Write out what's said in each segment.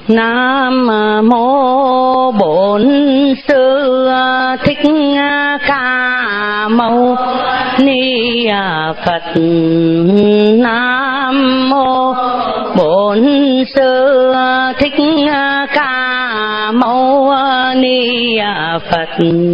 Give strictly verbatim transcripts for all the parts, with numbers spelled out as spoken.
Nam mô Bổn Sư Thích Ca Mâu Ni Phật. Nam mô Bổn Sư Thích Ca Mâu Ni Phật.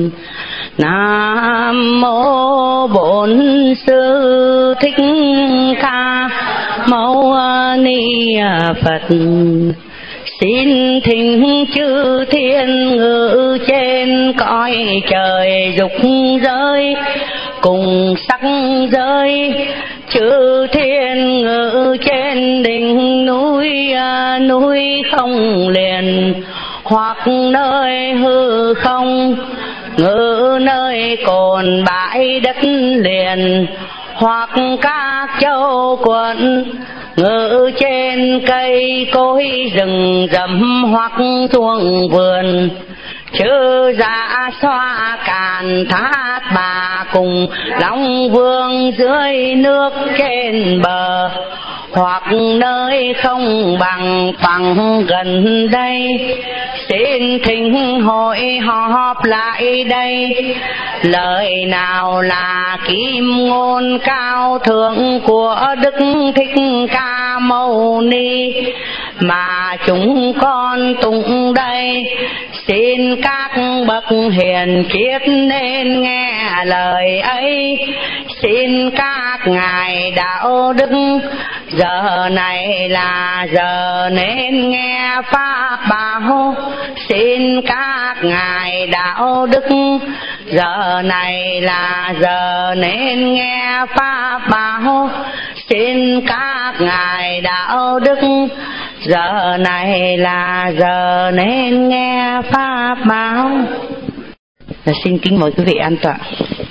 Nam mô Bổn Sư Thích Ca Mâu Ni Phật. Xin thỉnh chư thiên ngự trên cõi trời dục giới cùng sắc giới, chư thiên ngự trên đỉnh núi núi không liền, hoặc nơi hư không ngự nơi cồn bãi đất liền, hoặc các châu quận ngự trên cây cối rừng rậm, hoặc ruộng vườn chư dạ xoa càn thác bà cùng long vương dưới nước trên bờ, hoặc nơi không bằng phẳng gần đây. Xin thỉnh hội họp lại đây, lời nào là kim ngôn cao thượng của Đức Thích Ca Mâu Ni mà chúng con tụng đây. Xin các bậc hiền triết nên nghe lời ấy. Xin các ngài đạo đức giờ này là giờ nên nghe pháp bảo. Xin các ngài đạo đức giờ này là giờ nên nghe pháp bảo. Xin các ngài đạo đức giờ này là giờ nên nghe pháp bảo. Và xin kính mời quý vị an tọa.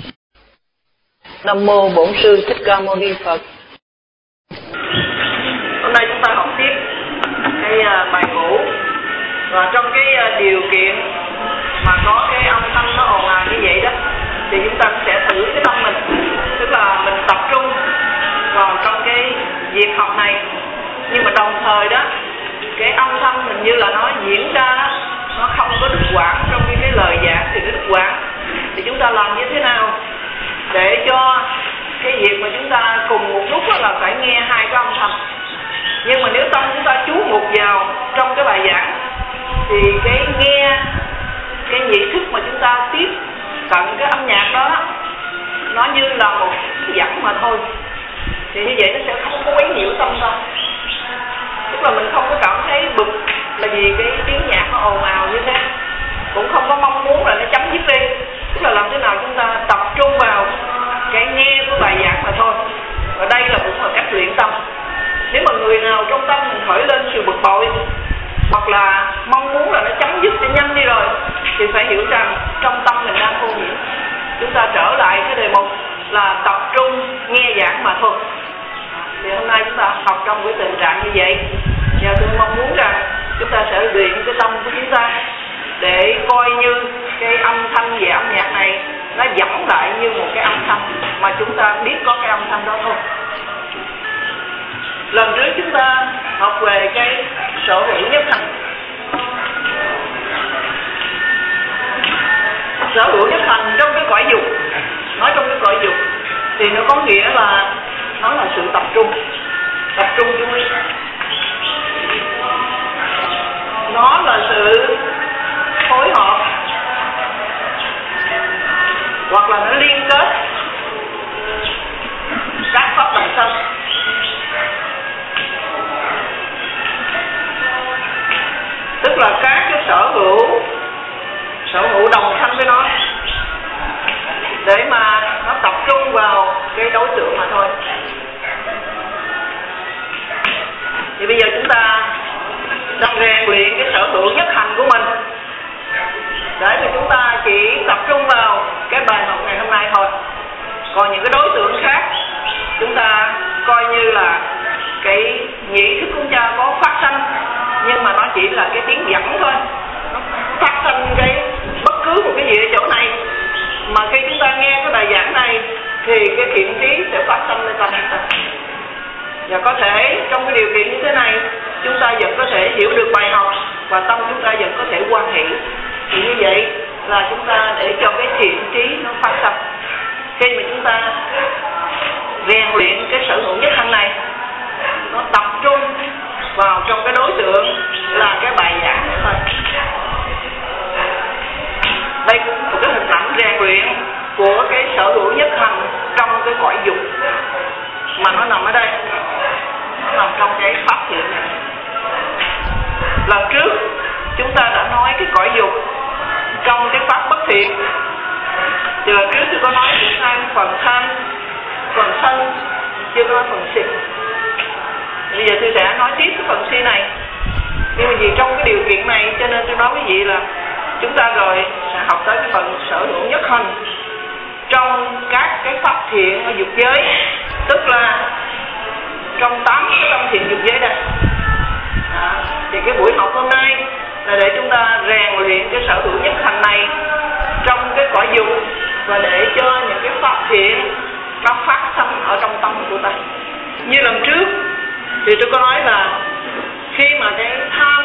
Nam mô Bổn Sư Thích Ca Mâu Ni Phật. Hôm nay chúng ta học tiếp cái bài cũ, và trong cái điều kiện mà có cái âm thanh nó ồn ào như vậy đó, thì chúng ta sẽ thử cái tâm mình, tức là mình tập trung vào trong cái việc học này, nhưng mà đồng thời đó cái âm thanh hình như là nó diễn ra đó, nó không có đứt quãng trong cái, cái lời giảng thì nó đứt quãng. Thì chúng ta làm như thế nào để cho cái việc mà chúng ta cùng một lúc là phải nghe hai cái âm thanh, nhưng mà nếu tâm chúng ta chú mục vào trong cái bài giảng thì cái nghe, cái nhị thức mà chúng ta tiếp cận cái âm nhạc đó, đó nó như là một dẫn mà thôi, thì như vậy nó sẽ không có quấy nhiễu tâm ta. Tức là mình không có cảm thấy bực là vì cái tiếng nhạc nó ồn ào như thế, cũng không có mong muốn là nó chấm dứt đi. Tức là làm thế nào chúng ta tập trung vào cái nghe của bài giảng mà thôi. Và đây là cũng là cách luyện tâm. Nếu mà người nào trong tâm mình khởi lên sự bực bội hoặc là mong muốn là nó chấm dứt để nhanh đi rồi, thì phải hiểu rằng trong tâm mình đang vô nhiễm. Chúng ta trở lại cái đề mục là tập trung nghe giảng mà thôi. Thì hôm nay chúng ta học trong cái tình trạng như vậy, và tôi mong muốn rằng chúng ta sẽ luyện cái tâm của chúng ta để coi như cái âm thanh về âm nhạc này nó dẫn lại như một cái âm thanh mà chúng ta biết có cái âm thanh đó thôi. Lần trước chúng ta học về cái sở hữu nhất hành. Sở hữu nhất hành trong cái cõi dục, nói trong cái cõi dục thì nó có nghĩa là nó là sự tập trung, tập trung chú ý. Nó là sự phối hợp hoặc là nó liên kết các pháp đồng sanh. Tức là các cái sở hữu sở hữu đồng sanh với nó, để mà nó tập trung vào cái đối tượng mà thôi. Thì bây giờ chúng ta đang rèn luyện cái sở hữu nhất hành của mình, để mà chúng ta chỉ tập trung vào cái bài học ngày hôm nay thôi. Còn những cái đối tượng khác chúng ta coi như là cái nhị thức của cha có phát sanh, nhưng mà nó chỉ là cái tiếng dẫn thôi. Nó phát sanh cái bất cứ một cái gì ở chỗ này, mà khi chúng ta nghe cái bài giảng này thì cái thiện trí sẽ phát sanh lên tâm chúng ta. Và có thể trong cái điều kiện như thế này chúng ta vẫn có thể hiểu được bài học và tâm chúng ta vẫn có thể hoan hỷ. Thì như vậy là chúng ta để cho cái thiện trí nó phát sinh. Khi mà chúng ta rèn luyện cái sở hữu nhất hành này, nó tập trung vào trong cái đối tượng là cái bài giảng này thôi. Đây cũng một cái hình ảnh rèn luyện của cái sở hữu nhất hành trong cái cõi dục, mà nó nằm ở đây, nó nằm trong cái pháp thiện này. Lần trước chúng ta đã nói cái cõi dục trong cái pháp bất thiện, thì lần trước tôi có nói về hai phần tham, phần sân, chưa có nói phần si. Bây giờ tôi sẽ nói tiếp cái phần si này. Nhưng mà vì trong cái điều kiện này cho nên tôi nói với vị là chúng ta rồi sẽ học tới cái phần sở hữu nhất hành trong các cái pháp thiện ở dục giới, tức là trong tám cái tâm thiện dục giới đây. Đó. Thì cái buổi học hôm nay là để chúng ta rèn luyện cái sở hữu nhất hành này trong cái cõi dục, và để cho những cái pháp thiện nó phát sinh ở trong tâm của ta. Như lần trước thì tôi có nói là khi mà cái tham,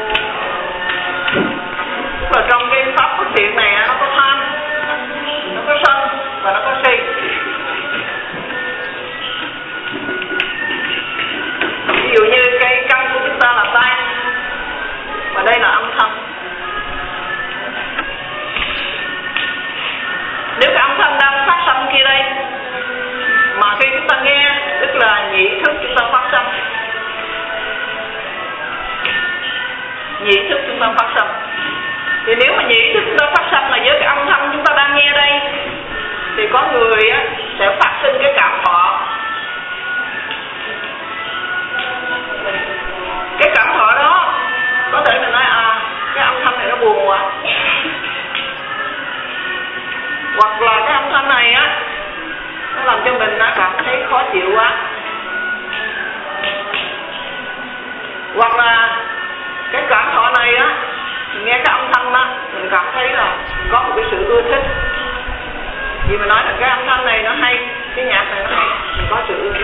tức là trong cái pháp bất thiện này nó có tham, nó có sân và nó có si. Ví dụ như cái căn của chúng ta là tai, và đây là âm thanh. Nếu cái âm thanh đang phát sinh kia đây, mà khi chúng ta nghe, tức là nhĩ thức chúng ta phát sinh, nhĩ thức chúng ta phát sinh. Thì nếu mà nhĩ thức chúng ta phát sinh là với cái âm thanh chúng ta đang nghe đây, thì có người á, sẽ phát sinh cái cảm thọ. Cái cảm thọ đó có thể mình nói à, cái âm thanh này nó buồn quá, hoặc là cái âm thanh này á nó làm cho mình đã cảm thấy khó chịu quá, hoặc là cái cảm thọ này á, mình nghe cái âm thanh á, mình cảm thấy là có một cái sự ưa thích, vì mình nói là cái âm thanh này nó hay, cái nhạc này nó hay, mình có sự ưa thích.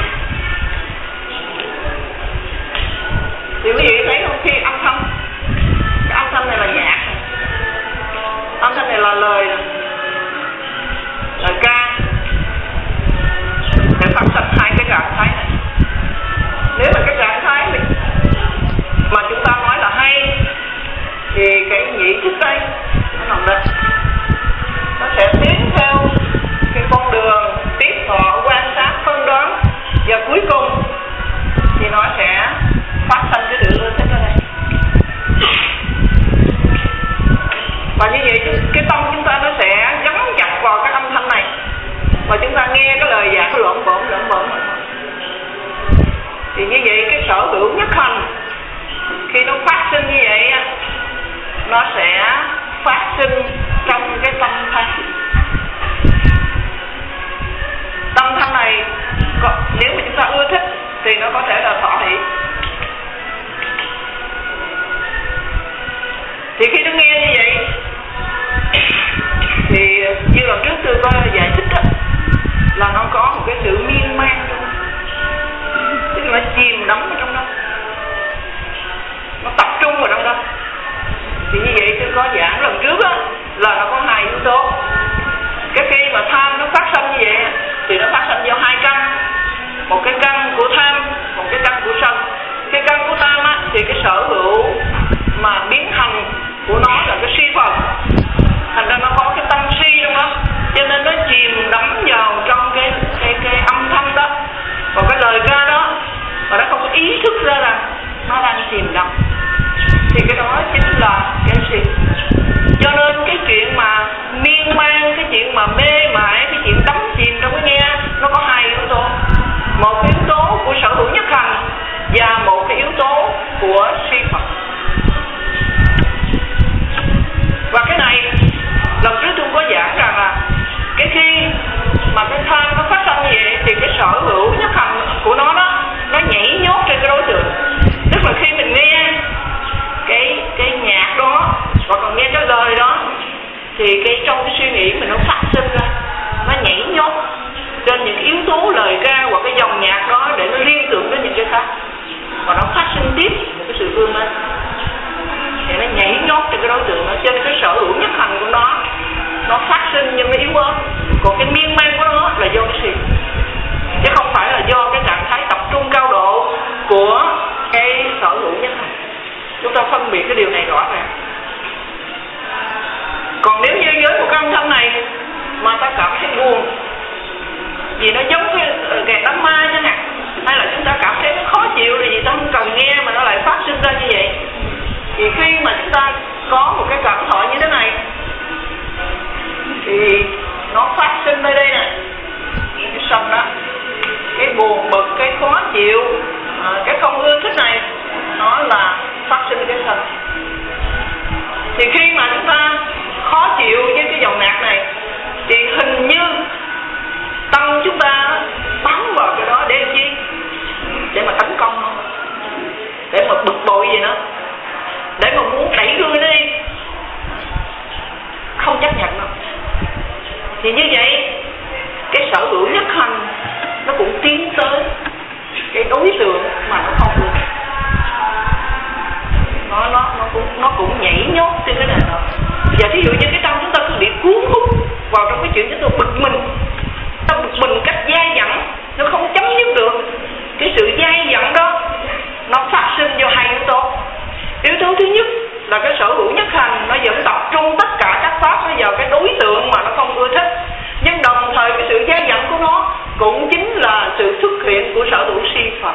Thì quý vị thấy không, khi âm thanh, cái âm thanh này là nhạc, âm thanh này là lời, lời ca, để phát sinh hai cái trạng thái này. Nếu mà cái trạng thái này mà chúng ta nói là hay, thì cái nhĩ thức đây nó nằm đây, nó sẽ tiến theo cái con đường tiếp thọ, quan sát, phân đoán, và cuối cùng thì nó sẽ phát sinh cái sự ưa thích ở đây. Và như vậy cái tâm chúng ta nó sẽ gắn chặt vào cái âm thanh này, và chúng ta nghe cái lời giảng lộn bộn lộn bộn. Thì như vậy cái sở hữu nhất hành khi nó phát sinh như vậy, nó sẽ phát sinh trong cái tâm thanh. Tâm thanh này nếu mà chúng ta ưa thích thì nó có thể là thọ hỷ. Thì khi nó nghe như vậy, thì như lần trước tôi có giải thích đó, là nó có một cái sự miên man trong đó, tức là nó chìm đắm ở trong đó, nó tập trung vào trong đó. Thì như vậy tôi có giảng lần trước á, là nó có hai yếu tố. Cái khi mà tham nó phát sinh như vậy thì nó phát sinh do hai căn, một cái căn của tham, một cái căn của sân. Cái căn của tham á, thì cái sở hữu mà biến thành của nó là cái si phần, thành ra nó có cái tâm si trong đó, cho nên nó chìm đắm vào trong cái cái cái âm thanh đó và cái lời ca đó, và nó không có ý thức ra rằng nó đang chìm đắm. Thì cái đó chính là cái si. Cho nên cái chuyện mà miên man, cái chuyện mà mê mải, cái chuyện đắm chìm trong cái nghe, nó có hai yếu tố. Một cái yếu tố của sở hữu nhất hành và một cái yếu tố của si Phật. Và cái này lần trước tôi có giảng rằng là cái khi mà cái tham nó phát sinh như vậy thì cái sở hữu nhất hành của nó đó, nó nhảy nhót trên cái đối tượng. Tức là khi mình nghe cái cái nhạc đó và còn nghe cái lời đó, thì cái trong cái suy nghĩ mình nó phát sinh ra, nó nhảy nhót trên những yếu tố lời ca hoặc cái dòng nhạc đó để nó liên tưởng đến những cái khác, và nó phát sinh tiếp vươn lên, thì nó nhảy nhót cho cái đối tượng nó. Cho nên cái sở hữu nhất hành của nó nó phát sinh nhưng nó yếu ớt, còn cái miên man của nó là do cái gì, chứ không phải là do cái trạng thái tập trung cao độ của cái sở hữu nhất hành. Chúng ta phân biệt cái điều này rõ ràng. Còn nếu như với một cái âm thanh này mà ta cảm thấy buồn vì nó giống cái kẹt đám ma chẳng hạn, hay là chúng ta cảm thấy nó khó chịu là vì ta không cần nghe mà nó lại phát sinh ra như vậy, thì khi mà chúng ta có một cái cảm thọ như thế này thì nó phát sinh nơi đây nè, cái sân đó, cái buồn bực, cái khó chịu, à, cái không ưa thích này, nó là phát sinh cái sân. Thì khi mà chúng ta khó chịu với cái dòng nhạc này thì hình như tâm chúng ta bám vào cái đó để chi? Để mà tấn công nó, để mà bực bội gì nữa, để mà muốn đẩy lui nó đi, không chấp nhận đâu. Thì như vậy cái sở hữu nhất hành nó cũng tiến tới cái đối tượng mà nó không được, nó nó nó cũng nó cũng nhảy nhót trên cái này đó. Và thí dụ như cái tâm chúng ta cứ bị cuốn hút vào trong cái chuyện chúng ta bực mình, ta bực mình cách dai dẳng, nó không chấm dứt được. Cái sự dai dẳng đó nó phát sinh do hai yếu tố. Yếu tố thứ nhất là cái sở hữu nhất hành nó vẫn tập trung tất cả các pháp nó vào cái đối tượng mà nó không ưa thích, nhưng đồng thời cái sự dai dẳng của nó cũng chính là sự xuất hiện của sở hữu si Phật.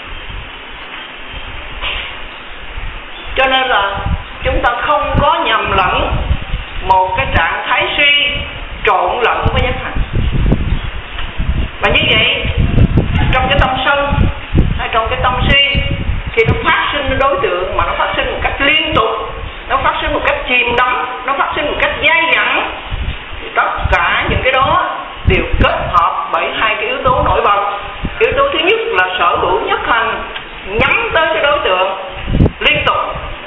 Cho nên là chúng ta không có nhầm lẫn một cái trạng thái suy trộn lẫn với nhất hành. Và như vậy trong cái tâm sân hay trong cái tâm si, khi nó phát sinh đối tượng mà nó phát sinh một cách liên tục, nó phát sinh một cách chìm đắm, nó phát sinh một cách dai dẳng, thì tất cả những cái đó đều kết hợp bởi hai cái yếu tố nổi bật. Yếu tố thứ nhất là sở hữu nhất hành nhắm tới cái đối tượng liên tục.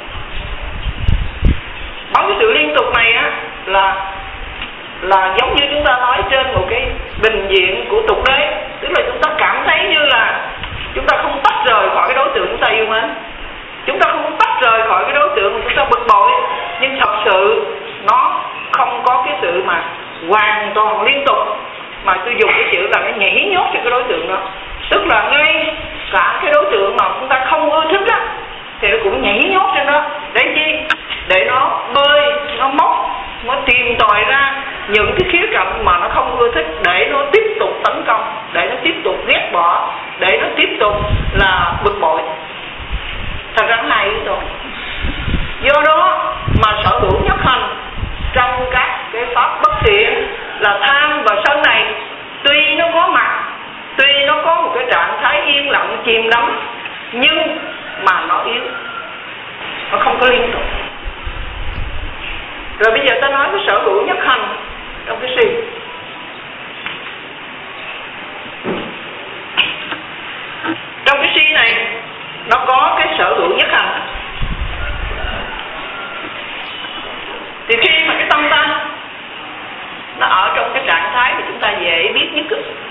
Bằng cái sự liên tục này á là là giống như chúng ta nói trên một cái bình diện của tục đế, tức là chúng ta cảm thấy như là chúng ta không tách rời khỏi cái đối tượng chúng ta yêu mến, chúng ta không tách rời khỏi cái đối tượng mà chúng ta bực bội, nhưng thật sự nó không có cái sự mà hoàn toàn liên tục, mà tôi dùng cái chữ là nó nhảy nhót cho cái đối tượng đó. Tức là ngay cả cái đối tượng mà chúng ta không ưa thích á thì nó cũng nhảy nhót trên đó. Để chi? Để nó bơi, nó móc, nó tìm tòi ra những cái khía cạnh mà nó không ưa thích, để nó tiếp tục tấn công, để nó tiếp tục ghét bỏ, để nó tiếp tục là bực bội. Thật ra hai yếu tố. Do đó mà sở hữu nhất hành trong các cái pháp bất thiện là tham và sân này, tuy nó có mặt, tuy nó có một cái trạng thái yên lặng chìm đắm, nhưng mà nó yếu, nó không có liên tục. Rồi bây giờ ta nói cái sở hữu nhất hành trong cái si. Trong cái si này nó có cái sở hữu nhất hành. Thì khi mà cái tâm ta nó ở trong cái trạng thái mà chúng ta dễ biết nhất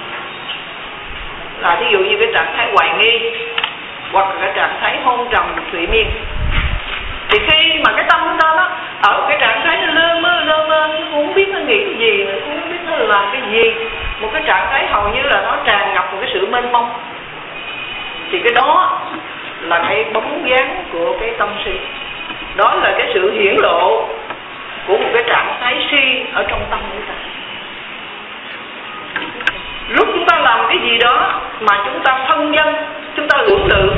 là thí dụ như cái trạng thái hoài nghi hoặc là cái trạng thái hôn trầm thủy miên, thì khi mà cái tâm chúng ta nó ở cái trạng thái nó lơ mơ lơ mơ, nó không biết nó nghĩ cái gì, nó không biết nó làm cái gì, một cái trạng thái hầu như là nó tràn ngập một cái sự mênh mông, thì cái đó là cái bóng dáng của cái tâm si. Đó là cái sự hiển lộ của một cái trạng thái si ở trong tâm của ta. Lúc chúng ta làm cái gì đó mà chúng ta phân vân, chúng ta lưỡng lự,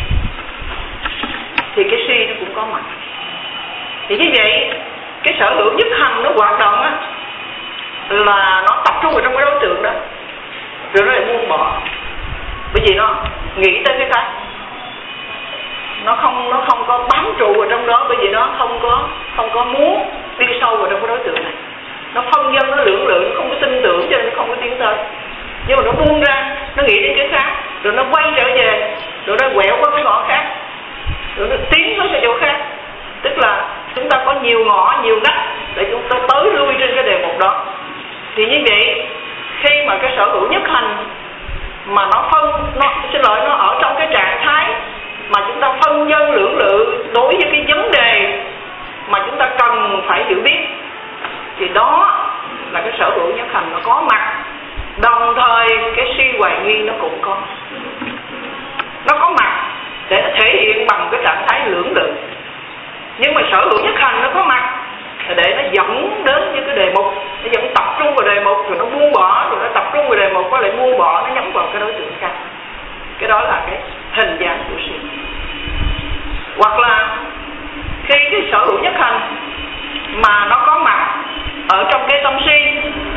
thì cái si nó cũng có mặt. Thì như vậy cái sở hữu nhất hành nó hoạt động á là nó tập trung vào trong cái đối tượng đó, rồi nó lại buông bỏ, bởi vì nó nghĩ tới cái khác, nó không nó không có bám trụ vào trong đó, bởi vì nó không có không có muốn đi sâu vào trong cái đối tượng này. Nó phân vân, nó lưỡng lự, nó không có tin tưởng, cho nên nó không có tiến tới. Nhưng mà nó buông ra, nó nghĩ đến cái khác, rồi nó quay trở về, rồi nó quẹo qua cái ngõ khác, rồi nó tiến tới cái chỗ khác. Tức là chúng ta có nhiều ngõ, nhiều ngách để chúng ta tới lui trên cái đề mục đó. Thì như vậy khi mà cái sở hữu nhất hành mà nó phân, nó xin lỗi, nó ở trong cái trạng thái mà chúng ta phân vân lưỡng lự đối với cái vấn đề mà chúng ta cần phải hiểu biết, thì đó là cái sở hữu nhất hành nó có mặt. Đồng thời cái si hoài nghi nó cũng có, nó có mặt để nó thể hiện bằng cái trạng thái lưỡng lự. Nhưng mà sở hữu nhất hành nó có mặt để nó dẫn đến những cái đề mục, nó dẫn tập trung vào đề mục rồi nó buông bỏ, rồi nó tập trung vào đề mục có lại buông bỏ, nó nhắm vào cái đối tượng khác. Cái đó là cái hình dạng của si. Hoặc là khi cái sở hữu nhất hành mà nó có mặt ở trong cái tâm si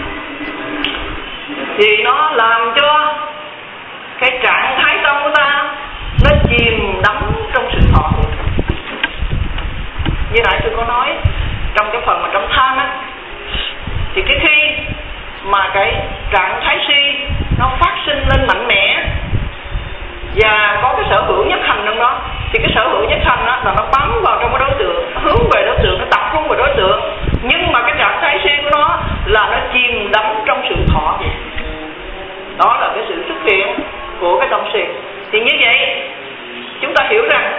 thì nó làm cho cái trạng thái tâm của ta nó chìm đắm trong sự thọ hưởng. Như nãy tôi có nói trong cái phần mà trong tham á, thì cái khi mà cái trạng thái si nó phát sinh lên mạnh mẽ và có cái sở hữu nhất hành trong đó, thì cái sở hữu nhất hành đó là nó bám vào trong cái đối tượng, nó hướng về đối tượng, nó tập trung vào đối tượng, nhưng mà cái trạng thái si của nó là nó chìm đắm trong sự thọ. Đó là cái sự xuất hiện của cái tâm si. Thì như vậy chúng ta hiểu rằng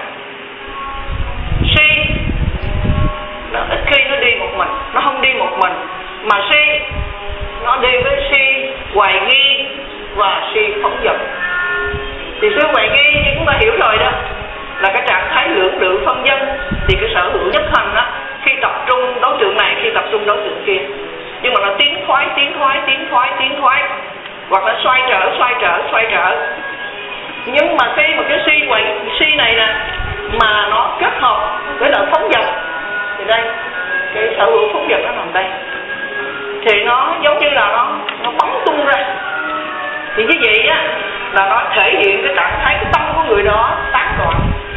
si nó ít khi nó đi một mình, nó không đi một mình, mà si nó đi với si hoài nghi và si phóng dật. Thì si hoài nghi như chúng ta hiểu rồi đó là cái trạng thái lưỡng lự phân vân, thì cái sở hữu nhất hành đó khi tập trung đối tượng này, khi tập trung đối tượng kia, nhưng mà nó tiến thoái tiến thoái tiến thoái tiến thoái hoặc là xoay trở xoay trở xoay trở. Nhưng mà khi mà cái si hoài si này nè mà nó kết hợp với lại phóng dật, thì đây cái sở hữu phóng dật nó nằm đây, thì nó giống như là nó nó bắn tung ra. Thì như vậy á là nó thể hiện cái trạng thái cái tâm của người đó tán loạn.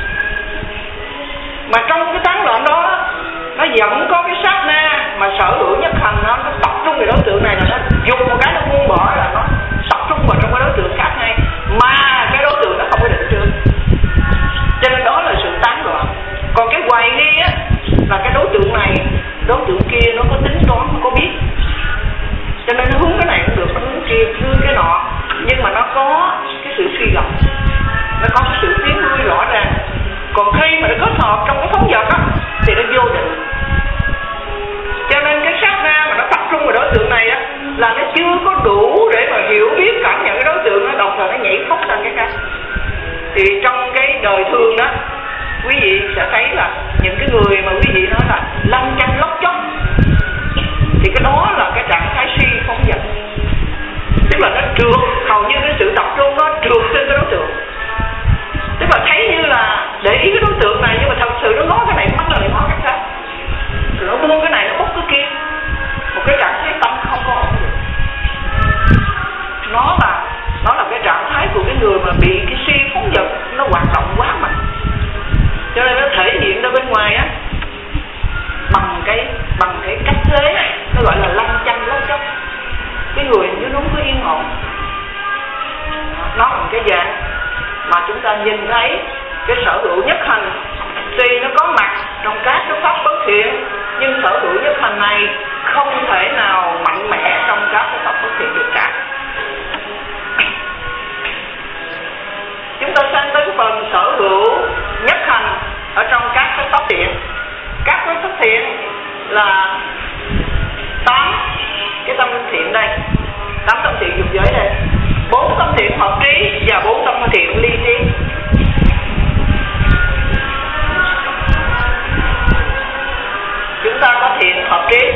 Mà trong cái tán loạn đó nó vẫn có cái sát na mà sở hữu nhất hành nó, nó tập trung về đối tượng này, là nó dùng một cái nó buông bỏ, là nó tập trung vào trong cái đối tượng khác ngay, mà cái đối tượng nó không có định trước. Cho nên đó là sự tán loạn. Còn cái hoài nghi á là cái đối tượng này, đối tượng kia nó có tính toán, nó có biết, cho nên nó hướng cái này cũng được, nó hướng kia, hướng cái nọ, nhưng mà nó có cái sự suy lọc, nó có cái sự tiến lui rõ ràng. Còn khi mà nó kết hợp trong cái phóng dật á thì nó vô định. Cho nên cái sát na mà nó tập trung vào đối tượng này á là nó chưa có đủ để mà hiểu biết cảm nhận cái đối tượng đó, đồng thời nó nhảy phóc sang cái khác. Thì trong cái đời thường đó, quý vị sẽ thấy là những cái người mà quý vị nói là lăn chanh lóc chóc, thì cái đó là cái trạng thái si phóng dật. Tức là nó trượt, hầu như cái sự tập trung nó trượt trên cái đối tượng. Tức là thấy như là để ý cái đối tượng này, nhưng mà thật sự nó ngó cái này mắt là lại ngó cái khác, rồi nó buông cái này nó bốc cái kia. Một cái trạng thái tâm không có ổn được. Nó là nó là cái trạng thái của cái người mà bị cái si phóng dật nó hoạt động quá mạnh, cho nên nó thể hiện ra bên ngoài á bằng cái bằng cái cách thế nó gọi là lăn chanh lóc chóc. Cái người như nó không có yên ổn. Nó là cái dạng mà chúng ta nhìn thấy cái sở hữu nhất hành tuy nó có mặt trong các cái pháp bất thiện, nhưng sở hữu nhất hành này không thể nào mạnh mẽ trong các cái pháp bất thiện được cả. Chúng ta sang tới cái phần sở hữu nhất hành ở trong các cái pháp thiện. Các cái pháp thiện là tám cái tâm thiện đây, tám tâm thiện dục giới đây, bốn tâm thiện hợp trí và bốn tâm thiện ly trí. Chúng ta có thiện hợp trí.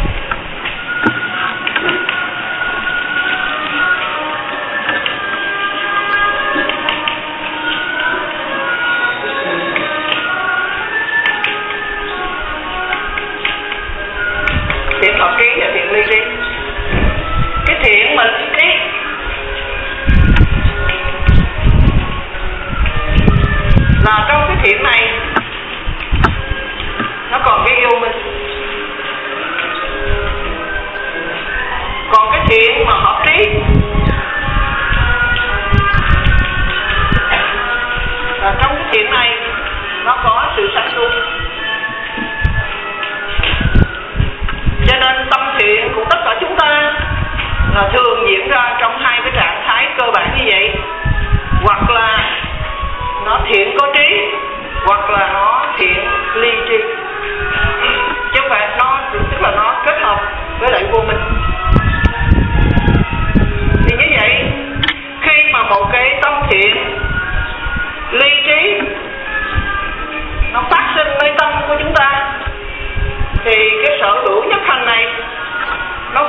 Thiện hợp trí và thiện ly trí. Cái thiện mà ly trí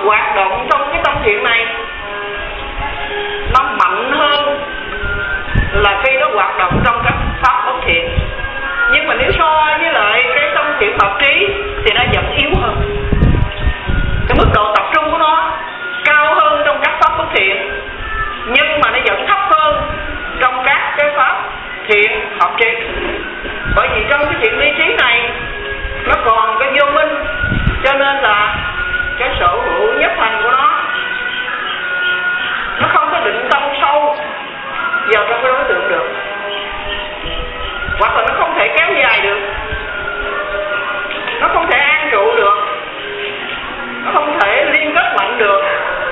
hoạt động trong cái tâm thiện này nó mạnh hơn là khi nó hoạt động trong các pháp bất thiện. Nhưng mà nếu so với lại cái tâm thiện hợp trí thì nó vẫn yếu hơn. Cái mức độ tập trung của nó cao hơn trong các pháp bất thiện, nhưng mà nó vẫn thấp hơn trong các cái pháp thiện hợp trí. Bởi vì trong cái thiện lý trí này nó còn cái vô minh, cho nên là cái sở hữu nhất hành của nó nó không có định tâm sâu vào trong cái đối tượng được, hoặc là nó không thể kéo dài được, nó không thể an trụ được, nó không thể liên kết mạnh được.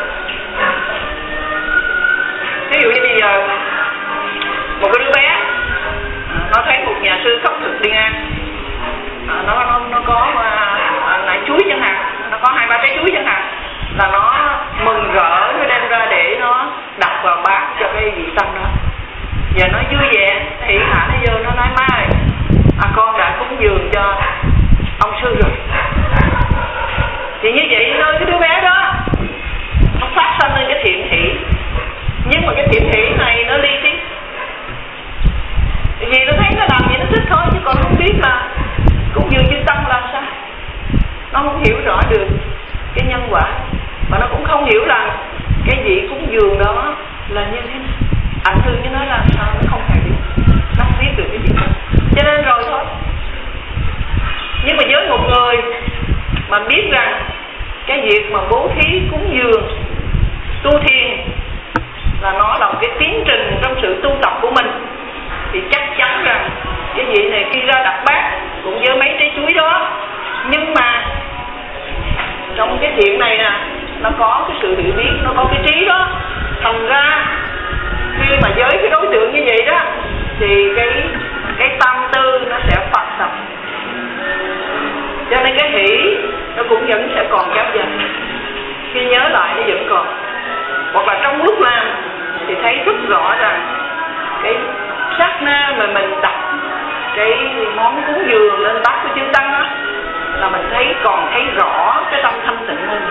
Ví dụ như bây giờ một cái đứa bé nó thấy một nhà sư khất thực đi ngang, nó nó nó có nải chuối chẳng hạn, nó có hai ba trái chuối chẳng hạn, là nó mừng rỡ, nó đem ra để nó đặt vào bát cho cái vị tăng đó. Giờ nó vui vẻ hỉ hả, nó vô nó nói má ơi, à, con đã cúng dường cho ông sư rồi. Thì như vậy nơi cái đứa bé đó nó phát sinh lên cái thiện hỷ, nhưng mà cái thiện hỷ này nó ly tí, vì nó thấy nó làm gì nó thích thôi, chứ còn không biết là cúng dường chư tăng là sao. Nó không hiểu rõ được cái nhân quả, và nó cũng không hiểu rằng cái vị cúng dường đó là như thế nào, ảnh hưởng cho nó làm sao, nó không hề biết, nó không biết được cái gì. Cho nên rồi thôi. Nhưng mà với một người mà biết rằng cái việc mà bố thí cúng dường tu thiền là nó là một cái tiến trình trong sự tu tập của mình, thì chắc chắn rằng cái vị này khi ra đặt bát cũng với mấy trái chuối đó, nhưng mà trong cái thiện này nè, nó có cái sự hiểu biết, nó có cái trí đó, thành ra khi mà với cái đối tượng như vậy đó thì cái cái tâm tư nó sẽ phát tập, cho nên cái hỷ nó cũng vẫn sẽ còn kéo dài. Khi nhớ lại nó vẫn còn, hoặc là trong lúc làm thì thấy rất rõ rằng cái sát na mà mình đặt cái món cúng dường lên bát của chư tăng đó là mình thấy còn thấy rõ cái tâm thanh tịnh hơn.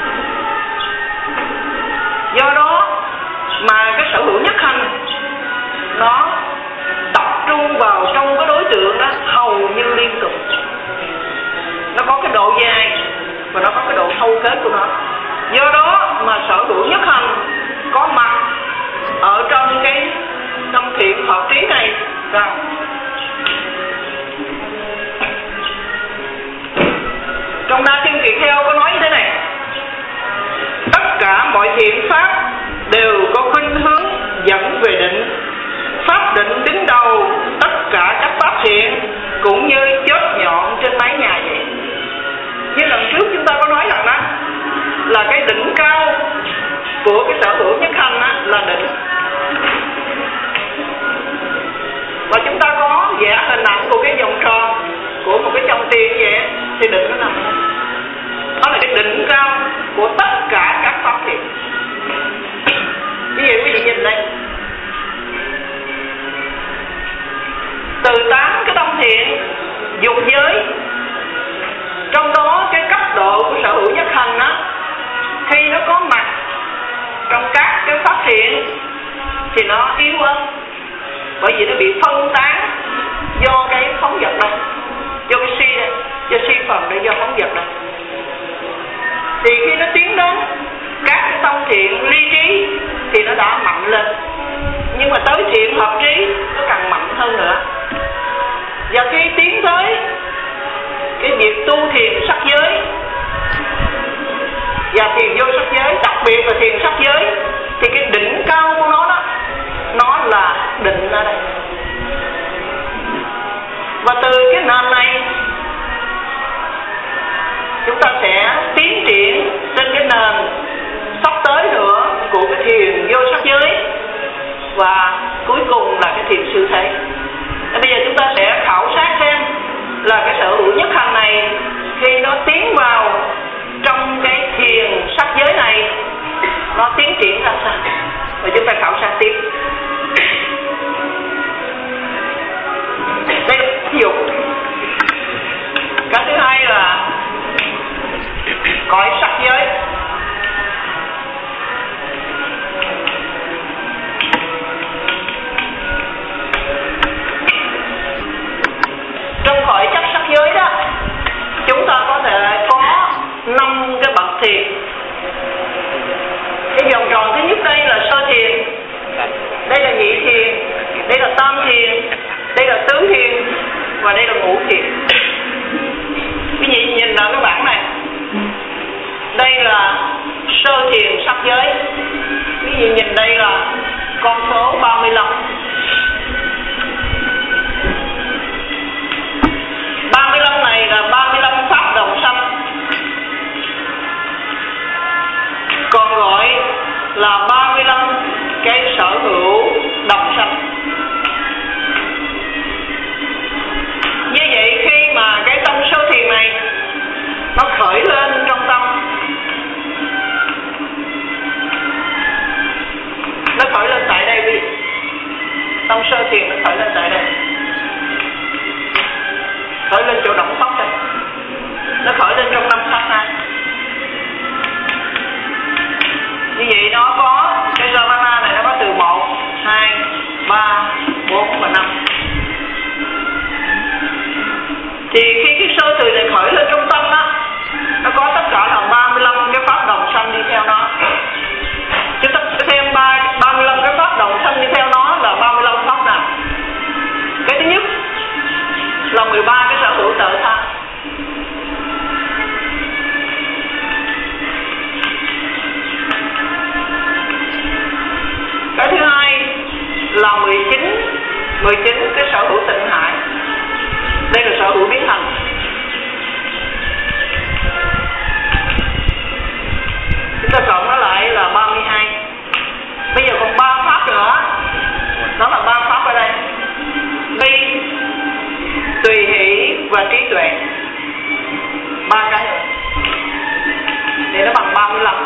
Do đó mà cái sở hữu nhất hành nó tập trung vào trong cái đối tượng đó hầu như liên tục. Nó có cái độ dài và nó có cái độ thâu kết của nó. Do đó mà sở hữu nhất hành có mặt ở trong cái tâm thiện hợp trí này rằng trong Na Thiên Kiệt Theo có nói như thế này: tất cả mọi thiện pháp đều có khuynh hướng dẫn về định, pháp định đứng đầu tất cả các pháp thiện, cũng như chớp nhọn trên mái nhà vậy. Như lần trước chúng ta có nói rằng đó là cái đỉnh cao của cái sở hữu nhất hành á, là định. Và chúng ta có vẽ hình ảnh của cái vòng tròn của một cái chồng tiền vậy, thì định nó nằm đây. Đó là cái đỉnh cao của tất cả các pháp thiện. Như vậy quý vị nhìn đây, từ tám cái tâm thiện dục giới, trong đó cái cấp độ của sở hữu nhất hành á, khi nó có mặt trong các cái pháp thiện thì nó yếu ớt, bởi vì nó bị phân tán do cái phóng dật đây, do cái si đây, do si phần đây, do phóng dật đây. Thì khi nó tiến đến các cái tâm thiện ly trí thì nó đã mạnh lên, nhưng mà tới thiện hợp trí nó càng mạnh hơn nữa. Và khi tiến tới cái việc tu thiền sắc giới và thiền vô sắc giới, đặc biệt là thiền sắc giới, thì cái đỉnh cao của nó đó, nó là định ở đây. Và từ cái nền này chúng ta sẽ tiến triển trên cái nền sắp tới nữa của cái thiền vô sắc giới, và cuối cùng là cái thiền siêu thế. Bây giờ chúng ta sẽ khảo sát thêm là cái sở hữu nhất hành này khi nó tiến vào trong cái thiền sắc giới này nó tiến triển ra sao, và chúng ta khảo sát tiếp. Đây là ví dụ. Cái thứ hai là cõi sắc giới. tam thiền, đây là tứ thiền và đây là ngũ thiền. Quý vị nhìn vào cái bảng này, đây là sơ thiền sắc giới. Quý vị nhìn đây là con số ba mươi lăm. ba mươi lăm này là ba mươi lăm pháp đồng sanh, còn gọi là ba mươi lăm cái sở hữu đồng sanh. Như vậy khi mà cái tâm sơ thiền này nó khởi lên trong tâm, nó khởi lên tại đây đi, tâm sơ thiền nó khởi lên tại đây, khởi lên chỗ động tóc đây, nó khởi lên trong năm sát na. Như vậy nó có cái Ravana này, nó có từ một, hai, ba, bốn và năm. Thì khi cái sơ thiền này khởi lên trong tâm đó, nó có tất cả là ba mươi lăm cái pháp đồng sanh đi theo nó. Chúng ta sẽ thêm ba mươi lăm cái pháp đồng sanh đi theo nó là ba mươi lăm pháp nào? Cái thứ nhất là mười ba cái sở hữu tự tha. Cái thứ hai là mười chín, mười chín cái sở hữu tịnh hải. Đây là sở hữu biến thành. Chúng ta cộng nó lại là ba mươi hai. Bây giờ còn ba pháp nữa. Đó là ba pháp ở đây: bi, tùy hỷ và trí tuệ. Ba cái nữa thì nó bằng ba mươi lăm.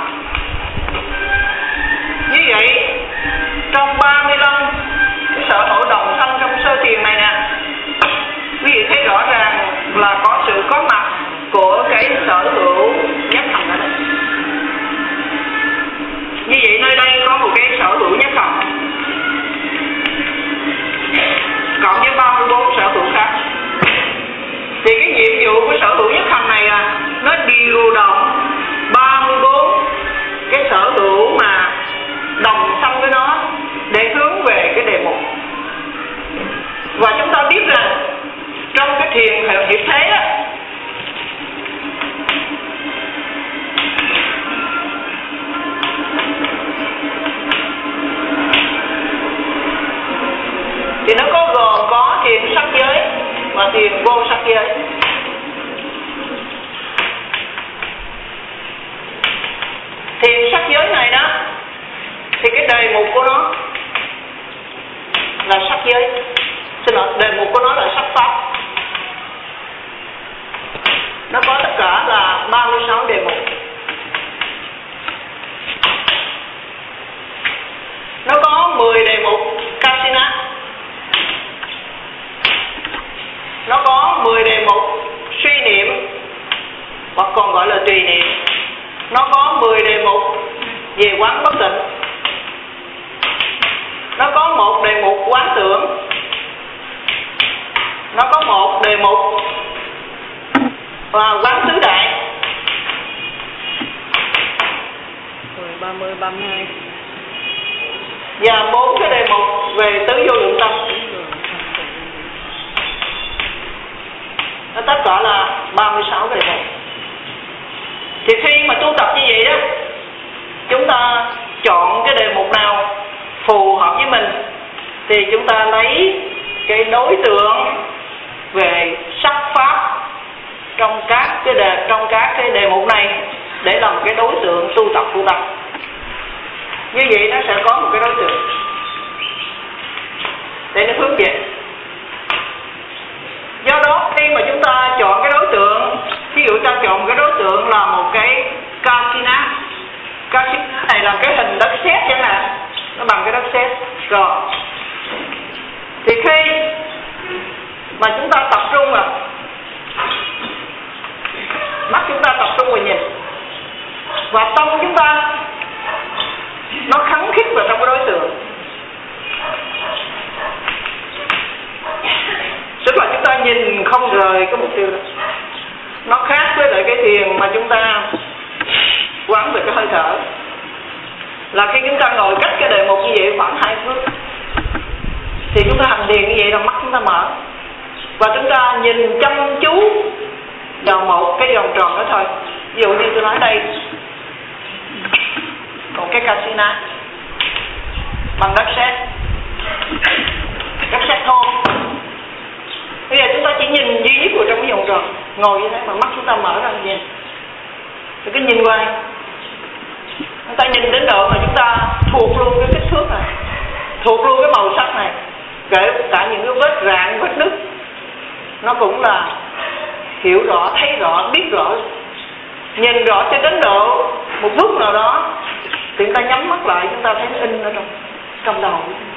Như vậy trong ba mươi lăm cái sở hữu đồng sanh trong sơ thiền này nè, quý vị thấy rõ ràng là có sự có mặt của cái sở hữu nhất thành ở đây. Như vậy nơi đây có một cái sở hữu nhất thành cộng với ba mươi bốn sở hữu khác. Thì cái nhiệm vụ của sở hữu nhất thành này là nó điều động ba mươi bốn cái sở hữu mà đồng sanh với nó để hướng về cái đề mục. Và chúng ta biết rằng trong cái thiền hiệp thế á, thì nó có gồm có thiền sắc giới và thiền vô sắc giới. Thiền sắc giới này đó thì cái đề mục của nó là sắc giới. Xin lỗi, đề mục của nó là sắc pháp. Nó có tất cả là ba mươi sáu đề mục. Nó có mười đề mục Kasina. Nó có mười đề mục suy niệm hoặc còn gọi là tùy niệm. Nó có mười đề mục về quán bất tịnh. Nó có một đề mục quán tưởng. Nó có một đề mục và quán tứ đại. Rồi ba mươi, ba mươi hai. Và bốn cái đề mục về tứ vô lượng tâm. Nó tất cả là ba mươi sáu cái đề mục. Thì khi mà tu tập như vậy đó, chúng ta chọn cái đề mục nào phù hợp với mình thì chúng ta lấy cái đối tượng về sắc pháp trong các cái đề trong các cái đề mục này để làm cái đối tượng tu tập của ta. Như vậy nó sẽ có một cái đối tượng để nó hướng về. Do đó khi mà chúng ta chọn cái đối tượng, ví dụ ta chọn cái đối tượng là một cái Kasina. Kasina này là cái hình đất sét chẳng hạn, nó bằng cái đất sét. Rồi thì khi mà chúng ta tập trung vào mắt, chúng ta tập trung vào nhìn, và tâm chúng ta nó khắng khít vào trong cái đối tượng, tức là chúng ta nhìn không rời cái mục tiêu đó. Nó khác với lại cái thiền mà chúng ta quán về cái hơi thở, là khi chúng ta ngồi cách cái đề mục như vậy khoảng hai phút, Thì chúng ta hành thiền như vậy là mắt chúng ta mở, và chúng ta nhìn chăm chú vào một cái vòng tròn đó thôi. Ví dụ như tôi nói đây, một cái casino bằng đất sét, đất sét thô. Bây giờ chúng ta chỉ nhìn duy nhất vào trong cái vòng tròn, ngồi như thế mà mắt chúng ta mở ra như vậy, thì cứ nhìn qua, chúng ta nhìn đến độ mà chúng ta thuộc luôn cái kích thước này, thuộc luôn cái màu sắc này, kể cả những cái vết rạn, vết nứt, nó cũng là hiểu rõ, thấy rõ, biết rõ, nhìn rõ cho đến độ một lúc nào đó thì chúng ta nhắm mắt lại, chúng ta thấy nó in ở trong trong đầu,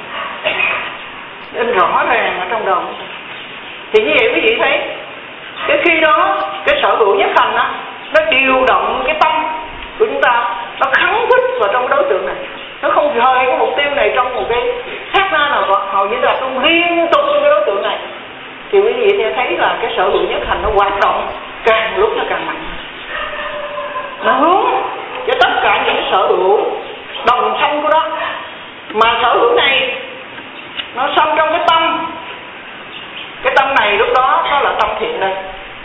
in rõ ràng ở trong đầu. Thì như vậy quý vị thấy, cái khi đó cái sở hữu nhất hành đó, nó điều động cái tâm của chúng ta, nó khắng khích vào trong cái đối tượng này, nó không rời cái mục tiêu này trong một cái sát na nào đó, hầu như là không liên tục trong cái đối tượng này. Thì quý vị sẽ thấy là cái sở hữu nhất hành nó hoạt động càng lúc nó càng mạnh, nó hướng cho tất cả những sở hữu đồng sanh của nó. Mà sở hữu này nó sanh trong cái tâm, cái tâm này lúc đó nó là tâm thiện đây.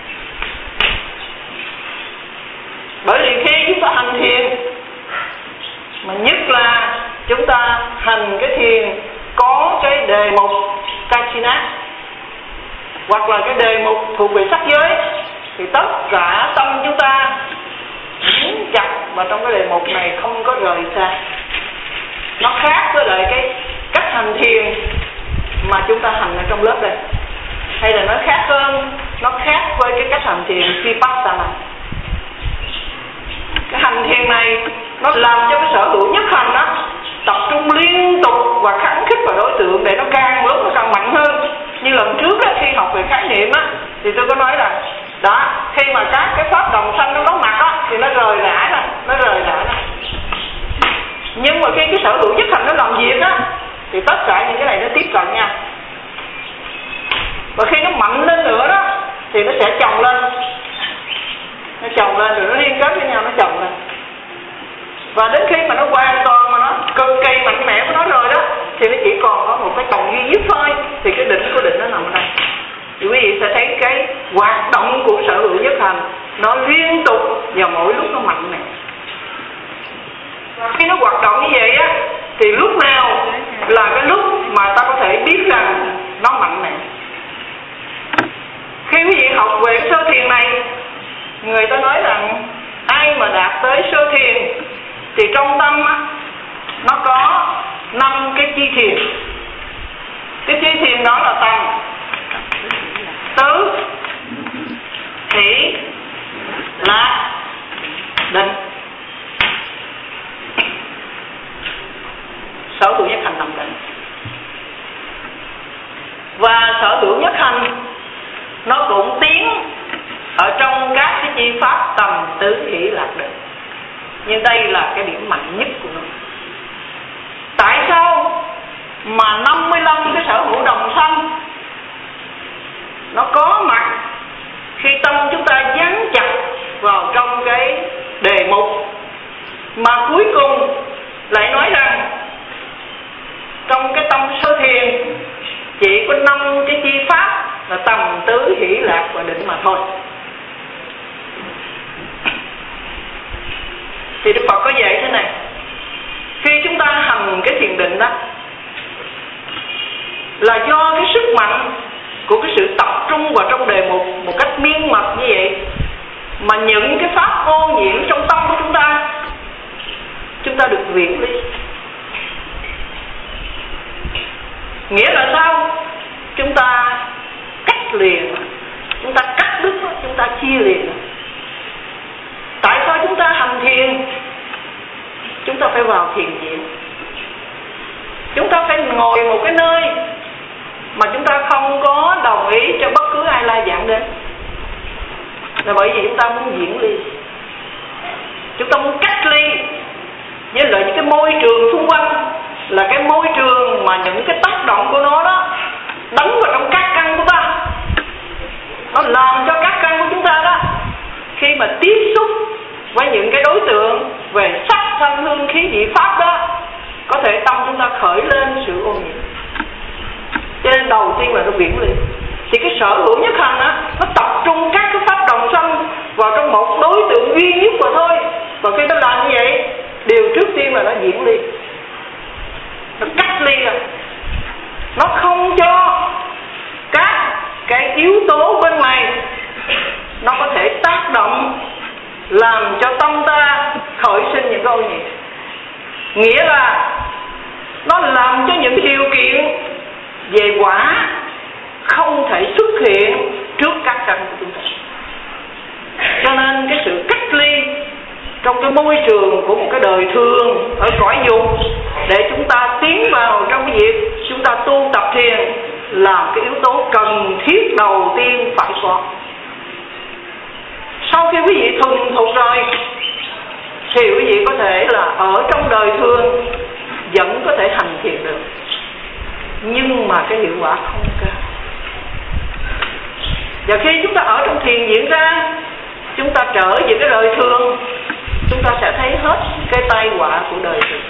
Bởi vì khi chúng ta hành thiền, mà nhất là chúng ta hành cái thiền có cái đề mục Kachina, hoặc là cái đề mục thuộc về sắc giới, thì tất cả tâm chúng ta dính chặt vào trong cái đề mục này, không có rời xa. Nó khác với lại cái cách hành thiền mà chúng ta hành ở trong lớp đây, hay là nó khác hơn, nó khác với cái cách hành thiền Vipassana. Cái hành thiền này nó làm cho cái sở hữu nhất hành đó tập trung liên tục và khắng khích vào đối tượng để nó càng lúc nó càng mạnh hơn. Như lần trước đó, khi học về khái niệm á, thì tôi có nói là đó, khi mà các cái pháp đồng sanh nó có mặt á, thì nó rời rã nè, nó rời rã nè. Nhưng mà khi cái sở hữu nhất hành nó làm việc á, thì tất cả những cái này nó tiếp cận nhau. Và khi nó mạnh lên nữa đó, thì nó sẽ chồng lên, nó chồng lên rồi nó liên kết với nhau, nó chồng lên. Và đến khi mà nó hoàn toàn mà nó cực kỳ mạnh mẽ của nó rồi đó, thì nó chỉ còn có một cái chồng duy nhất thôi, thì cái đỉnh của định nó nằm ở đây. Thì quý vị sẽ thấy cái hoạt động của sở hữu nhất hành nó liên tục và mỗi lúc nó mạnh mẽ. Và khi nó hoạt động như vậy á, thì lúc nào là cái lúc mà ta có thể biết rằng nó mạnh mẽ. Khi quý vị học về cái sơ thiền này, người ta nói rằng ai mà đạt tới sơ thiền thì trong tâm á, nó có năm cái chi thiền. Cái chi thiền đó là tầm, tứ, hỷ, lạc, định. Sở hữu nhất hành nằm định. Và sở hữu nhất hành nó cũng tiến ở trong các cái chi pháp tầm, tứ, hỷ, lạc, định. Nhưng đây là cái điểm mạnh nhất của nó. Tại sao mà năm mươi lăm cái sở hữu đồng sanh nó có mặt khi tâm chúng ta dán chặt vào trong cái đề mục, mà cuối cùng lại nói rằng trong cái tâm sơ thiền chỉ có năm cái chi pháp là tầm, tứ, hỷ, lạc và định mà thôi. Thì Đức Phật có dạy thế này: khi chúng ta hành cái thiền định đó, là do cái sức mạnh của cái sự tập trung vào trong đề mục một cách miên mật như vậy, mà những cái pháp vô nhiễm trong tâm của chúng ta, chúng ta được viễn ly. Nghĩa là sao? Chúng ta cắt liền, chúng ta cắt đứt, chúng ta chia liền. Tại sao chúng ta hành thiền? Chúng ta phải vào thiền viện, chúng ta phải ngồi một cái nơi mà chúng ta không có đồng ý cho bất cứ ai la giảng đến, là bởi vì chúng ta muốn diễn ly, chúng ta muốn cách ly với lại những cái môi trường xung quanh, là cái môi trường mà những cái tác động của nó đó đánh vào trong các căn của ta, nó làm cho các căn của chúng ta đó khi mà tiếp xúc với những cái đối tượng về sắc thanh hương khí vị pháp đó, có thể tâm chúng ta khởi lên sự ô nhiễm. cho nên đầu tiên là nó viễn ly. Thì cái sở hữu nhất hành á, nó tập trung các cái pháp đồng sanh vào trong một đối tượng duy nhất mà thôi. Và khi nó làm như vậy, điều trước tiên là nó viễn ly, nó cách ly rồi. Nó không cho các cái yếu tố bên ngoài nó có thể tác động làm cho tâm ta khởi sinh những cái ô nhiễm. Nghĩa là nó làm cho những điều kiện về quả không thể xuất hiện trước các căn của chúng ta. Cho nên cái sự cách ly trong cái môi trường của một cái đời thường ở cõi dục để chúng ta tiến vào trong cái việc chúng ta tu tập thiền là cái yếu tố cần thiết đầu tiên phải có. Sau khi quý vị thuần thục rồi thì quý vị có thể là ở trong đời thường vẫn có thể hành thiền được, nhưng mà cái hiệu quả không cao. Và khi chúng ta ở trong thiền diễn ra, chúng ta trở về cái đời thường, chúng ta sẽ thấy hết cái tai họa của đời thường.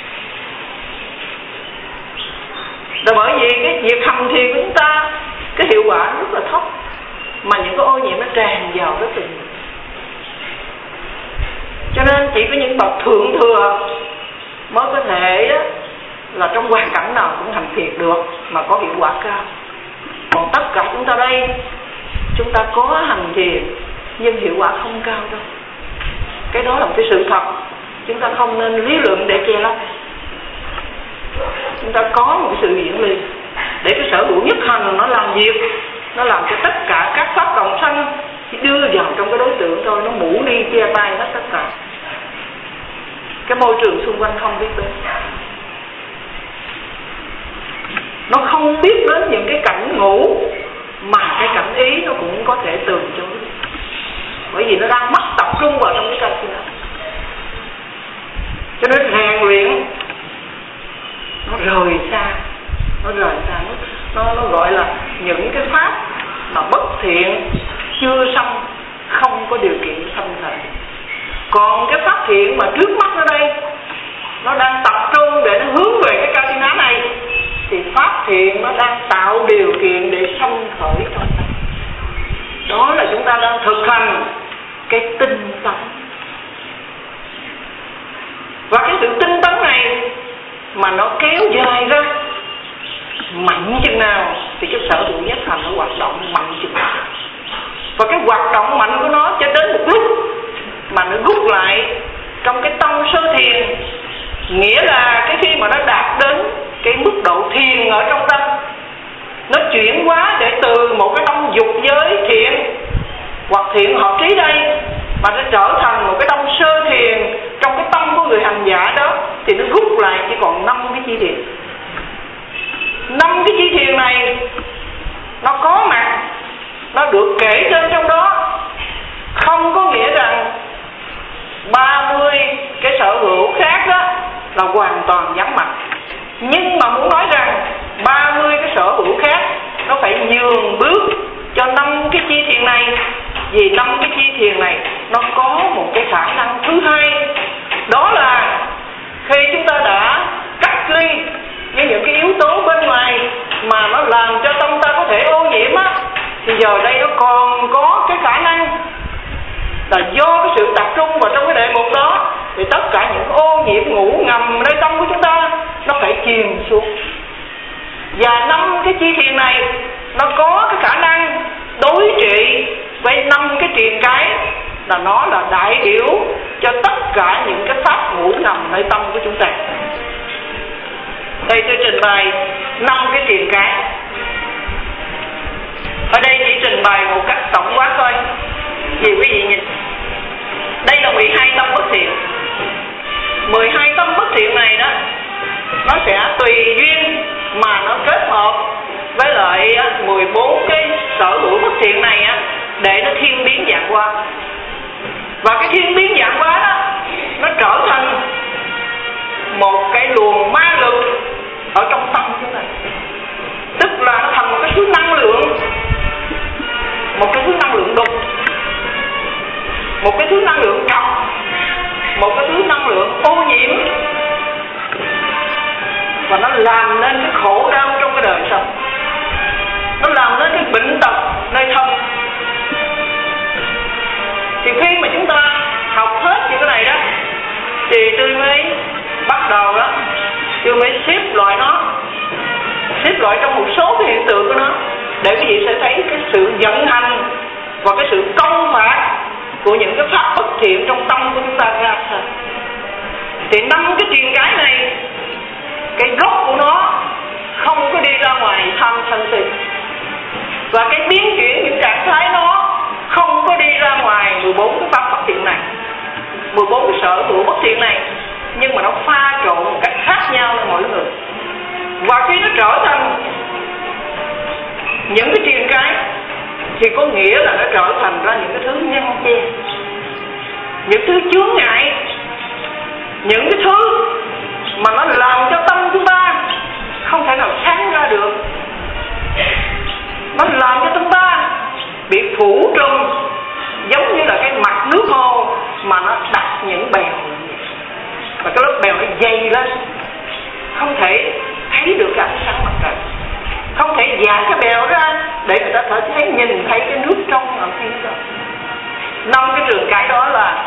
Rồi bởi vì cái việc hành thiền của chúng ta, cái hiệu quả rất là thấp, mà những cái ô nhiễm nó tràn vào rất là nhiều. Cho nên chỉ có những bậc thượng thừa mới có thể là trong hoàn cảnh nào cũng hành thiền được mà có hiệu quả cao. Còn tất cả chúng ta đây, chúng ta có hành thiền nhưng hiệu quả không cao đâu. Cái đó là một cái sự thật, chúng ta không nên lý luận để che lấp. Chúng ta có một sự viễn ly để cái sở hữu nhất hành nó làm việc, nó làm cho tất cả các pháp đồng sanh đưa vào trong cái đối tượng thôi, nó mũ đi che tay hết tất cả. Cái môi trường xung quanh không biết đến, nó không biết đến những cái cảnh ngủ mà cái cảnh ý nó cũng có thể từ chối, bởi vì nó đang mất tập trung vào trong cái cảnh kia. Cho nên rèn luyện nó rời xa, nó rời xa nó, nó, nó gọi là những cái pháp mà bất thiện chưa xong, không có điều kiện xong thời. Còn cái pháp thiện mà trước mắt ở đây nó đang tập trung để nó hướng về cái Katina này, thì pháp thiện nó đang tạo điều kiện để sanh khởi trong ta. Đó là chúng ta đang thực hành cái tinh tấn. Và cái sự tinh tấn này mà nó kéo dài ra mạnh chừng nào thì cái sở hữu nhất hành nó hoạt động mạnh chừng nào. Và cái hoạt động mạnh của nó cho đến một lúc mà nó rút lại trong cái tâm sơ thiền, nghĩa là cái khi mà nó đạt đến cái mức độ thiền ở trong tâm, nó chuyển hóa để từ một cái tâm dục giới thiện hoặc thiện hợp trí đây mà nó trở thành một cái tâm sơ thiền trong cái tâm của người hành giả đó, thì nó rút lại chỉ còn năm cái chi thiền. Năm cái chi thiền này nó có mặt, nó được kể trên trong đó, không có nghĩa rằng ba mươi cái sở hữu khác đó là hoàn toàn vắng mặt. Nhưng mà muốn nói rằng ba mươi cái sở hữu khác nó phải nhường bước cho năm cái chi thiền này, vì năm cái chi thiền này nó có một cái khả năng thứ hai, đó là khi chúng ta đã cách ly với những cái yếu tố bên ngoài mà nó làm cho tâm ta có thể ô nhiễm á, thì giờ đây nó còn có cái khả năng là do cái sự tập trung vào trong cái đề mục đó, thì tất cả những ô nhiễm ngủ ngầm nơi tâm của chúng ta nó phải chìm xuống. Và năm cái chi thiền này nó có cái khả năng đối trị với năm cái triền cái, là nó là đại biểu cho tất cả những cái pháp ngủ ngầm nơi tâm của chúng ta. Đây tôi trình bày năm cái triền cái. Ở đây chỉ trình bày một cách tổng quát thôi, vì quý vị nhìn đây là mười hai tâm bất thiện. mười hai tâm bất thiện này đó, nó sẽ tùy duyên mà nó kết hợp với lại mười bốn cái sở hữu bất thiện này á, để nó thiên biến dạng hóa. Và cái thiên biến dạng hóa đó, nó trở thành một cái luồng ma lực ở trong tâm chúng ta. Tức là nó thành một cái thứ năng lượng, một cái thứ năng lượng đục, một cái thứ năng lượng cọc, một cái thứ năng lượng ô nhiễm, và nó làm nên cái khổ đau trong cái đời sống. nó làm nên cái bệnh tật nơi thân. Thì khi mà chúng ta học hết những cái này đó thì tôi mới bắt đầu đó, tôi mới xếp loại nó, xếp loại trong một số cái hiện tượng của nó, để quý vị sẽ thấy cái sự vận hành và cái sự công phạt của những cái pháp bất thiện trong tâm của chúng ta ra sao. Thì năm cái triền cái này, cái gốc của nó không có đi ra ngoài tham sân si, và cái biến chuyển những trạng thái nó không có đi ra ngoài mười bốn cái pháp bất thiện này, mười bốn cái sở hữu bất thiện này, nhưng mà nó pha trộn một cách khác nhau với mỗi người. Và khi nó trở thành những cái triền cái thì có nghĩa là nó trở thành ra những cái thứ nhân che, những thứ chướng ngại, những cái thứ mà nó làm cho tâm chúng ta không thể nào sáng ra được. Nó làm cho tâm ta bị phủ trùm, giống như là cái mặt nước hồ mà nó đặt những bèo, và cái lớp bèo nó dày lên, không thể thấy được cái ánh sáng mặt trời, không thể dạt cái bèo ra để người ta có thể thấy, nhìn thấy cái nước trong ở phía đó. Năm cái trường cái đó là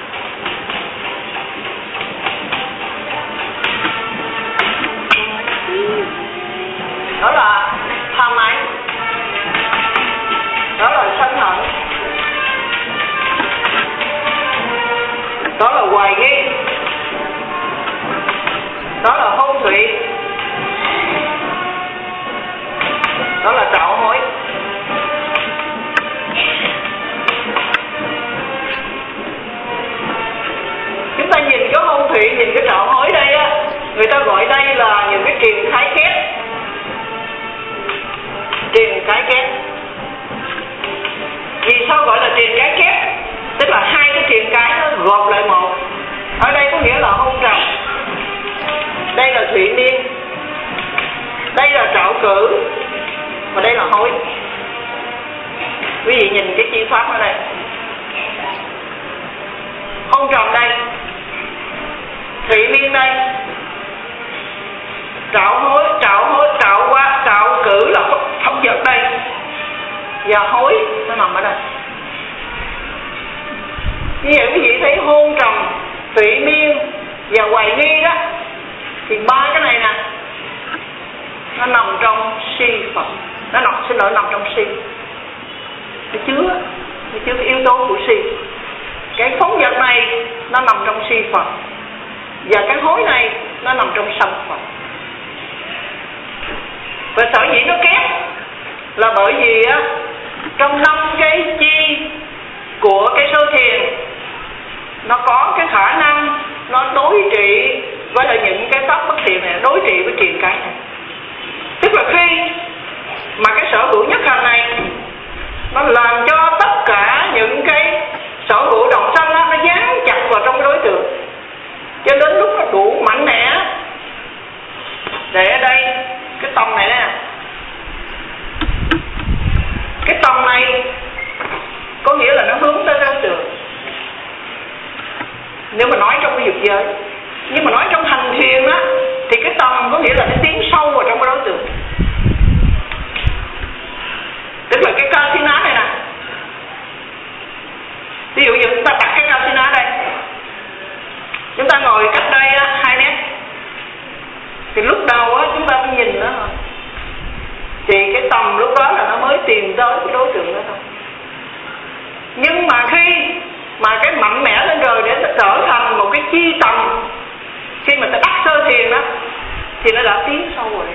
đó là tham ái, đó là sân hận, đó là hoài nghi, đó là hôn thủy, đó là trạo hối. Chúng ta nhìn cái hôn thủy, nhìn cái trạo hối đây á, người ta gọi đây là những cái triền thái kép. Triền cái kép. Vì sao gọi là triền cái kép? Tức là hai cái triền cái nó gộp lại một. Ở đây có nghĩa là hôn trầm, đây là thủy miên, đây là trạo cử, và đây là hối. Quý vị nhìn cái chi pháp ở đây. Hôn trầm đây, thủy miên đây, trạo hối, trạo hối, trạo qua, trạo cử là thống vật đây, và hối nó nằm ở đây. Như vậy quý vị thấy hôn trầm, thủy miên và hoài nghi đó, thì ba cái này nè nó nằm trong si Phật, nó nằm xin lỗi nằm trong si, nó chứa nó chứa cái yếu tố của si. Cái phóng vật này nó nằm trong si Phật, và cái hối này nó nằm trong sân Phật. Và sở dĩ nó kép là bởi vì á, trong năm cái chi của cái sơ thiền nó có cái khả năng nó đối trị với lại những cái pháp bất thiện này, đối trị với triền cái này. Tức là khi mà cái sở hữu nhất hành này nó làm cho tất cả những cái sở hữu động sanh đó, nó dán chặt vào trong cái đối tượng, cho đến lúc nó đủ mạnh mẽ để ở đây cái tông này nè, cái tông này có nghĩa là nó hướng tới đối tượng, nếu mà nói trong cái dục giới. Nhưng mà nói trong hành thiền á thì cái tầm có nghĩa là nó tiến sâu vào trong cái đối tượng. Tức là cái Kasina này nè, ví dụ như chúng ta đặt cái Kasina đây, chúng ta ngồi cách đây á, hai mét, thì lúc đầu á chúng ta phải nhìn nó thôi, thì cái tầm lúc đó là nó mới tìm tới cái đối tượng đó thôi. Nhưng mà khi mà cái mạnh mẽ lên rồi để nó trở thành một cái chi tầm, khi mà ta đắc sơ thiền đó thì nó đã tiến sâu rồi.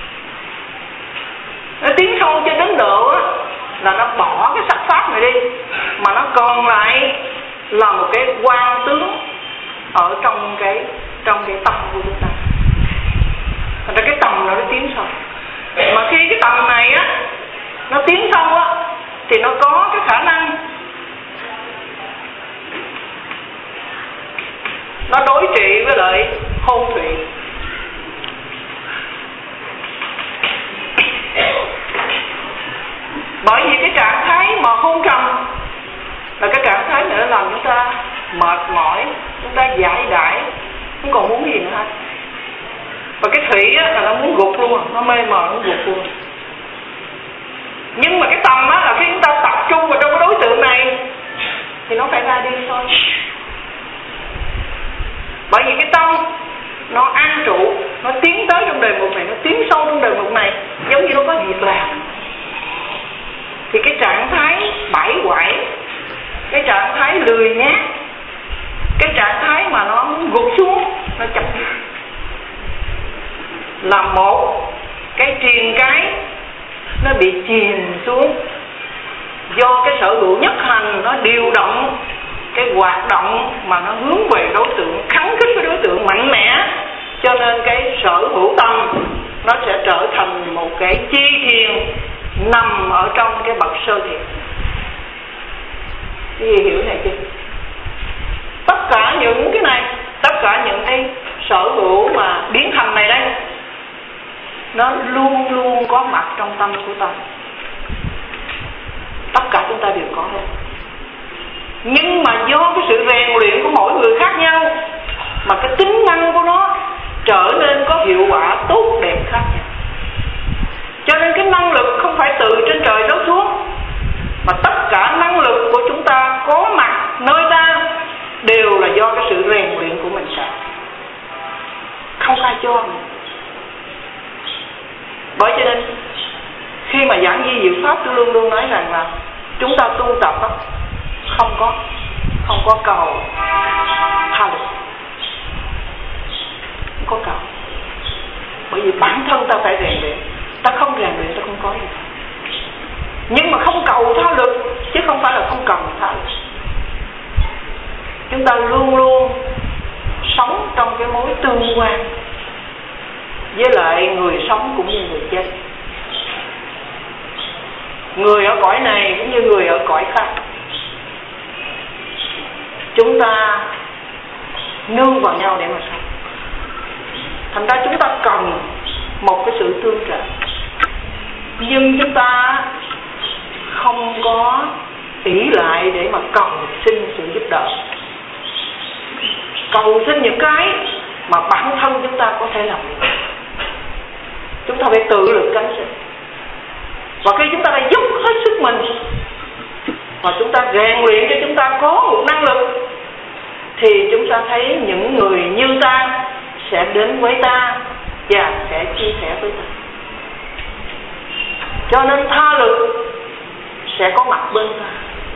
Nó tiến sâu cho đến độ á là nó bỏ cái sắc pháp này đi, mà nó còn lại là một cái quang tướng ở trong cái trong cái tâm của chúng ta. Thành ra cái tầm nó nó tiến sâu. Mà khi cái tầm này á nó tiến sâu á thì nó có cái khả năng nó đối trị với lại hôn thủy. Bởi vì cái trạng thái mà hôn trầm là cái trạng thái này nó làm chúng ta mệt mỏi, chúng ta giải đãi, không còn muốn gì nữa hết. Và cái thủy á, là nó muốn gục luôn, nó mê mờ, nó gục luôn. Nhưng mà cái tầm á là khi chúng ta tập trung vào trong cái đối tượng này thì nó phải ra đi thôi. Bởi vì cái tâm nó an trụ, nó tiến tới trong đề mục này, nó tiến sâu trong đề mục này, giống như nó có việc làm. Thì cái trạng thái bãi quải, cái trạng thái lười nhác, cái trạng thái mà nó gục xuống, nó chậm là một cái triền cái nó bị chìm xuống, do cái sở hữu nhất hành nó điều động cái hoạt động mà nó hướng về đối tượng, kháng khích với đối tượng mạnh mẽ, cho nên cái sở hữu tâm nó sẽ trở thành một cái chi thiền nằm ở trong cái bậc sơ thiền. Cái gì hiểu này chưa? Tất cả những cái này, tất cả những cái sở hữu mà biến thành này đây, nó luôn luôn có mặt trong tâm của ta. Tất cả chúng ta đều có hết. Nhưng mà do cái sự rèn luyện của mỗi người khác nhau mà cái tính năng của nó trở nên có hiệu quả tốt đẹp khác nhau. Cho nên cái năng lực không phải từ trên trời rớt xuống, mà tất cả năng lực của chúng ta có mặt nơi ta đều là do cái sự rèn luyện của mình sao. Không ai cho mình. Bởi cho nên khi mà giảng di diệu pháp, tôi luôn luôn nói rằng là chúng ta tu tập đó, không có không có cầu tha lực, không có cầu. Bởi vì bản thân ta phải rèn luyện, ta không rèn luyện ta không có gì. Nhưng mà không cầu tha lực, chứ không phải là không cần tha lực. Chúng ta luôn luôn sống trong cái mối tương quan với lại người sống cũng như người chết, người ở cõi này cũng như người ở cõi khác. Chúng ta nương vào nhau để mà sống. Thành ra chúng ta cần một cái sự tương trợ, nhưng chúng ta không có ỷ lại để mà cầu xin sự giúp đỡ, cầu xin những cái mà bản thân chúng ta có thể làm được. Chúng ta phải tự lực cánh sinh. Và khi chúng ta đã dốc hết sức mình và chúng ta rèn luyện cho chúng ta có một năng lực, thì chúng ta thấy những người như ta sẽ đến với ta và sẽ chia sẻ với ta. Cho nên tha lực sẽ có mặt bên ta,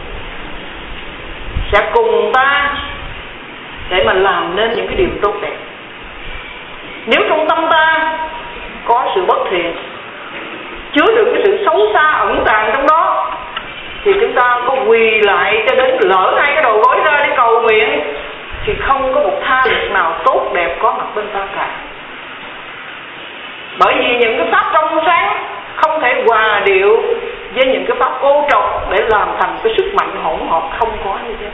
sẽ cùng ta để mà làm nên những cái điều tốt đẹp. Nếu trong tâm ta có sự bất thiện, chứa đựng cái sự xấu xa ẩn tàng trong đó, thì chúng ta có quỳ lại cho đến lỡ hai cái đầu gối ra để cầu nguyện, thì không có một tha lực nào tốt đẹp có mặt bên ta cả. Bởi vì những cái pháp trong sáng không thể hòa điệu với những cái pháp ô trọc để làm thành cái sức mạnh hỗn hợp, không có như thế.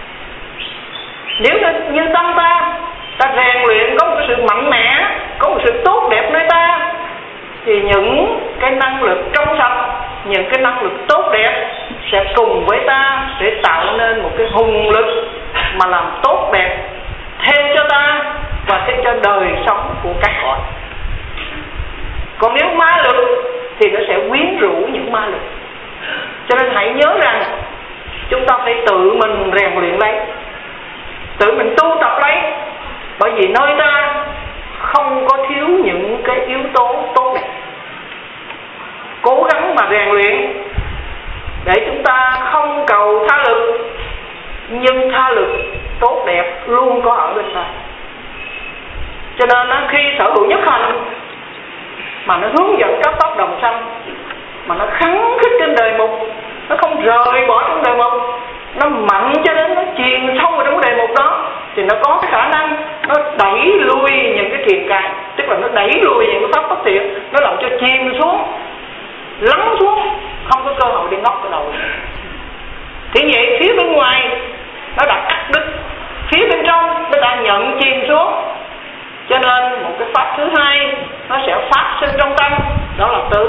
Nếu như tâm ta ta rèn luyện có một cái sự mạnh mẽ, có một sự tốt đẹp nơi ta, thì những cái năng lực trong sạch, những cái năng lực tốt đẹp sẽ cùng với ta để tạo nên một cái hùng lực mà làm tốt đẹp thêm cho ta và thêm cho đời sống của các cõi. Còn nếu ma lực thì nó sẽ quyến rũ những ma lực. Cho nên hãy nhớ rằng chúng ta phải tự mình rèn luyện lấy, tự mình tu tập lấy. Bởi vì nơi ta không có thiếu những cái yếu tố tốt đẹp. Cố gắng mà rèn luyện để chúng ta không cầu tha lực, nhưng tha lực tốt đẹp luôn có ở bên ta. Cho nên khi sở hữu nhất hành mà nó hướng dẫn các pháp đồng sanh, mà nó khắng khích trên đề mục, nó không rời bỏ trong đề mục, nó mạnh cho đến nó chìm sâu vào trong cái đề mục đó, thì nó có cái khả năng nó đẩy lui những cái thiền cái, tức là nó đẩy lui những cái pháp bất thiện, nó làm cho chìm xuống, lắng xuống, không có cơ hội để ngóc cái đầu. Thì vậy phía bên ngoài nó đã cắt đứt, phía bên trong nó đã nhận chìm xuống. Cho nên một cái pháp thứ hai nó sẽ phát sinh trong tâm, đó là tứ.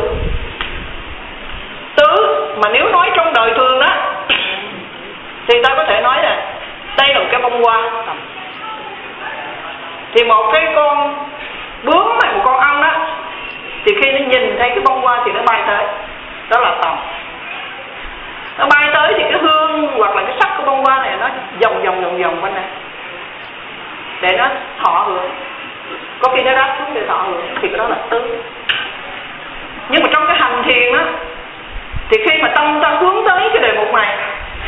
Tứ mà nếu nói trong đời thường đó thì ta có thể nói là đây là một cái bông hoa. Thì một cái con bướm hay một con ong đó, thì khi nó nhìn thấy cái bông hoa thì nó bay tới. đó là tầm. Nó bay tới thì cái hương hoặc là cái sắc của bông hoa này nó vòng vòng vòng vòng quanh này để nó thọ hưởng. Có khi nó đáp xuống để thọ hưởng thì cái đó là tứ. Nhưng mà trong cái hành thiền á, thì khi mà tâm ta hướng tới cái đề mục này,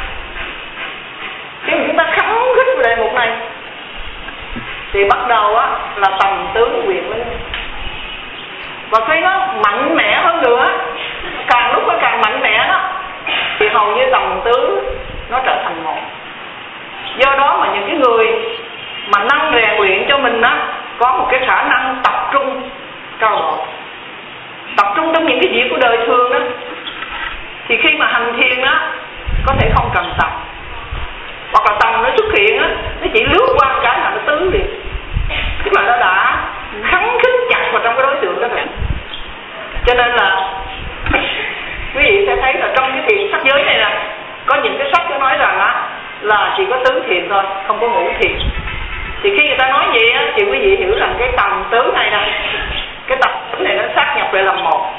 khi mà chúng ta khắng khích vào đề mục này, thì bắt đầu á là tầm tứ quyện lên. Và khi nó mạnh mẽ hơn nữa, càng lúc nó càng mạnh mẽ đó, thì hầu như tầm tứ nó trở thành một. Do đó mà những cái người mà năng rèn luyện cho mình á, có một cái khả năng tập trung cao độ, tập trung trong những cái việc của đời thường đó, thì khi mà hành thiền á, có thể không cần tập, hoặc là tầm nó xuất hiện á, nó chỉ lướt qua một cái là nó tứ liền, tức là nó đã khắng khích chặt vào trong cái đối tượng đó rồi. Cho nên là quý vị sẽ thấy là trong cái thiền sắc giới này nè, có những cái sách nó nói rằng á là chỉ có tứ thiền thôi, không có ngũ thiền. Thì khi người ta nói vậy á, thì quý vị hiểu rằng cái tầm tứ này nè, cái tầm tứ này nó sát nhập lại làm một.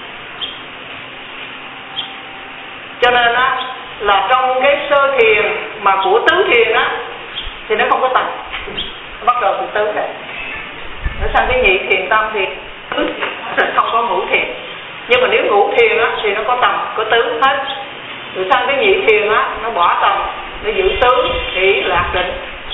Cho nên á là trong cái sơ thiền mà của tứ thiền á thì nó không có tầm, bắt đầu từ tứ này, nó sang cái nhị thiền tam thiền, tứ thiền không có ngũ thiền. Nhưng mà nếu ngũ thiền á thì nó có tầm, có tứ hết. Rồi sang cái nhị thiền á nó bỏ tầm, nó giữ tứ, hỷ, lạc, định.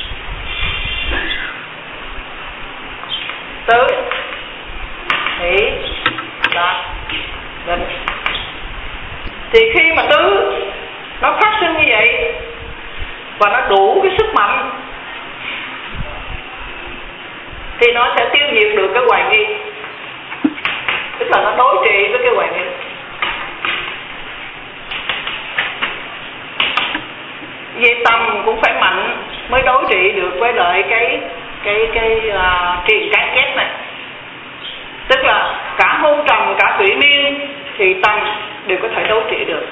Tứ, hỷ, lạc, định. Thì khi mà tứ nó phát sinh như vậy và nó đủ cái sức mạnh thì nó sẽ tiêu diệt được cái hoài nghi, tức là nó đối trị với cái hoài nghi. Vì tâm cũng phải mạnh mới đối trị được với lại cái cái cái uh, triền cái kép này, tức là cả hôn trầm cả thủy miên thì tâm đều có thể đối trị được.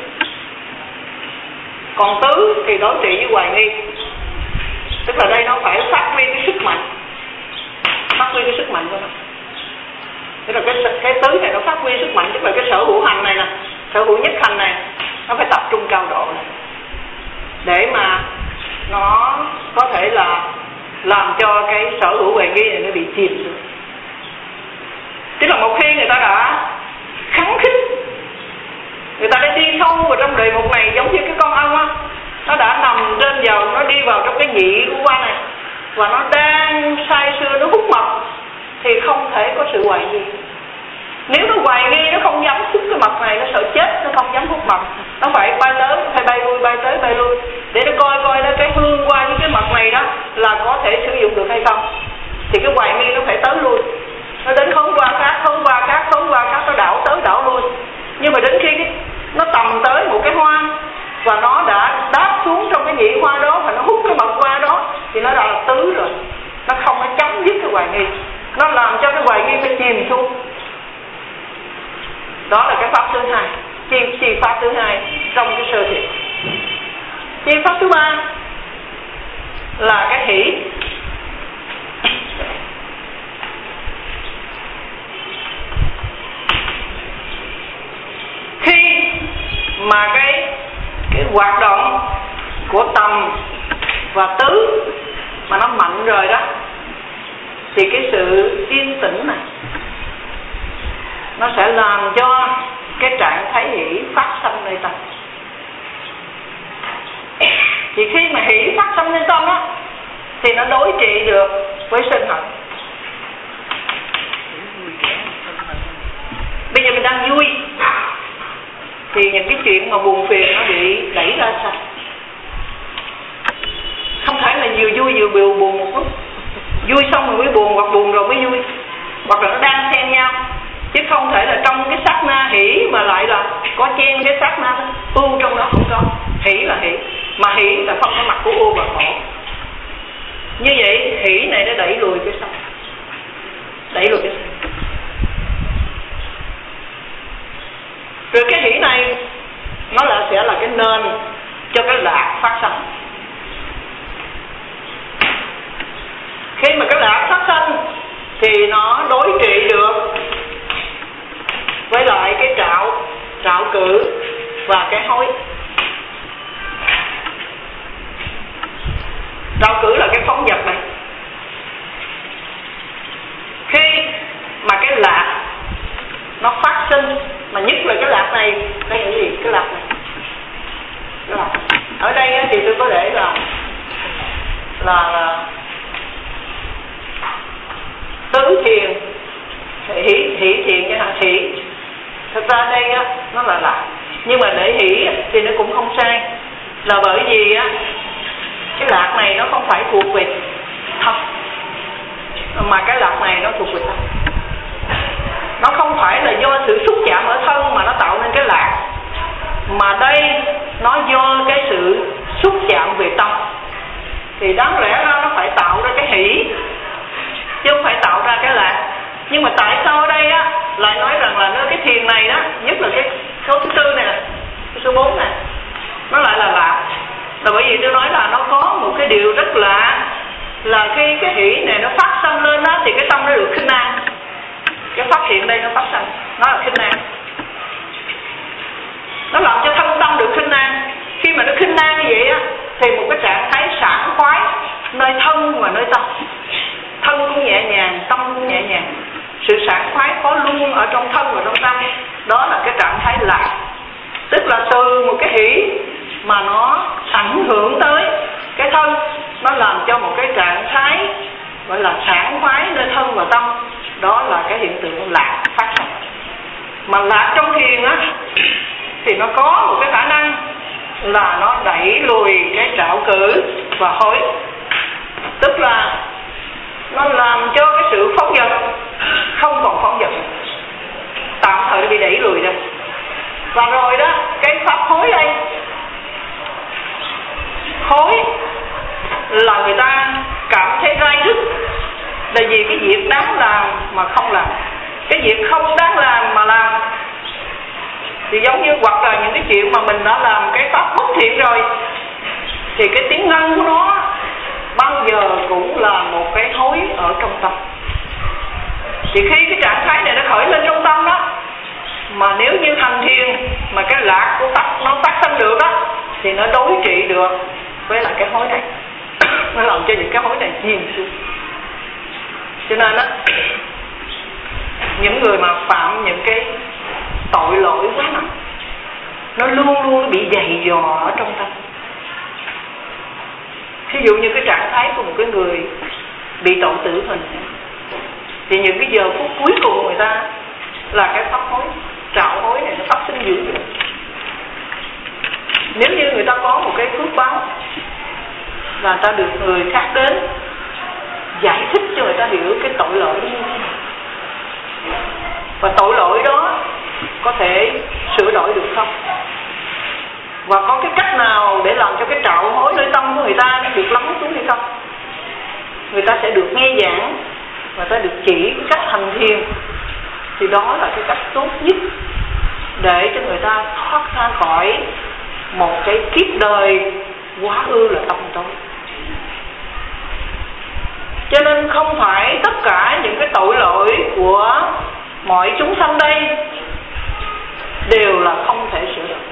Còn tứ thì đối trị với hoài nghi, tức là đây nó phải phát huy cái sức mạnh, phát huy cái sức mạnh của nó. Tức là cái, cái tứ này nó phát huy sức mạnh, tức là cái sở hữu hành này nè, sở hữu nhất hành này nó phải tập trung cao độ này, để mà nó có thể là làm cho cái sở hữu hoài nghi này nó bị chìm được. Tức là một khi người ta đã khắng khích, người ta đã đi sâu vào trong đề mục này, giống như cái con ong á, nó đã nằm trên vào, nó đi vào trong cái nhị của qua này và nó đang say sưa, nó hút mật, thì không thể có sự hoài nghi. Nếu nó hoài nghi, nó không dám hút cái mật này, nó sợ chết, nó không dám hút mật, nó phải bay tới, nó phải bay lui, bay tới, bay lui để nó coi coi đó cái hương qua với cái mật này đó là có thể sử dụng được hay không. Thì cái hoài nghi nó phải tới lui, nó đến khống qua khác, khống qua khác, khống qua khác, nó đảo tới đảo lui. Nhưng mà đến khi cái, nó tầm tới một cái hoa và nó đã đáp xuống trong cái nhị hoa đó và nó hút cái mật hoa đó thì nó đã là tứ rồi, nó không có chấm dứt cái hoài nghi, nó làm cho cái hoài nghi phải chìm xuống. Đó là cái pháp thứ hai, chi, chi pháp thứ hai trong cái sơ thiền. Chi pháp thứ ba là cái hỷ. Khi mà cái cái hoạt động của tầm và tứ mà nó mạnh rồi đó, thì cái sự yên tĩnh này nó sẽ làm cho cái trạng thái hỷ phát sanh nơi tâm. Thì khi mà hỷ phát sanh nơi tâm á, thì nó đối trị được với sân hận. Bây giờ mình đang vui thì những cái chuyện mà buồn phiền nó bị đẩy ra sao? Không phải là vừa vui vừa buồn buồn một lúc, vui xong rồi mới buồn, hoặc buồn rồi mới vui, hoặc là nó đang xen nhau, chứ không thể là trong cái sát na hỷ mà lại là có chen cái sát na ưu trong đó, không có. Hỷ là hỷ, mà hỷ là không có mặt của ưu và khổ. Như vậy hỷ này nó đẩy lùi cái sân, đẩy lùi cái sân. Rồi cái hỷ này nó là sẽ là cái nền cho cái lạc phát sanh. Khi mà cái lạc phát sanh thì nó đối trị được với lại cái trạo trạo cự cái hối. Trạo cử là cái phóng vật này. Khi mà cái lạc nó phát sinh, mà nhất là cái lạc này, đây là cái gì? Cái lạc này, cái lạc. Ở đây thì tôi có để là là, là tứ thiền, hỷ hỷ thiền cho hạn hỷ. Thực ra đây á nó là lạc, nhưng mà để hỷ thì nó cũng không sai, là bởi vì á cái lạc này nó không phải thuộc về thân, mà cái lạc này nó thuộc về tâm. Nó không phải là do sự xúc chạm ở thân mà nó tạo nên cái lạc, mà đây nó do cái sự xúc chạm về tâm. Thì đáng lẽ ra nó phải tạo ra cái hỷ, chứ không phải tạo ra cái lạc. Nhưng mà tại sao ở đây á lại nói rằng là nơi cái thiền này đó, nhất là cái số thứ tư này, cái số bốn này, nó lại là lạc? Là bởi vì tôi nói là nó có một cái điều rất lạ, là khi cái hỷ này nó phát sanh lên đó, thì cái tâm nó được khinh an. Cái phát hiện đây nó phát sanh, nó là khinh an, nó làm cho thân tâm được khinh an. Khi mà nó khinh an như vậy á, thì một cái trạng thái sảng khoái nơi thân và nơi tâm. Thân cũng nhẹ nhàng, tâm cũng nhẹ nhàng. Sự sảng khoái có luôn ở trong thân và trong tâm. Đó là cái trạng thái lạc. Tức là từ một cái hỷ mà nó ảnh hưởng tới cái thân, nó làm cho một cái trạng thái gọi là sảng khoái nơi thân và tâm. Đó là cái hiện tượng lạc phát sinh. Mà lạc trong thiền á thì nó có một cái khả năng là nó đẩy lùi cái trạo cử và hối. Tức là nó làm cho cái sự phóng dật không còn phóng dật, tạm thời bị đẩy lùi rồi. Và rồi đó, cái pháp hối đây, hối là người ta cảm thấy rai rứt, là vì cái việc đáng làm mà không làm, cái việc không đáng làm mà làm. Thì giống như hoặc là những cái chuyện mà mình đã làm cái pháp bất thiện rồi, thì cái tiếng ngân của nó bao giờ cũng là một cái hối ở trong tâm. Thì khi cái trạng thái này nó khởi lên trong tâm đó, mà nếu như hành thiền mà cái lạc của pháp nó phát sinh được đó, thì nó đối trị được với lại cái hối này. Nó làm cho những cái hối này chìm xuống. Cho nên á, những người mà phạm những cái tội lỗi quá nặng, nó luôn luôn bị dày dò ở trong tâm. Ví dụ như cái trạng thái của một cái người bị tội tử hình, thì những cái giờ phút cuối cùng người ta là cái pháp hối, trạo hối này nó phát sinh dữ dội. Nếu như người ta có một cái phước báo và người ta được người khác đến giải thích cho người ta hiểu cái tội lỗi như thế nào, và tội lỗi đó có thể sửa đổi được không, và có cái cách nào để làm cho cái trạo hối nơi tâm của người ta nó được lắng xuống hay không, người ta sẽ được nghe giảng và ta được chỉ cái cách hành thiền. Thì đó là cái cách tốt nhất để cho người ta thoát ra khỏi một cái kiếp đời quá ư là tâm tối. Cho nên không phải tất cả những cái tội lỗi của mọi chúng sanh đây đều là không thể sửa được,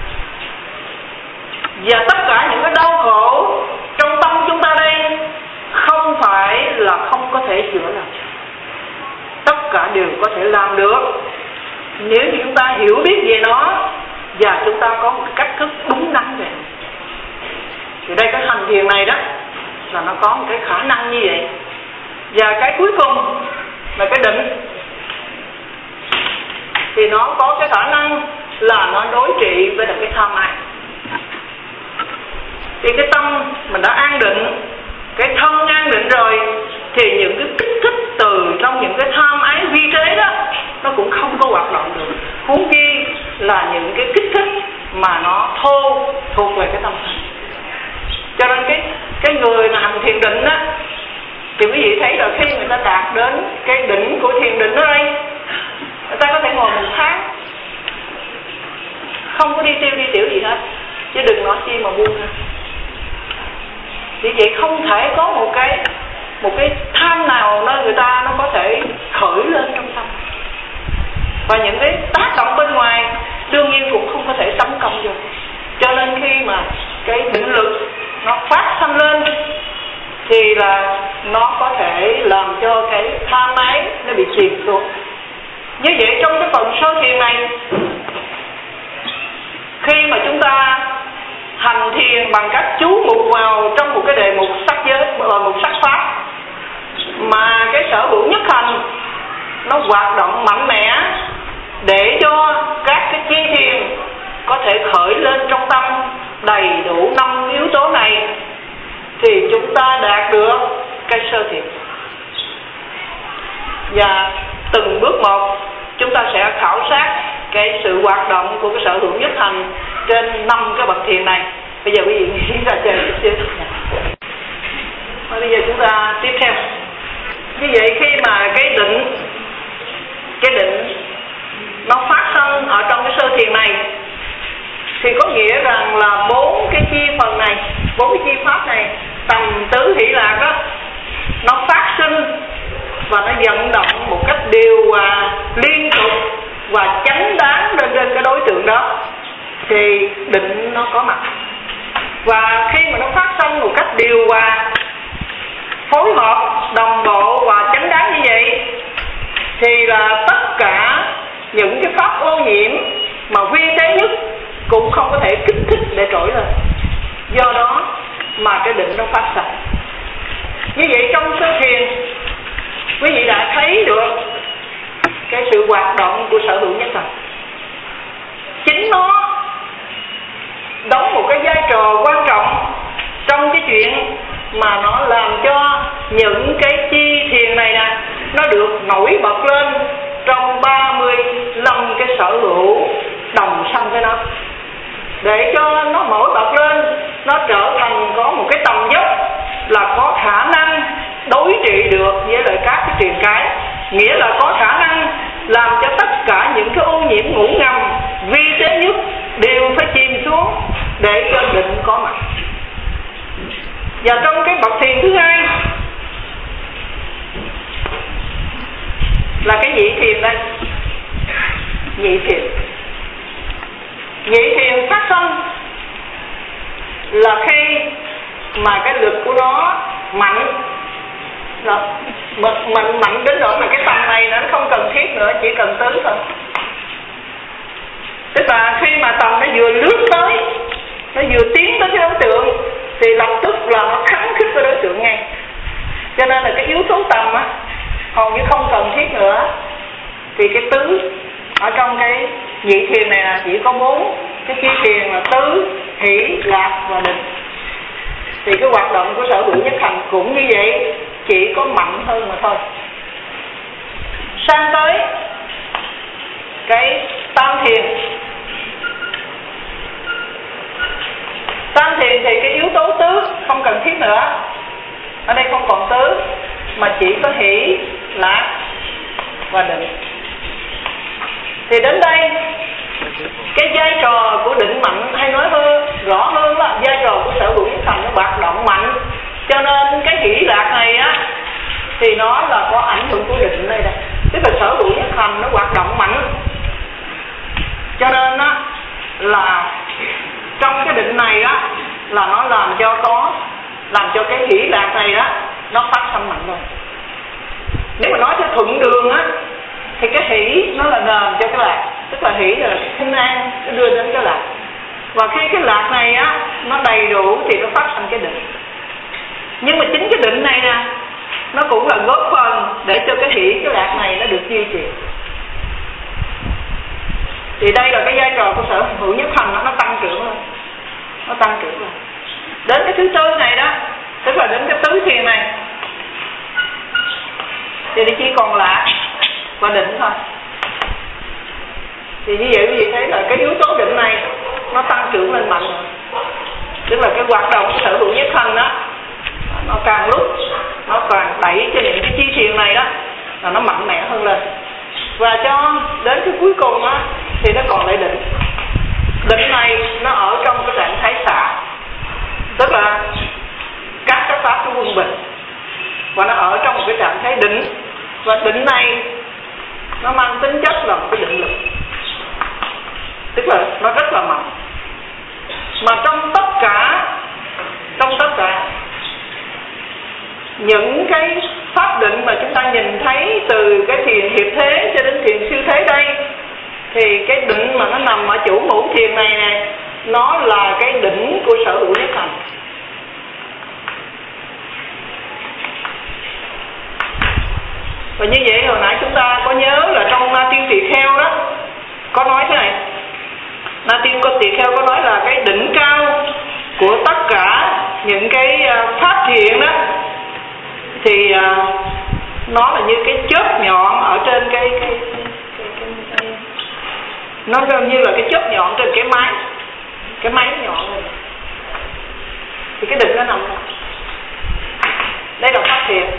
và tất cả những cái đau khổ trong tâm chúng ta đây không phải là không có thể chữa được. Tất cả đều có thể làm được nếu như chúng ta hiểu biết về nó và chúng ta có một cách thức đúng đắn về nó. Thì đây cái hành thiền này đó là nó có một cái khả năng như vậy. Và cái cuối cùng là cái định, thì nó có cái khả năng là nó đối trị với cái tham ái. Thì cái tâm mình đã an định, cái thân an định rồi, thì những cái kích thích từ trong những cái tham ái vi tế đó nó cũng không có hoạt động được. Huống chi là những cái kích thích mà nó thô thuộc về cái tâm. Cho nên cái cái người mà hành thiền định á, thì quý vị thấy là khi người ta đạt đến cái đỉnh của thiền định ở đây, người ta có thể ngồi một tháng không có đi tiêu đi tiểu gì hết, chứ đừng nói chi mà buông ra. Vì vậy không thể có một cái một cái tham nào nơi người ta nó có thể khởi lên trong tâm. Và những cái tác động bên ngoài đương nhiên cũng không có thể tấn công được. Cho nên khi mà cái định lực nó phát sanh lên thì là nó có thể làm cho cái tham ái nó bị chìm xuống. Như vậy trong cái phần sơ thiền này, khi mà chúng ta hành thiền bằng cách chú mục vào trong một cái đề mục sắc giới và một sắc pháp, mà cái sở hữu nhất hành nó hoạt động mạnh mẽ để cho các cái chi thiền có thể khởi lên trong tâm đầy đủ năm yếu tố này, thì chúng ta đạt được cái sơ thiền. Và từng bước một chúng ta sẽ khảo sát cái sự hoạt động của cái sở hữu nhất hành trên năm cái bậc thiền này. Bây giờ quý vị nghĩ ra chơi chút xíu. Bây giờ chúng ta tiếp theo. Như vậy khi mà cái định cái định nó phát sinh ở trong cái sơ thiền này, thì có nghĩa rằng là bốn cái chi phần này, bốn cái chi pháp này, tầm tứ hỷ lạc đó, nó phát sinh và nó vận động một cách điều hòa liên tục và chánh đáng lên trên cái đối tượng đó, thì định nó có mặt. Và khi mà nó phát sinh một cách điều hòa, phối hợp, đồng bộ và chánh đáng như vậy, thì là tất cả những cái pháp ô nhiễm mà vi tế nhất cũng không có thể kích thích để trỗi lên. Do đó mà cái định nó phát sinh. Như vậy trong sơ thiền, quý vị đã thấy được cái sự hoạt động của sở hữu nhất hành. Chính nó đóng một cái vai trò quan trọng trong cái chuyện mà nó làm cho những cái chi thiền này nè, nó được nổi bật lên trong ba mươi lăm cái sở hữu đồng sanh với nó, để cho nó nổi bật lên, nó trở thành có một cái tầm dốc là có khả năng đối trị được với lại các cái truyền cái, nghĩa là có khả năng làm cho tất cả những cái ô nhiễm ngủ ngầm vi tế nhất đều phải chìm xuống để cho định có mặt. Và trong cái bậc thiền thứ hai là cái nhị thiền đây. Nhị thiền Nhị thiền phát sinh là khi mà cái lực của nó mạnh, là mạnh mạnh đến độ mà cái tầm này nó không cần thiết nữa, chỉ cần tứ thôi. Tức là khi mà tầm nó vừa lướt tới, nó vừa tiến tới cái đối tượng, thì lập tức là nó kháng khích với đối tượng ngay. Cho nên là cái yếu tố tầm á hầu như không cần thiết nữa. Thì cái tứ ở trong cái nhị thiền này là chỉ có bốn cái chi thiền là tứ, hỷ, lạc và định. Thì cái hoạt động của sở hữu nhất hành cũng như vậy, chỉ có mạnh hơn mà thôi. Sang tới cái tam thiền. Tam thiền thì cái yếu tố tứ không cần thiết nữa. Ở đây không còn tứ mà chỉ có hỷ, lạc và định. Thì đến đây cái vai trò của định mạnh, hay nói hơn rõ hơn là vai trò của sở hữu nhất hành nó hoạt động mạnh. Cho nên cái hỷ lạc này á thì nó là có ảnh hưởng của định đây đây. Tức là sở hữu nhất hành nó hoạt động mạnh. Cho nên á là trong cái định này á là nó làm cho có làm cho cái hỷ lạc này đó nó phát sinh mạnh rồi. Nếu mà nói cho thuận đường á thì cái hỷ nó là nền cho cái lạc, tức là hỷ là thanh an nó đưa đến cái lạc. Và khi cái lạc này á nó đầy đủ thì nó phát sinh cái định. Nhưng mà chính cái định này nè nó cũng là góp phần để cho cái hỷ, cái lạc này nó được duy trì. Thì đây là cái vai trò của sở hữu nhất hành, nó tăng trưởng lên, nó tăng trưởng lên. Đến cái thứ tư này đó, tức là đến cái tứ thiền này, thì nó chỉ còn lạc và định thôi. Thì như vậy quý vị thấy là cái yếu tố định này nó tăng trưởng lên mạnh rồi. Tức là cái hoạt động của sở hữu nhất hành đó, nó càng lúc nó càng đẩy cho những cái chi thiền này đó là nó mạnh mẽ hơn lên. Và cho đến cái cuối cùng á thì nó còn lại định. Định này nó ở trong cái trạng thái xả, tức là các cái pháp nó quân bình, và nó ở trong một cái trạng thái định. Và định này nó mang tính chất là một cái định lực. tức là nó rất là mạnh. Mà trong tất cả trong tất cả những cái pháp định mà chúng ta nhìn thấy từ cái thiền hiệp thế cho đến thiền siêu thế đây, thì cái định mà nó nằm ở chủ ngũ thiền này nè, nó là cái đỉnh của sở hữu nhất hành. Và như vậy hồi nãy chúng ta có nhớ là trong Na Tiên Tỳ Kheo đó có nói thế này, Na Tiên Tỳ Kheo có nói là cái đỉnh cao của tất cả những cái pháp thiện đó thì nó là như cái chớp nhọn ở trên cái, cái, cái, cái, cái, cái nó gần như là cái chớp nhọn trên cái máy cái máy nhọn này. Thì cái đỉnh nó nằm đó. Đây là pháp thiện.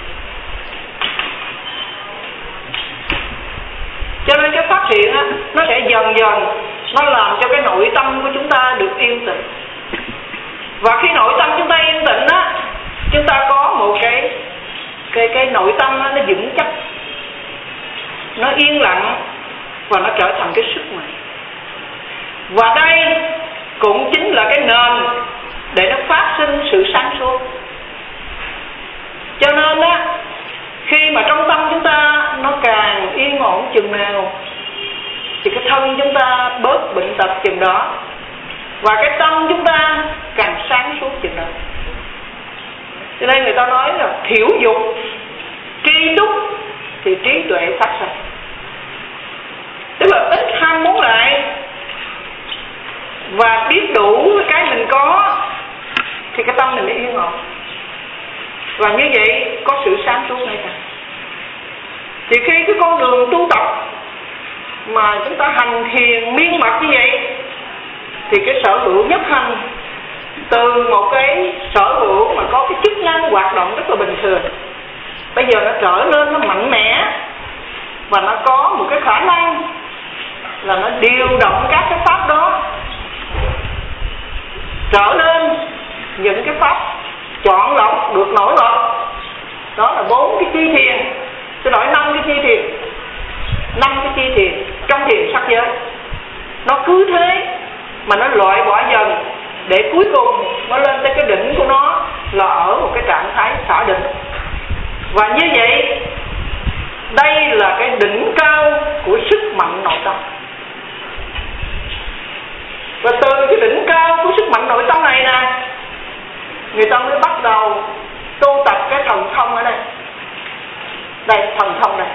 Cho nên cái phát hiện á, nó sẽ dần dần nó làm cho cái nội tâm của chúng ta được yên tĩnh. Và khi nội tâm chúng ta yên tĩnh á, chúng ta có một cái cái cái nội tâm á, nó vững chắc, nó yên lặng và nó trở thành cái sức mạnh. Và đây cũng chính là cái nền để nó phát sinh sự sáng suốt. Cho nên á, khi mà trong tâm chúng ta nó càng yên ổn chừng nào thì cái thân chúng ta bớt bệnh tật chừng đó, và cái tâm chúng ta càng sáng suốt chừng đó. Cho nên người ta nói là thiểu dục tri túc thì trí tuệ phát sinh. Tức là ít ham muốn lại và biết đủ cái mình có thì cái tâm mình mới yên ổn. Và như vậy có sự sáng suốt ngay cả. Thì khi cái con đường tu tập mà chúng ta hành thiền miên mật như vậy thì cái sở hữu nhất hành từ một cái sở hữu mà có cái chức năng hoạt động rất là bình thường, bây giờ nó trở nên nó mạnh mẽ và nó có một cái khả năng là nó điều động các cái pháp đó trở nên những cái pháp chọn lọc được nổi bật. Đó là bốn cái chi thiền, tôi nói năm cái chi thiền, năm cái chi thiền trong thiền sắc giới. Nó cứ thế mà nó loại bỏ dần để cuối cùng nó lên tới cái đỉnh của nó là ở một cái trạng thái xả định. Và như vậy đây là cái đỉnh cao của sức mạnh nội tâm. Và từ cái đỉnh cao của sức mạnh nội tâm này nè, người ta mới bắt đầu tu tập cái thần thông ở đây. Đây, thần thông đây.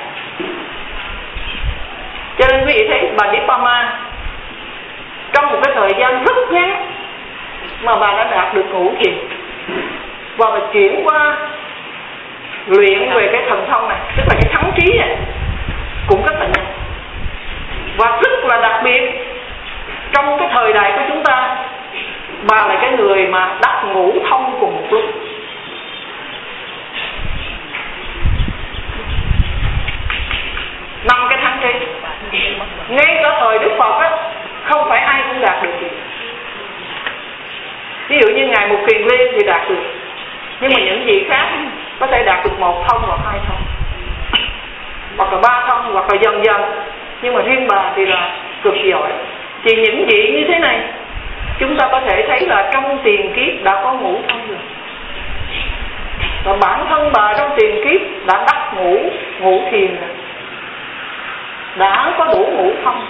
Cho nên quý vị thấy bà Dippama trong một cái thời gian rất ngắn mà bà đã đạt được ngũ thiền, và bà chuyển qua luyện về cái thần thông này, tức là cái thắng trí này cũng rất là nhanh và rất là đặc biệt. Trong cái thời đại của chúng ta, bà là cái người mà đắc ngũ thông cùng một lúc. Năm cái thắng trí. Ngay cả thời Đức Phật á, không phải ai cũng đạt được gì. Ví dụ như Ngài Mục Kiền Liên thì đạt được, nhưng mà những vị khác có thể đạt được một thông hoặc hai thông, hoặc là ba thông, hoặc là dần dần. Nhưng mà riêng bà thì là cực giỏi. Thì những vị như thế này chúng ta có thể thấy là trong tiền kiếp đã có ngũ thông rồi. Và bản thân bà trong tiền kiếp đã đắc ngũ ngũ thiền rồi, đã có đủ ngũ thông.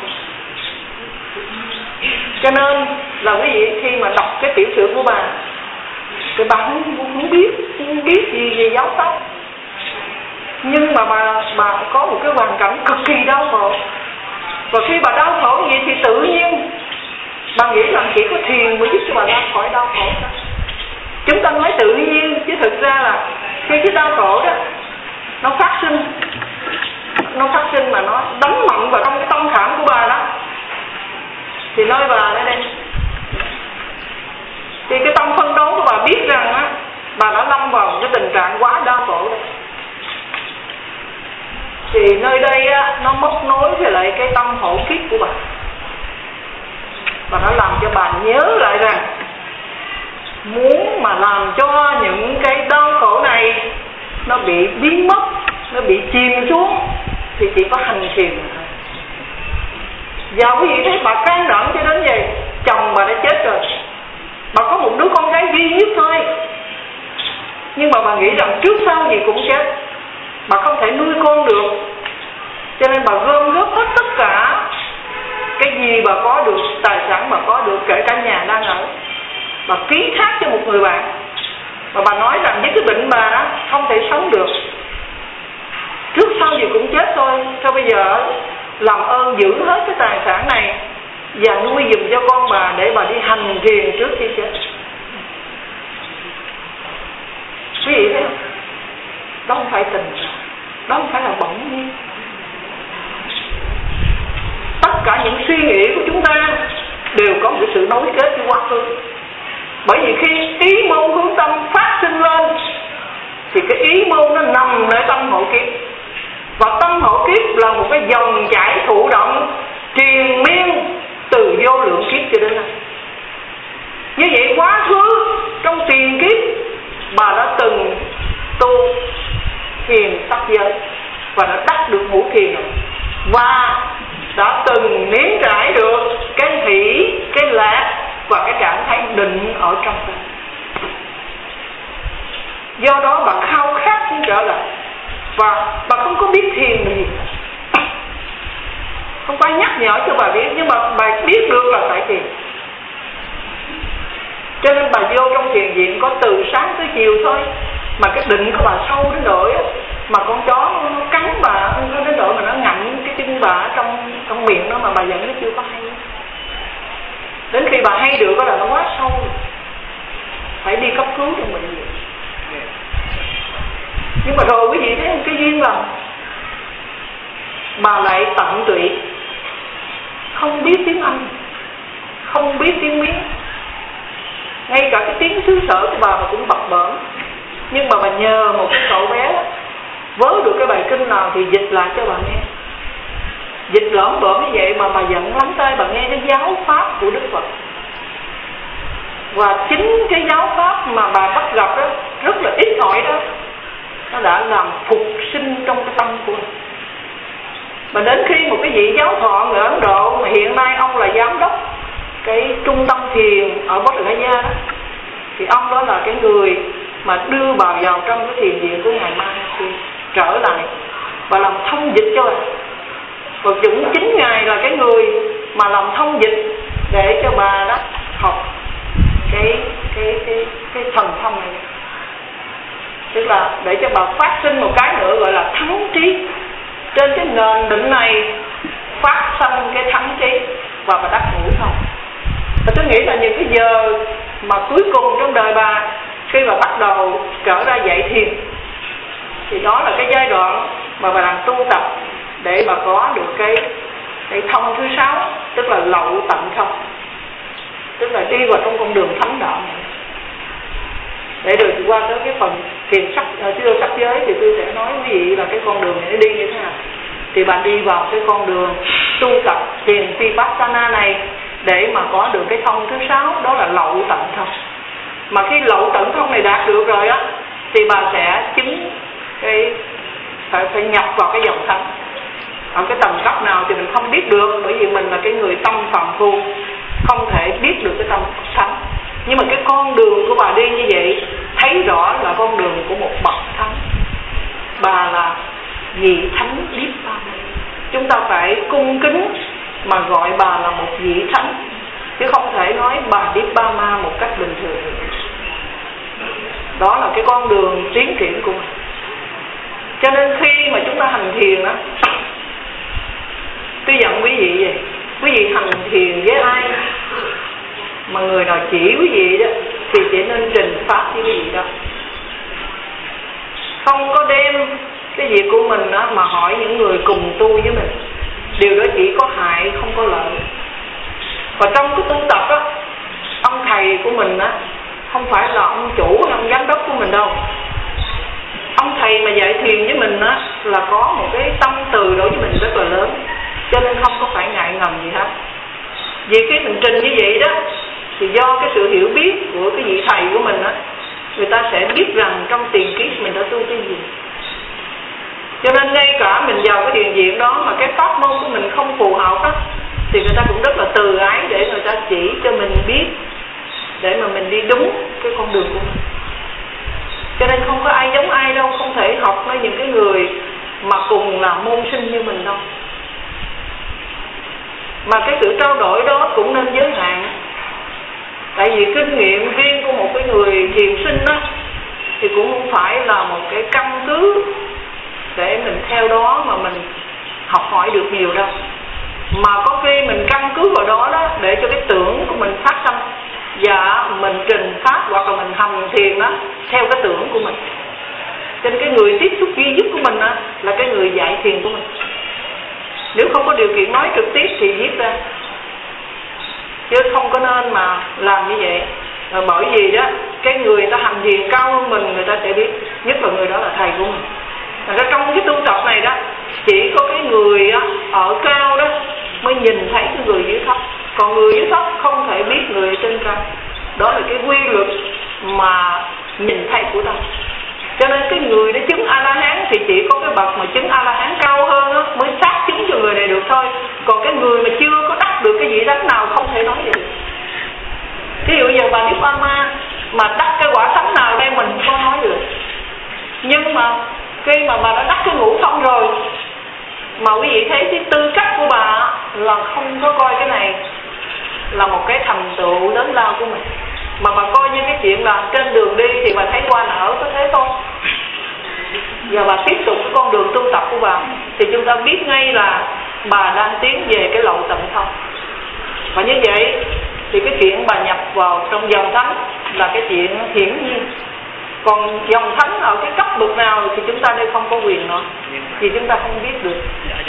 Cho nên là quý vị khi mà đọc cái tiểu sử của bà thì bà không, không biết không biết gì về giáo pháp, nhưng mà bà bà có một cái hoàn cảnh cực kỳ đau khổ. Và khi bà đau khổ vậy thì tự nhiên bà nghĩ rằng chỉ có thiền mới giúp cho bà ra khỏi đau khổ đó. Chúng ta nói tự nhiên chứ thực ra là khi cái đau khổ đó nó phát sinh nó phát sinh mà nó đánh mạnh vào trong cái tâm khảm của bà đó, thì nơi bà ở đây thì cái tâm phân đấu của bà biết rằng á, bà đã lâm vào cái tình trạng quá đau khổ đó. Thì nơi đây á, nó móc nối với lại cái tâm hộ kiếp của bà, và nó làm cho bà nhớ lại rằng muốn mà làm cho những cái đau khổ này nó bị biến mất, nó bị chìm xuống thì chỉ có hành thiền thôi. Và quý vị thấy bà can đảm cho đến vậy, chồng bà đã chết rồi, bà có một đứa con gái duy nhất thôi, nhưng mà bà nghĩ rằng trước sau gì cũng chết, bà không thể nuôi con được, cho nên bà gom góp hết tất cả cái gì bà có được, tài sản bà có được, kể cả nhà đang ở, bà ký thác cho một người bạn. Và bà nói rằng với cái bệnh bà đó không thể sống được, trước sau gì cũng chết thôi, thôi bây giờ làm ơn giữ hết cái tài sản này và nuôi giùm cho con bà để bà đi hành thiền trước khi chết. Quý vị thấy không? Đó không phải tình, đó không phải là bỗng nhiên. Tất cả những suy nghĩ của chúng ta đều có một cái sự nối kết với quá khứ. Bởi vì khi ý môn hướng tâm phát sinh lên thì cái ý môn nó nằm nơi tâm hộ kiếp. Và tâm hộ kiếp là một cái dòng chảy thụ động triền miên từ vô lượng kiếp cho đến nay. Như vậy quá khứ trong tiền kiếp bà đã từng tu thiền sắc giới và đã đắc được ngũ thiền rồi, và đã từng nếm trải được cái hỷ, cái lạc và cái trạng thái định ở trong tâm. Do đó bà khao khát muốn trở lại, và bà không có biết thiền là gì, không có ai nhắc nhở cho bà biết, nhưng mà bà biết được là phải thiền. Cho nên bà vô trong thiền viện có từ sáng tới chiều thôi, mà cái định của bà sâu đến nỗi mà con chó nó cắn bà đến nỗi mà nó ngậm cái chân bà ở trong trong miệng đó, mà bà vẫn nó chưa có hay. Đến khi bà hay được đó là nó quá sâu rồi, phải đi cấp cứu trong bệnh viện. Nhưng mà rồi quý vị thấy một cái duyên lành, bà lại tận tụy, không biết tiếng Anh, không biết tiếng Miến, ngay cả cái tiếng xứ sở của bà mà cũng bập bợm. Nhưng mà bà nhờ một cái cậu bé đó, vớ được cái bài kinh nào thì dịch lại cho bà nghe. Dịch lỡm bợm như vậy mà bà giận lắm tay, bà nghe cái giáo pháp của Đức Phật. Và chính cái giáo pháp mà bà bắt gặp đó, rất là ít ỏi đó, nó đã làm phục sinh trong cái tâm của mình. Mà đến khi một cái vị giáo thọ người Ấn Độ, mà hiện nay ông là giám đốc cái trung tâm thiền ở Bodh Gaya đó, thì ông đó là cái người mà đưa bà vào trong cái thiền viện của ngài Maharishi trở lại và làm thông dịch cho bà. Và cũng chính ngài là cái người mà làm thông dịch để cho bà đó học cái cái cái cái thần thông này, tức là để cho bà phát sinh một cái nữa gọi là thắng trí. Trên cái nền định này phát sinh cái thắng trí và bà đắc ngũ thông. Và tôi nghĩ là những cái giờ mà cuối cùng trong đời bà, khi bà bắt đầu trở ra dạy thiền, thì đó là cái giai đoạn mà bà đang tu tập để bà có được cái cái thông thứ sáu, tức là lậu tận thông, tức là đi vào trong con đường thánh đạo này. Để rồi qua tới cái phần thiền sắc, chưa sắc giới thì tôi sẽ nói quý vị là cái con đường này nó đi như thế nào. Thì bạn đi vào cái con đường tu tập thiền Vipassana này để mà có được cái thông thứ sáu, đó là lậu tận thông. Mà khi lậu tận thông này đạt được rồi á, thì bà sẽ chứng cái phải phải nhập vào cái dòng thánh. Ở cái tầng cấp nào thì mình không biết được, bởi vì mình là cái người tâm phàm phu, không thể biết được cái tâm thánh. Nhưng mà cái con đường của bà đi như vậy, thấy rõ là con đường của một bậc thánh. Bà là vị thánh Điếp Ba Ma. Chúng ta phải cung kính mà gọi bà là một vị thánh, chứ không thể nói bà Điếp Ba Ma một cách bình thường. Đó là cái con đường tiến triển của mình. Cho nên khi mà chúng ta hành thiền á, tôi dặn quý vị vậy, quý vị hành thiền với ai mà người nào chỉ quý vị đó thì chỉ nên trình pháp với quý vị đó. Không có đem cái việc của mình đó mà hỏi những người cùng tu với mình. Điều đó chỉ có hại, không có lợi. Và trong cái tu tập đó, ông thầy của mình đó không phải là ông chủ hay ông giám đốc của mình đâu. Ông thầy mà dạy thiền với mình đó là có một cái tâm từ đối với mình rất là lớn, cho nên không có phải ngại ngần gì hết. Vì khi mình trình như vậy đó, thì do cái sự hiểu biết của cái vị thầy của mình đó, người ta sẽ biết rằng trong tiền kiếp mình đã tu cái gì. Cho nên ngay cả mình vào cái thiền viện đó mà cái pháp môn của mình không phù hợp đó, thì người ta cũng rất là từ ái để người ta chỉ cho mình biết, để mà mình đi đúng cái con đường của mình. Cho nên không có ai giống ai đâu, không thể học với những cái người mà cùng là môn sinh như mình đâu. Mà cái sự trao đổi đó cũng nên giới hạn. Tại vì kinh nghiệm riêng của một cái người thiền sinh đó thì cũng không phải là một cái căn cứ để mình theo đó mà mình học hỏi được nhiều đâu. Mà có khi mình căn cứ vào đó đó để cho cái tưởng của mình phát sinh, và mình trình pháp hoặc là mình hành thiền đó theo cái tưởng của mình. Cho nên cái người tiếp xúc duy nhất của mình đó là cái người dạy thiền của mình. Nếu không có điều kiện nói trực tiếp thì viết ra, chứ không có nên mà làm như vậy. Rồi bởi vì đó cái người ta hành thiền cao hơn mình, người ta sẽ biết, nhất là người đó là thầy của mình. Thành ra trong cái tu tập này đó, chỉ có cái người đó, ở cao đó mới nhìn thấy cái người dưới thấp, còn người dưới thấp không thể biết người ở trên cao. Đó là cái quy luật mà nhìn thấy của ta. Cho nên cái người đã chứng A-la-hán thì chỉ có cái bậc mà chứng A-la-hán cao hơn đó, mới xác chứng cho người này được thôi. Còn cái người mà chưa có đắc được cái vị đắc nào không thể nói được. Ví dụ giờ bà Niết Bàn Ma mà đắc cái quả thánh nào đây mình không có nói được. Nhưng mà khi mà bà đã đắc cái ngũ thông rồi, mà quý vị thấy cái tư cách của bà là không có coi cái này là một cái thành tựu lớn lao của mình, mà bà coi như cái chuyện là trên đường đi thì bà thấy hoa nở có thế thôi, và bà tiếp tục cái con đường tu tập của bà, thì chúng ta biết ngay là bà đang tiến về cái lậu tận thông. Và như vậy thì cái chuyện bà nhập vào trong dòng thánh là cái chuyện hiển nhiên. Còn dòng thánh ở cái cấp bậc nào thì chúng ta đây không có quyền nữa, vì chúng ta không biết được.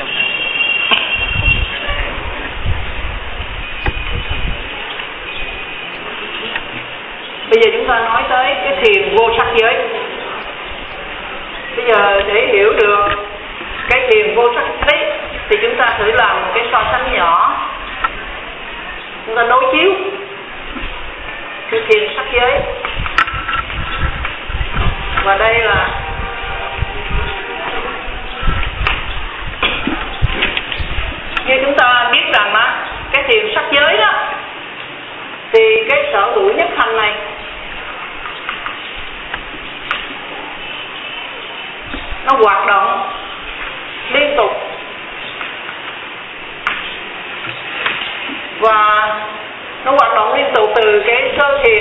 Bây giờ chúng ta nói tới cái thiền vô sắc giới. Bây giờ để hiểu được cái thiền vô sắc giới thì chúng ta thử làm một cái so sánh nhỏ. Chúng ta đối chiếu cái thiền sắc giới. Và đây là như chúng ta biết rằng á, cái thiền sắc giới đó thì cái sở hữu nhất hành này nó hoạt động liên tục, và nó hoạt động liên tục từ cái sơ thiền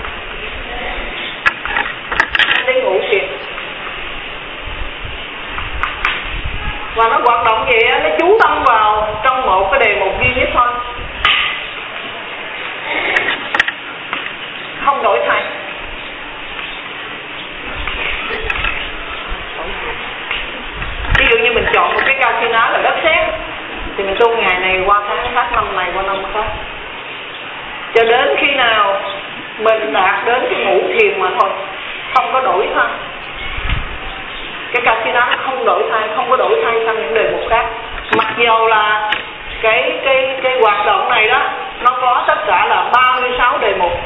đến ngũ thiền. Và nó hoạt động vậy á, nó chú tâm vào trong một cái đề mục duy nhất thôi, không đổi thay. Ví dụ như mình chọn một cái cao thiên áo là đất sét, thì mình tu ngày này qua tháng khác, năm này qua năm khác, cho đến khi nào mình đạt đến cái ngũ thiền mà thôi, không có đổi thay. Cái cao thiên áo không đổi thay, không có đổi thay sang những đề mục khác. Mặc dù là cái cái cái hoạt động này đó nó có tất cả là ba mươi sáu đề mục.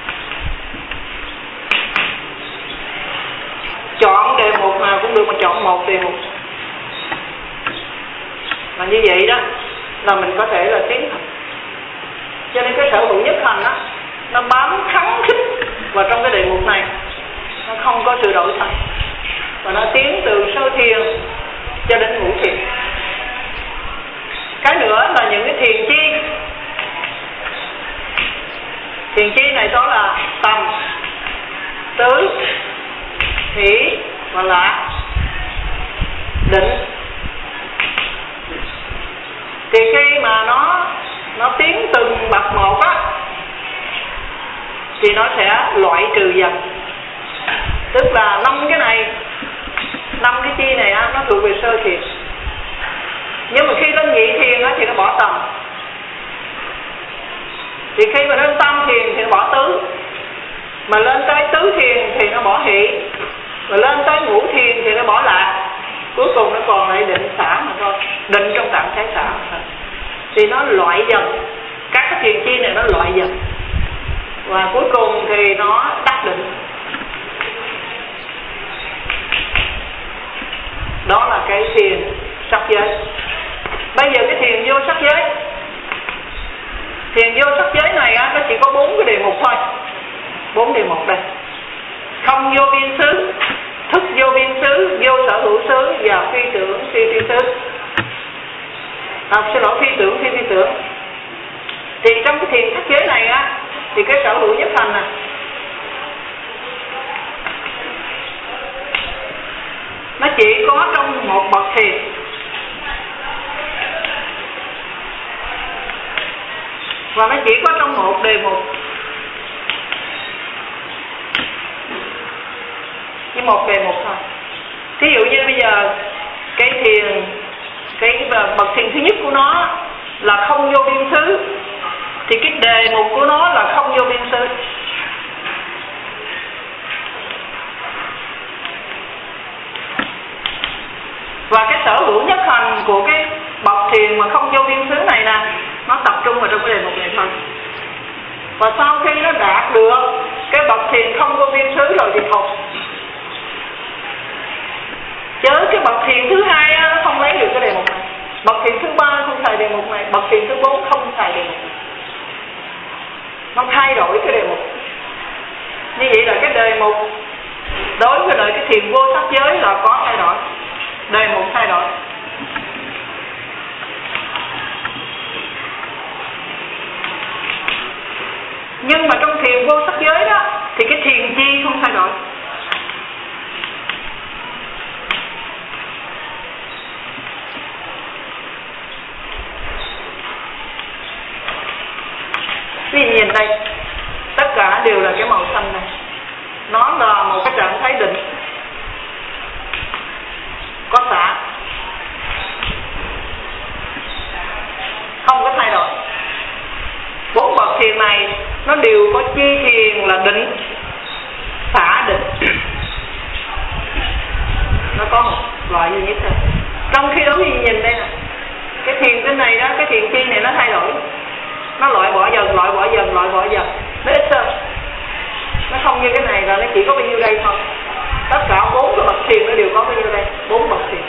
Chọn đề mục nào cũng được, mà chọn một đề mục. Và như vậy đó là mình có thể là tiến hành. Cho nên cái sở hữu nhất hành đó nó bám khắng khích vào trong cái đề mục này, nó không có sự đổi thay, và nó tiến từ sơ thiền cho đến ngũ thiền. Cái nữa là những cái thiền chi. Thiền chi này đó là tầm, tứ, hỷ và lạc, định. Thì khi mà nó nó tiến từng bậc một á, thì nó sẽ loại trừ dần. Tức là năm cái này, năm cái chi này á, nó thuộc về sơ thiền. Nhưng mà khi lên nhị thiền á, thì nó bỏ tầm. Thì khi mà lên tam thiền thì nó bỏ tứ. Mà lên tới tứ thiền thì nó bỏ hỷ. Và lên tới ngũ thiền thì nó bỏ lạc. Cuối cùng nó còn lại định xả mà thôi. Định trong tạng thái xả mà thôi. Thì nó loại dần. Các cái thiền chi này nó loại dần. Và cuối cùng thì nó đắc định. Đó là cái thiền sắc giới. Bây giờ cái thiền vô sắc giới Thiền vô sắc giới này á, nó chỉ có bốn cái đề mục thôi. Bốn đề mục đây: không vô biên xứ, thức vô biên xứ, vô sở hữu xứ và phi tưởng phi phi xứ. À, xin lỗi, phi tưởng phi phi tưởng. Thì trong cái thiền sắc giới này á, thì cái sở hữu nhất hành nè, nó chỉ có trong một bậc thiền. Và nó chỉ có trong một đề mục. Với một đề mục thôi. Thí dụ như bây giờ cái thiền, cái bậc thiền thứ nhất của nó là không vô biên xứ, thì cái đề mục của nó là không vô biên xứ. Và cái sở hữu nhất hành của cái bậc thiền mà không vô biên xứ này nè, nó tập trung vào trong cái đề mục này thôi. Và sau khi nó đạt được cái bậc thiền không vô biên xứ rồi thì thôi. Chứ cái bậc thiền thứ hai á, nó không lấy được cái đề mục này. Bậc thiền thứ ba không xài đề mục này. Bậc thiền thứ bốn không xài đề mục này. Nó thay đổi cái đề mục. Như vậy là cái đề mục đối với lại cái thiền vô sắc giới là có thay đổi. Đề mục thay đổi. Nhưng mà trong thiền vô sắc giới đó thì cái thiền chi không thay đổi. Quý vị nhìn đây, tất cả đều là cái màu xanh này. Nó là một cái trạng thái định, có xả, không có thay đổi. Bốn bậc thiền này nó đều có chi thiền là định, xả định. Nó có một loại duy nhất thôi. Trong khi đó quý vị nhìn đây nè, cái thiền cái này đó, cái thiền chi này nó thay đổi. Nó loại bỏ dần, loại bỏ dần, loại bỏ dần. Nó ít hơn. Nó không như cái này là nó chỉ có bao nhiêu đây thôi. Tất cả bốn cái bậc thiền nó đều có bao nhiêu đây. Bốn bậc thiền.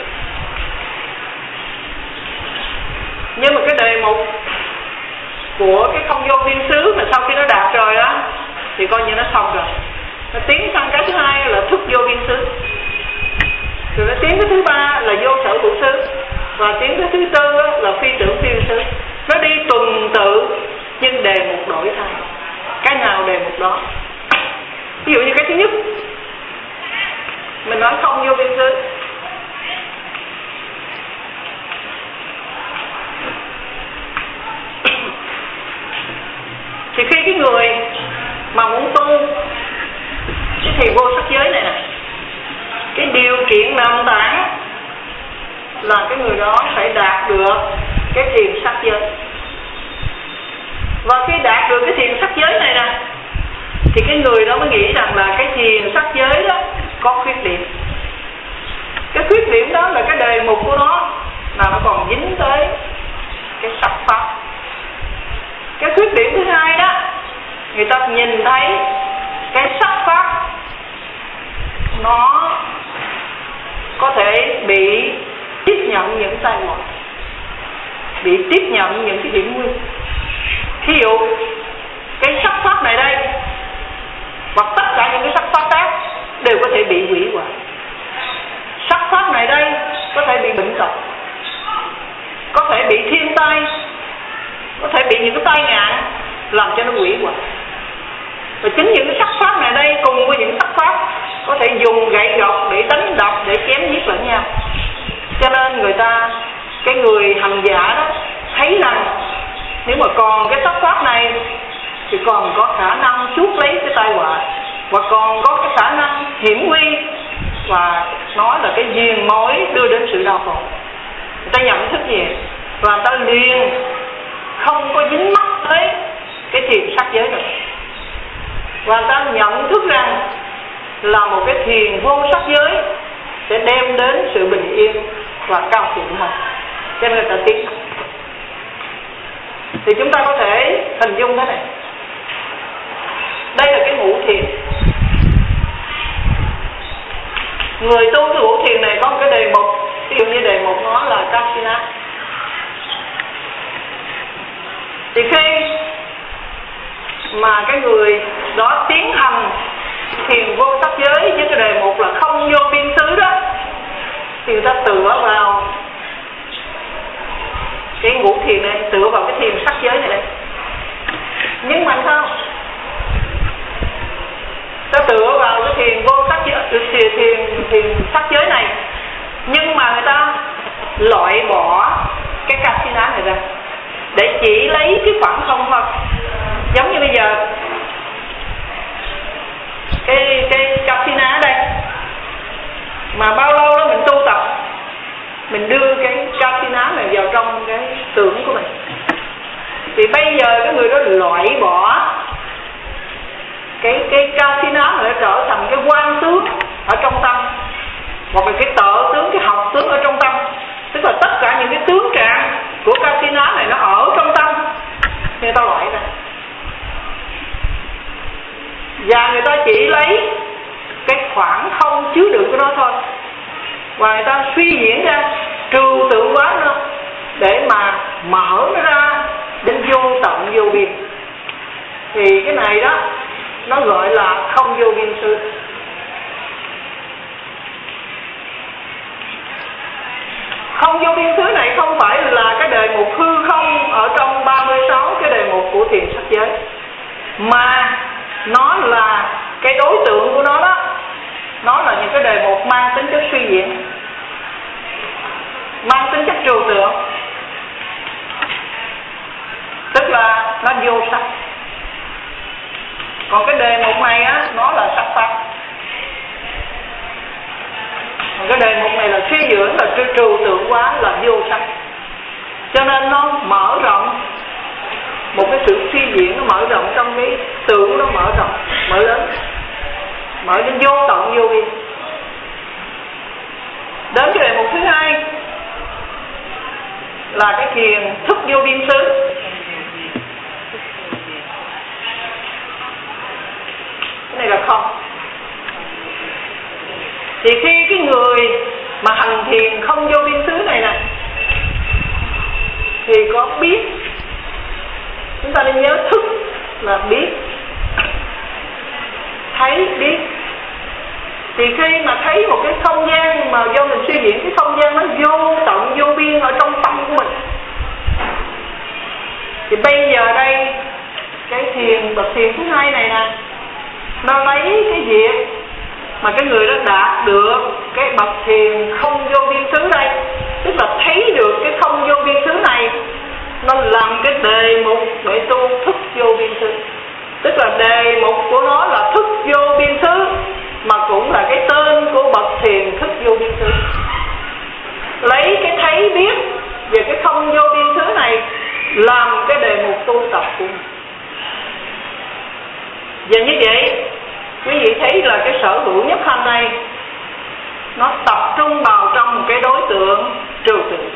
Nhưng mà cái đề mục của cái không vô biên xứ mà sau khi nó đạt rồi đó thì coi như nó xong rồi. Nó tiến sang cái thứ hai là thức vô biên xứ. Rồi nó tiến cái thứ ba là vô sở hữu xứ. Và tiến cái thứ tư là phi tưởng phi xứ. Nó đi tuần tự nhưng đề mục đổi thay. Cái nào đề mục đó. Ví dụ như cái thứ nhất mình nói không vô biên xứ, thì khi cái người mà muốn tu cái thiền vô sắc giới này nè, cái điều kiện nền tảng là cái người đó phải đạt được cái thiền sắc giới. Và khi đạt được cái thiền sắc giới này nè, thì cái người đó mới nghĩ rằng là cái thiền sắc giới đó có khuyết điểm. Cái khuyết điểm đó là cái đề mục của nó là nó còn dính tới cái sắc pháp. Cái khuyết điểm thứ hai đó, người ta nhìn thấy cái sắc pháp nó có thể bị tiếp nhận những tai họa, bị tiếp nhận những cái hiểm nguy. Thí dụ cái sắc pháp này đây hoặc tất cả những cái sắc pháp khác đều có thể bị hủy hoại. Sắc pháp này đây có thể bị bệnh tật, có thể bị thiên tai, có thể bị những cái tai nạn làm cho nó hủy hoại. Và chính những cái sắc pháp này đây cùng với những sắc pháp có thể dùng gậy gộc để đánh đập, để chém giết lẫn nhau. Cho nên người ta, cái người hành giả đó thấy rằng nếu mà còn cái sắc pháp này thì còn có khả năng chuốc lấy cái tai họa, và còn có cái khả năng hiểm nguy, và nó là cái duyên mối đưa đến sự đau khổ. Người ta nhận thức gì và người ta liền không có dính mắc tới cái thiền sắc giới nữa, và người ta nhận thức rằng là một cái thiền vô sắc giới sẽ đem đến sự bình yên và cao thượng hơn. Cho nên người ta tiến. Thì chúng ta có thể hình dung thế này. Đây là cái ngũ thiền. Người tu cái ngũ thiền này có một cái đề mục. Ví dụ như đề mục nó là Kasina. Thì khi mà cái người đó tiến hành thiền vô sắc giới với cái đề mục là không vô biên xứ đó, thì người ta tựa vào cái ngũ thiền này, tựa vào cái thiền sắc giới này đây. Nhưng mà sao? Ta tựa vào cái thiền vô sắc giới, thiền, thiền, thiền sắc giới này, nhưng mà người ta loại bỏ cái Kasina này ra để chỉ lấy cái khoảng không thôi. Giống như bây giờ cái cái Kasina ở đây, mà bao lâu đó mình tu tập, mình đưa cái Kasina này vào trong cái tưởng của mình, thì bây giờ cái người đó loại bỏ cái cái Kasina này trở thành cái quan tướng ở trong tâm, hoặc là cái tợ tướng, cái học tướng ở trong tâm. Tức là tất cả những cái tướng trạng của Kasina này nó ở trong tâm, người ta loại ra, và người ta chỉ lấy cái khoảng không chứa đựng của nó thôi, và người ta suy diễn ra, trừu tượng hóa nó để mà mở nó ra đến vô tận vô biên. Thì cái này đó nó gọi là không vô biên xứ. Không vô biên xứ này không phải là cái đề mục hư không ở trong ba mươi sáu cái đề mục của thiền sắc giới, mà nó là cái đối tượng của nó đó, nó là những cái đề mục mang tính chất suy diễn, mang tính chất trừu tượng, tức là nó vô sắc. Còn cái đề mục này á, nó là sắc pháp. Còn cái đề mục này là suy dưỡng, là trừu tượng quá, là vô sắc. Cho nên nó mở rộng, một cái sự suy diễn nó mở rộng trong cái tưởng, nó mở rộng, mở lớn, mở đến vô tận vô biên. Đến cái đề mục thứ hai là cái thiền thức vô biên xứ. Cái này là không. Thì khi cái người mà hành thiền không vô biên xứ này nè, thì có biết, chúng ta nên nhớ thức là biết, thấy biết. Thì khi mà thấy một cái không gian mà do mình suy diễn, cái không gian nó vô tận vô biên ở trong tâm của mình, thì bây giờ đây cái thiền bậc thiền thứ hai này nè, nó lấy cái việc mà cái người đó đạt được cái bậc thiền không vô biên xứ đây, tức là thấy được cái không vô biên xứ này, nó làm cái đề mục để tu thức vô biên xứ. Tức là đề mục của nó là thức vô biên xứ, mà cũng là cái tên của bậc thiền thức vô biên xứ. Lấy cái thấy biết về cái không vô biên xứ này làm cái đề mục tu tập của mình. Và như vậy quý vị thấy là cái sở hữu nhất hành này nó tập trung vào trong một cái đối tượng trừu tượng.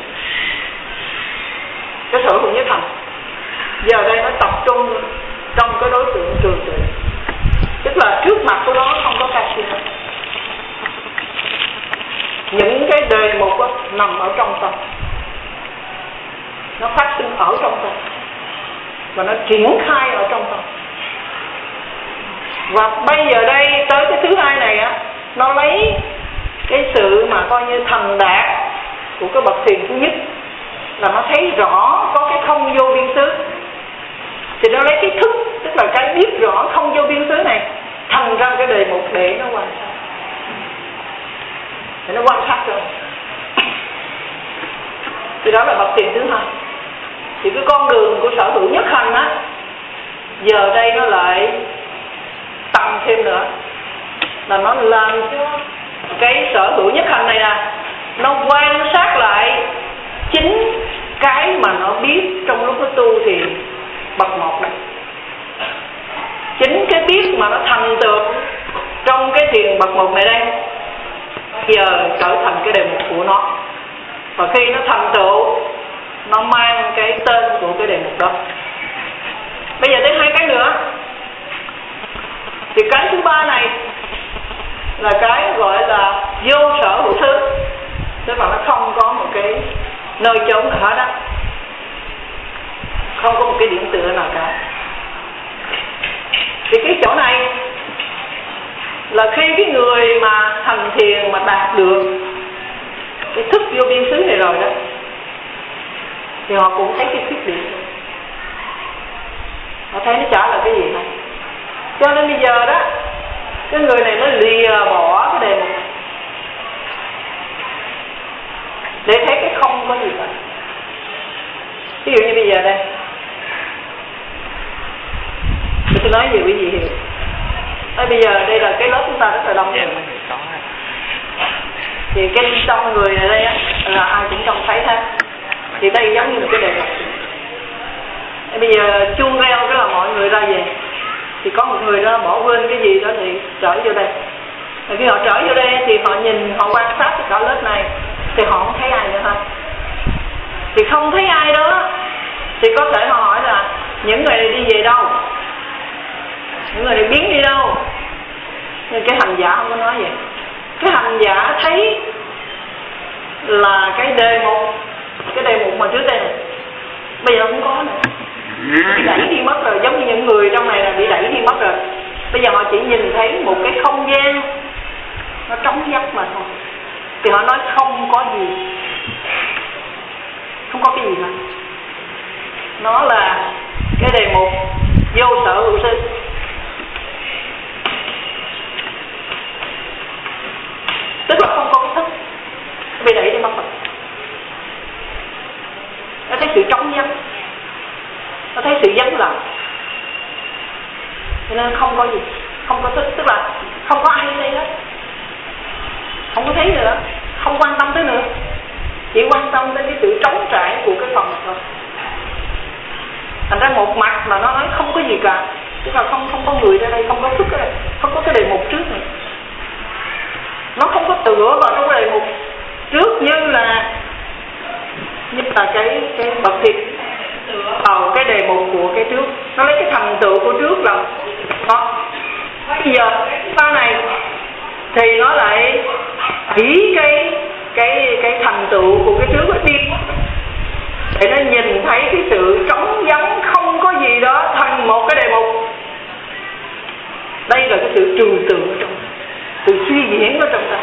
Cái sở hữu nhất hành giờ đây nó tập trung trong cái đối tượng trừu tượng, tức là trước mặt của nó không có Kasina. Những cái đề mục đó nằm ở trong tâm, nó phát sinh ở trong tâm, và nó triển khai ở trong tâm. Và bây giờ đây tới cái thứ hai này á, nó lấy cái sự mà coi như thành đạt của cái bậc thiền thứ nhất, là nó thấy rõ có cái không vô biên xứ, thì nó lấy cái thức, tức là cái biết rõ không vô biên xứ này thành ra cái đề mục để nó quan sát. Thì nó quan sát rồi, thì đó là bậc thiền thứ hai. Thì cái con đường của sở hữu nhất hành á, giờ đây nó lại tăng thêm nữa, là nó làm cho cái sở hữu nhất hành này nè, nó quan sát lại chính cái mà nó biết trong lúc nó tu thì bậc một này, chính cái biết mà nó thành tựu trong cái thiền bậc một này đây, giờ trở thành cái đề mục của nó. Và khi nó thành tựu, nó mang cái tên của cái đề mục đó. Bây giờ tới hai cái nữa. Thì cái thứ ba này là cái gọi là vô sở hữu xứ, tức là nó không có một cái nơi chốn nào hết á, không có một cái điểm tựa nào cả. Thì cái chỗ này là khi cái người mà hành thiền mà đạt được cái thức vô biên xứ này rồi đó, thì họ cũng thấy cái khuyết điểm, họ thấy nó chả là cái gì hết. Cho nên bây giờ đó, cái người này mới lìa bỏ cái đề mục để thấy cái không có gì cả. Ví dụ như bây giờ đây, tôi nói gì quý vị hiểu. Thế bây giờ đây là cái lớp chúng ta rất là đông. Thì cái trong người ở đây á, là ai cũng trông thấy hết. Thì đây giống như một cái đề mục. Bây giờ chuông reo cái là mọi người ra về. Thì có một người đó bỏ quên cái gì đó thì trở vô đây. Và khi họ trở vô đây thì họ nhìn, họ quan sát cái cả lớp này, thì họ không thấy ai nữa hết. Thì không thấy ai đó, thì có thể họ hỏi là những người này đi về đâu, những người này biến đi đâu. Nhưng cái hành giả không có nói vậy. Cái hành giả thấy là cái đề mục, cái đề mục mà trước đây này bây giờ không có nữa, bị đẩy đi mất rồi. Giống như những người trong này là bị đẩy đi mất rồi. Bây giờ họ chỉ nhìn thấy một cái không gian nó trống vắng mà thôi. Thì họ nói không có gì, không có cái gì hết. Nó là cái đề mục vô sở hữu sinh. Tức là không có cái thức, bị đẩy đi mất rồi. Nó thấy sự trống vắng, nó thấy sự vắng lặng, cho nên không có gì, không có thức. Tức là không có ai ở đây hết, không có thấy nữa, không quan tâm tới nữa, chỉ quan tâm đến cái sự trống trải của cái phần này thôi. Thành ra một mặt mà nó nói không có gì cả, tức là không không có người ở đây, không có thức ở đây, không có cái đề mục trước này. Nó không có tựa vào trong cái đề mục trước như là như là cái cái bậc thịt vào cái đề mục của cái trước. Nó lấy cái thành tựu của trước là đó. Bây giờ sau này thì nó lại chỉ cái cái cái thành tựu của cái trước nó đi để nó nhìn thấy cái sự trống vắng không có gì đó thành một cái đề mục. Đây là cái sự trừu tượng ở trong, sự suy diễn ở trong ta.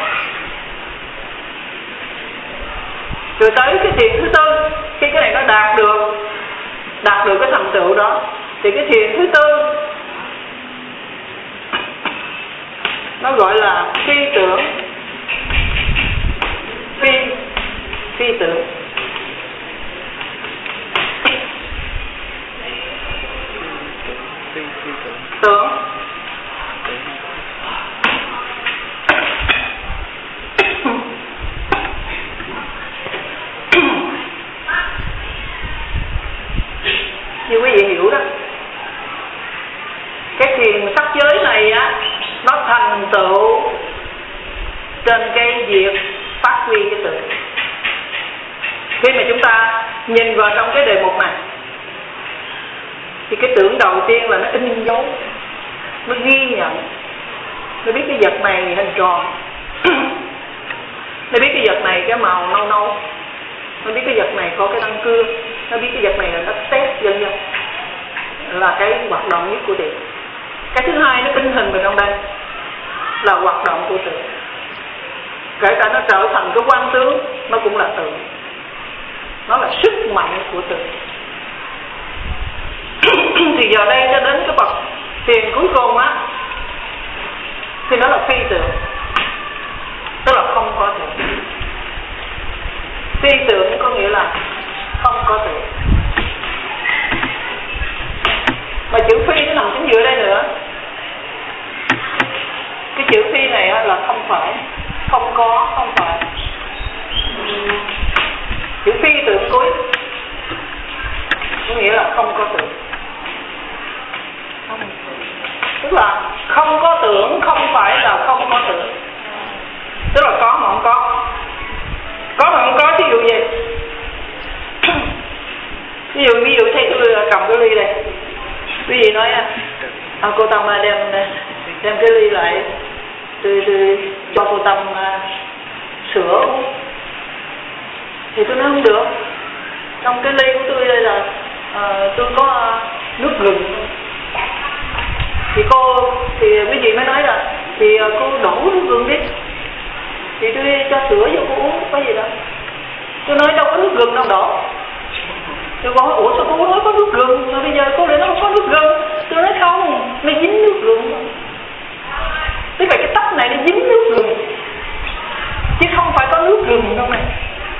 Rồi tới cái thiền thứ tư, khi cái này nó đạt được đạt được cái thành tựu đó, thì cái thiền thứ tư nó gọi là phi tưởng. Phi phi tưởng. Tưởng. Như quý vị hiểu đó, cái thiền sắc giới này á, nó thành tựu trên cái việc phát huy cái tưởng. Khi mà chúng ta nhìn vào trong cái đề mục này, thì cái tưởng đầu tiên là nó in dấu, nó ghi nhận, nó biết cái vật này hình tròn, nó biết cái vật này cái màu nâu nâu, nó biết cái vật này có cái răng cưa, nó biết cái vật này là đất sét, vân vân. Là cái hoạt động nhất của tưởng. Cái thứ hai nó in hình vào trong đây là hoạt động của tưởng. Kể cả nó trở thành cái quan tướng, nó cũng là tưởng. Nó là sức mạnh của tưởng. Thì giờ đây cho đến cái bậc thiền cuối cùng á, thì nó là phi tưởng, tức là không có tưởng. Phi tưởng có nghĩa là không có tưởng. Mà chữ phi nó nằm chính giữa đây nữa. Cái chữ phi này là không phải, không có, không phải. Chữ phi tưởng cuối có nghĩa là không có tưởng. Không. Tức là không có tưởng không phải là không có tưởng. Tức là có mà không có. Có mà không có, ví dụ gì? Ví dụ, ví dụ thấy tôi cầm cái ly đây, quý vị nói à, cô Tâm đem đem cái ly lại, tôi, tôi cho cô Tâm uh, sữa uống. Thì tôi nói không được, trong cái ly của tôi đây là uh, tôi có uh, nước gừng. Thì cô, thì quý vị mới nói là thì cô đổ nước gừng đi, thì tôi cho sữa vô cô uống, có gì đâu. Tôi nói đâu có nước gừng đâu đổ. Tôi nói ủa sao cô nói có nước gừng mà bây giờ cô lại nói không có nước gừng. Tôi nói không, nó dính nước gừng. Tức là cái tóc này nó dính nước gừng, chứ không phải có nước gừng đâu này.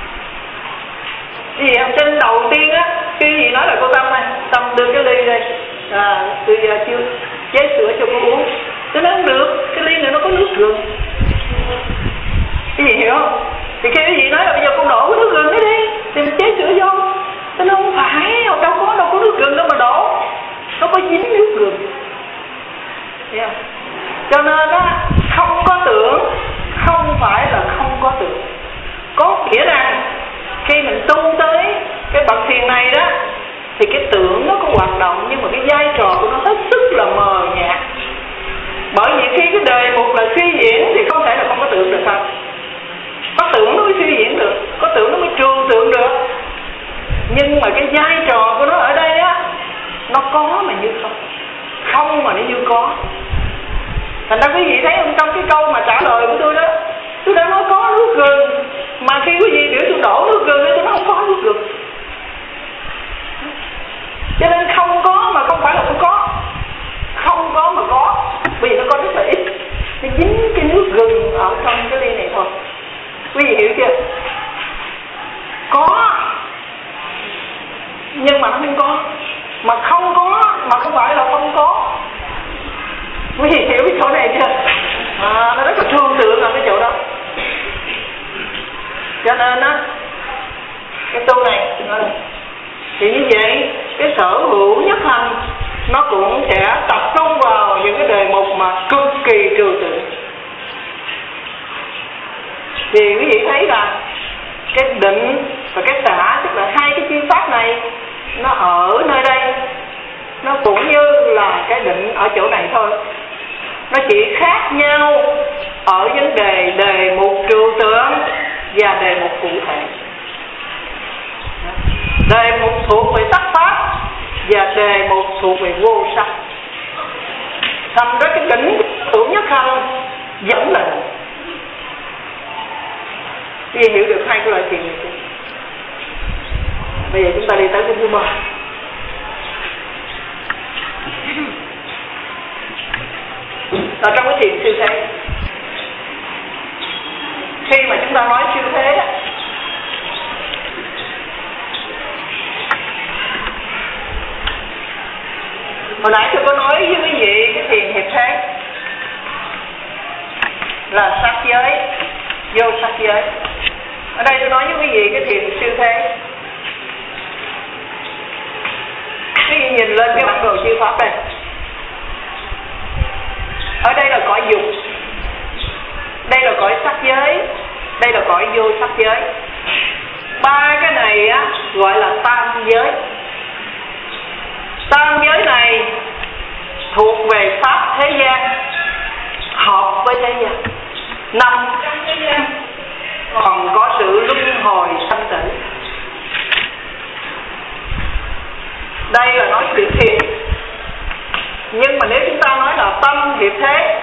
Vì học sinh đầu tiên á, cái gì nói là cô Tâm này, Tâm đưa cái ly đây, à, tôi uh, chưa chế sữa cho cô uống. Tôi nói không được, cái ly này nó có nước gừng. Cái gì hiểu không? Thì khi cái gì nói là bây giờ cô đổ cái nước gừng đấy đi, thì mình chế sữa vô. Tôi nói không phải, đâu có, đâu có nước gừng đâu mà đổ, nó có dính nước gừng. Thấy không? Cho nên á, không có tưởng không phải là không có tưởng. Có nghĩa rằng khi mình tu tới cái bậc thiền này đó, thì cái tưởng nó có hoạt động, nhưng mà cái vai trò của nó hết sức là mờ nhạt. Bởi vì khi cái đề mục là suy diễn thì không thể là không có tưởng được không? Có tưởng nó mới suy diễn được, có tưởng nó mới trừu tượng được. Nhưng mà cái vai trò của nó ở đây á, nó có mà như không, không mà nó như có. Thành ra quý vị thấy không, trong cái câu mà trả lời của tôi đó, tôi đã nói có nước gừng, mà khi quý vị biểu tôi đổ nước gừng tôi nói không có nước gừng. Cho nên không có mà không phải là không có, không có mà có, vì nó có rất là ít, nó dính cái nước gừng ở trong cái ly này thôi. Quý vị hiểu chưa? Có nhưng mà nó không có, mà không có mà không phải là không có. Quý vị hiểu cái chỗ này chưa? À, nó rất là thương tượng ở cái chỗ đó. Cho nên á, cái tu này thì như vậy, cái sở hữu nhất hành nó cũng sẽ tập trung vào những cái đề mục mà cực kỳ trừu tượng. Thì quý vị thấy là cái định và cái xả, tức là hai cái chi pháp này, nó ở nơi đây nó cũng như là cái định ở chỗ này thôi. Nó chỉ khác nhau ở vấn đề đề mục trừu tượng và đề mục cụ thể. Đề mục thuộc về sắc pháp và đề mục thuộc về vô sắc. Thành ra cái đỉnh hữu nhất hành vẫn là định. Quý vị hiểu được hai cái loại thiền này chưa? Bây giờ chúng ta đi tới cái thứ ba. Ở trong cái thiền siêu thế, khi mà chúng ta nói siêu thế đó, hồi nãy tôi có nói với quý vị cái thiền hiệp thế là sắc giới, vô sắc giới. Ở đây tôi nói với quý vị cái thiền siêu thế. Quý vị nhìn lên cái bản đồ siêu pháp đây. Ở đây là cõi dục, đây là cõi sắc giới, đây là cõi vô sắc giới. Ba cái này á gọi là tam giới. Tam giới này thuộc về pháp thế gian, hợp với thế gian, nằm trong thế gian, còn có sự luân hồi sanh tử. Đây là nói chuyện thiền. Nhưng mà nếu chúng ta nói là tâm hiệp thế,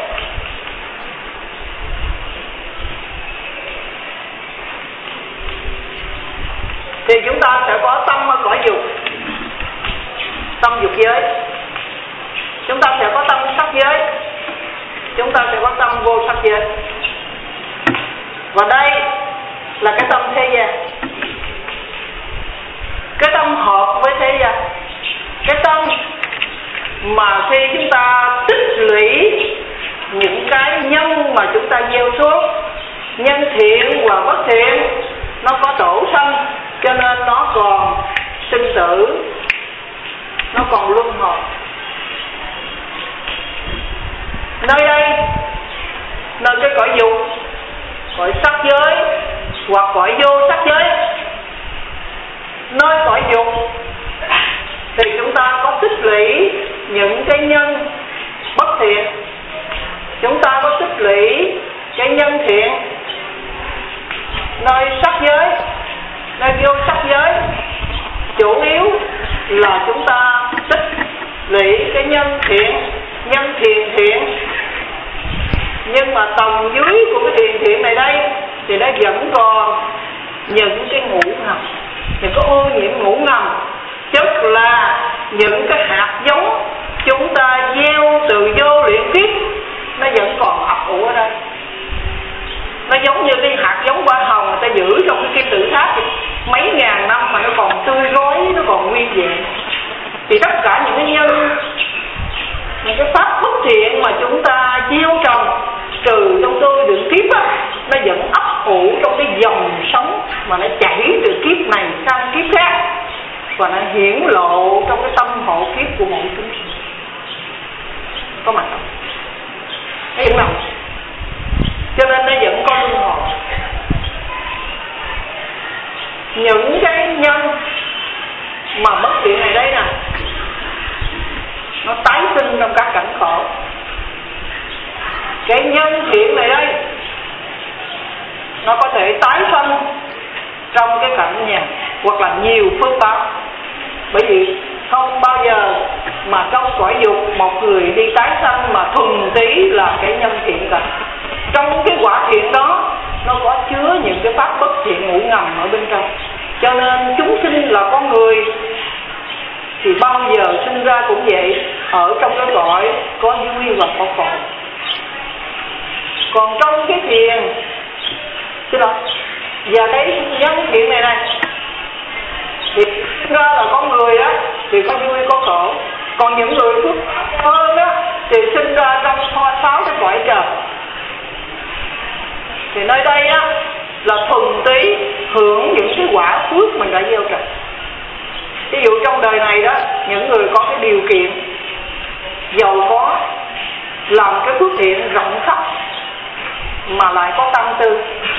thì chúng ta sẽ có tâm ở cõi dục, tâm dục giới. Chúng ta sẽ có tâm sắc giới, chúng ta sẽ có tâm vô sắc giới. Và đây là cái tâm thế gian, cái tâm hợp với thế gian, cái tâm mà khi chúng ta tích lũy những cái nhân mà chúng ta gieo xuống, nhân thiện và bất thiện, nó có đổ sanh, cho nên nó còn sinh tử, nó còn luân hồi. Nơi đây, nơi cái cõi dục, cõi sắc giới hoặc cõi vô sắc giới, nơi cõi dục thì chúng ta có tích lũy những cái nhân bất thiện, chúng ta có tích lũy cái nhân thiện. Nơi sắc giới, nơi vô sắc giới, chủ yếu là chúng ta tích lũy cái nhân thiện nhân thiền thiện. Nhưng mà tầng dưới của cái thiền thiện này đây thì nó vẫn còn những cái ngũ ngầm, những cái ô nhiễm ngũ ngầm, tức là những cái hạt giống chúng ta gieo từ vô luyện kiếp, nó vẫn còn ấp ủ ở đây. Nó giống như cái hạt giống hoa hồng người ta giữ trong cái kim tự tháp mấy ngàn năm mà nó còn tươi rói, nó còn nguyên vẹn. Thì tất cả những cái nhân, những cái pháp bất thiện mà chúng ta gieo trồng trừ trong tôi đường kiếp á, nó vẫn ấp ủ trong cái dòng sống mà nó chảy từ kiếp này sang kiếp khác, và nó hiển lộ trong cái tâm hộ kiếp của mỗi chúng sinh. Có mặt không? Thấy đúng không? Cho nên nó vẫn có luân hồi. Những cái nhân mà bất thiện này đây nè, nó tái sinh trong các cảnh khổ. Cái nhân thiện này đây, nó có thể tái sinh trong cái cảnh nhà hoặc là nhiều phước báo. Bởi vì không bao giờ mà trong cõi dục một người đi tái sanh mà thuần túy là cái nhân thiện cả. Trong cái quả thiện đó nó có chứa những cái pháp bất thiện ngủ ngầm ở bên trong. Cho nên chúng sinh là con người thì bao giờ sinh ra cũng vậy, ở trong cái cõi có vui và có khổ. Còn trong cái thiền, xin lỗi, và cái nhân thiện này này thì sinh ra là con người á thì có vui có khổ. Còn những người phước hơn á thì sinh ra trong hoa sáu cái cõi trời. Thì nơi đây á là thuần túy hưởng những cái quả phước mình đã gieo trồng. Ví dụ trong đời này đó, những người có cái điều kiện giàu có, làm cái phước thiện rộng khắp mà lại có tâm tư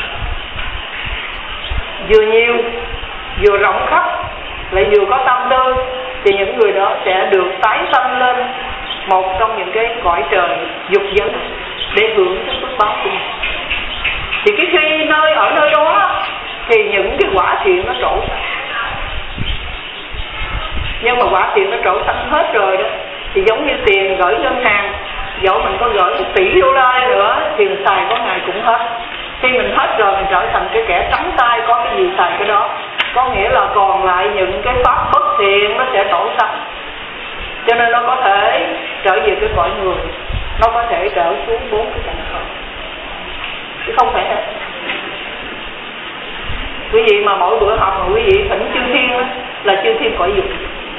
vừa nhiều vừa rộng khắp lại vừa có tâm tư, thì những người đó sẽ được tái sanh lên một trong những cái cõi trời dục giới để hưởng cái phước báo của mình. Thì cái khi nơi ở nơi đó thì những cái quả thiện nó trổ sanh. Nhưng mà quả thiện nó trổ sanh hết rồi đó thì giống như tiền gửi ngân hàng, dẫu mình có gửi một tỷ đô la nữa, tiền xài có ngày cũng hết. Khi mình hết rồi mình trở thành cái kẻ trắng tay, có cái gì xài cái đó. Có nghĩa là còn lại những cái pháp bất thiện nó sẽ trổ sanh. Cho nên nó có thể trở về cái cõi người, nó có thể trở xuống bốn cái cảnh khổ, chứ không phải hết. Quý vị mà mỗi bữa học mà quý vị thỉnh chư thiên á, là chư thiên cõi dục.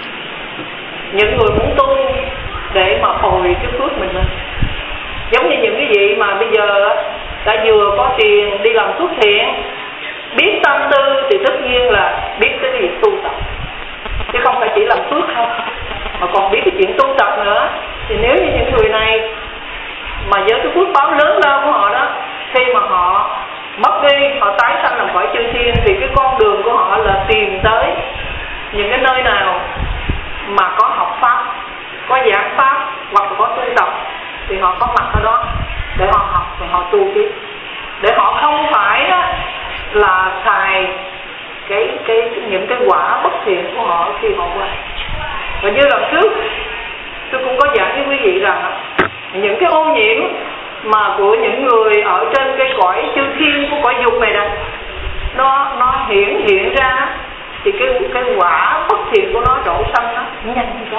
Những người muốn tu để mà hồi cái phước mình lên, giống như những cái vị mà bây giờ đã vừa có tiền đi làm phước thiện, biết tâm tư thì tất nhiên là biết cái việc tu tập, chứ không phải chỉ làm phước không, mà còn biết cái chuyện tu tập nữa. Thì nếu như những người này mà với cái phước báo lớn lao của họ đó, khi mà họ mất đi, họ tái sanh làm cõi chư thiên, thì cái con đường của họ là tìm tới những cái nơi nào mà có học pháp, có giảng pháp hoặc là có tu tập, thì họ có mặt ở đó để họ học và họ tu tiếp, để họ không phải đó là xài cái cái những cái quả bất thiện của họ khi họ qua. Và như lần trước tôi cũng có giảng với quý vị rằng những cái ô nhiễm mà của những người ở trên cái cõi chư thiên của cõi dục này nè, nó nó hiển hiện ra thì cái cái quả bất thiện của nó trổ sanh nó nhanh chóng.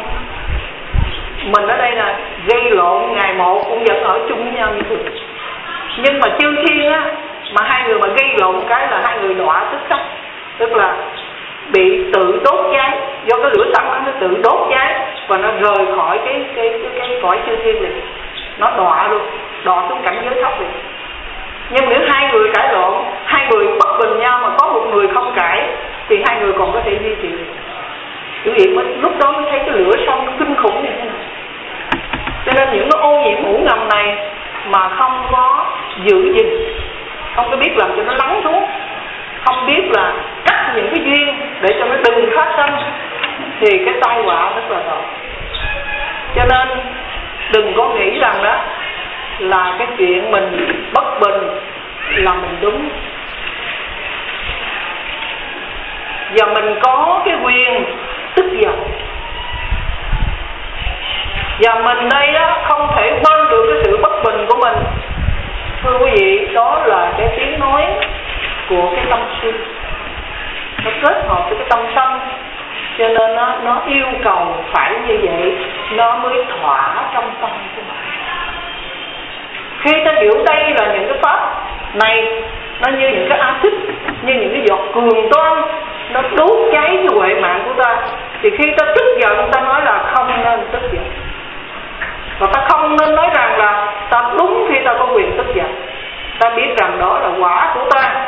Mình ở đây là gây lộn ngày một cũng vẫn ở chung với nhau như thường. Nhưng mà chư thiên á, mà hai người mà gây lộn cái là hai người đọa tức khắc, tức là bị tự đốt cháy, do cái lửa tâm nó tự đốt cháy và nó rời khỏi cái cái cái, cái cõi chư thiên này, nó đọa luôn, đọa xuống cảnh giới thấp rồi. Nhưng nếu hai người cãi lộn, hai người bất bình nhau mà có một người không cãi, thì hai người còn có thể duy trì. Quý vị mới lúc đó mới thấy cái lửa sông nó kinh khủng như thế nào. Cho nên những cái ô nhiễm ngũ ngầm này mà không có giữ gìn, không có biết làm cho nó lắng xuống, không biết là cắt những cái duyên để cho nó đừng phát sinh, thì cái tai họa rất là to. Cho nên đừng có nghĩ rằng đó là cái chuyện mình bất bình là mình đúng, và mình có cái quyền tức giận. Và mình đây đó không thể quên được cái sự bất bình của mình. Thưa quý vị, đó là cái tiếng nói của cái tâm si, nó kết hợp với cái tâm sân, cho nên nó, nó yêu cầu phải như vậy nó mới thỏa trong tâm của mình. Khi ta hiểu đây là những cái pháp này, nó như những cái axit, như những cái giọt cường toan, nó đốt cháy cái huệ mạng của ta, thì khi ta tức giận ta nói là không nên tức giận, và ta không nên nói rằng là ta đúng khi ta có quyền tức giận. Ta biết rằng đó là quả của ta,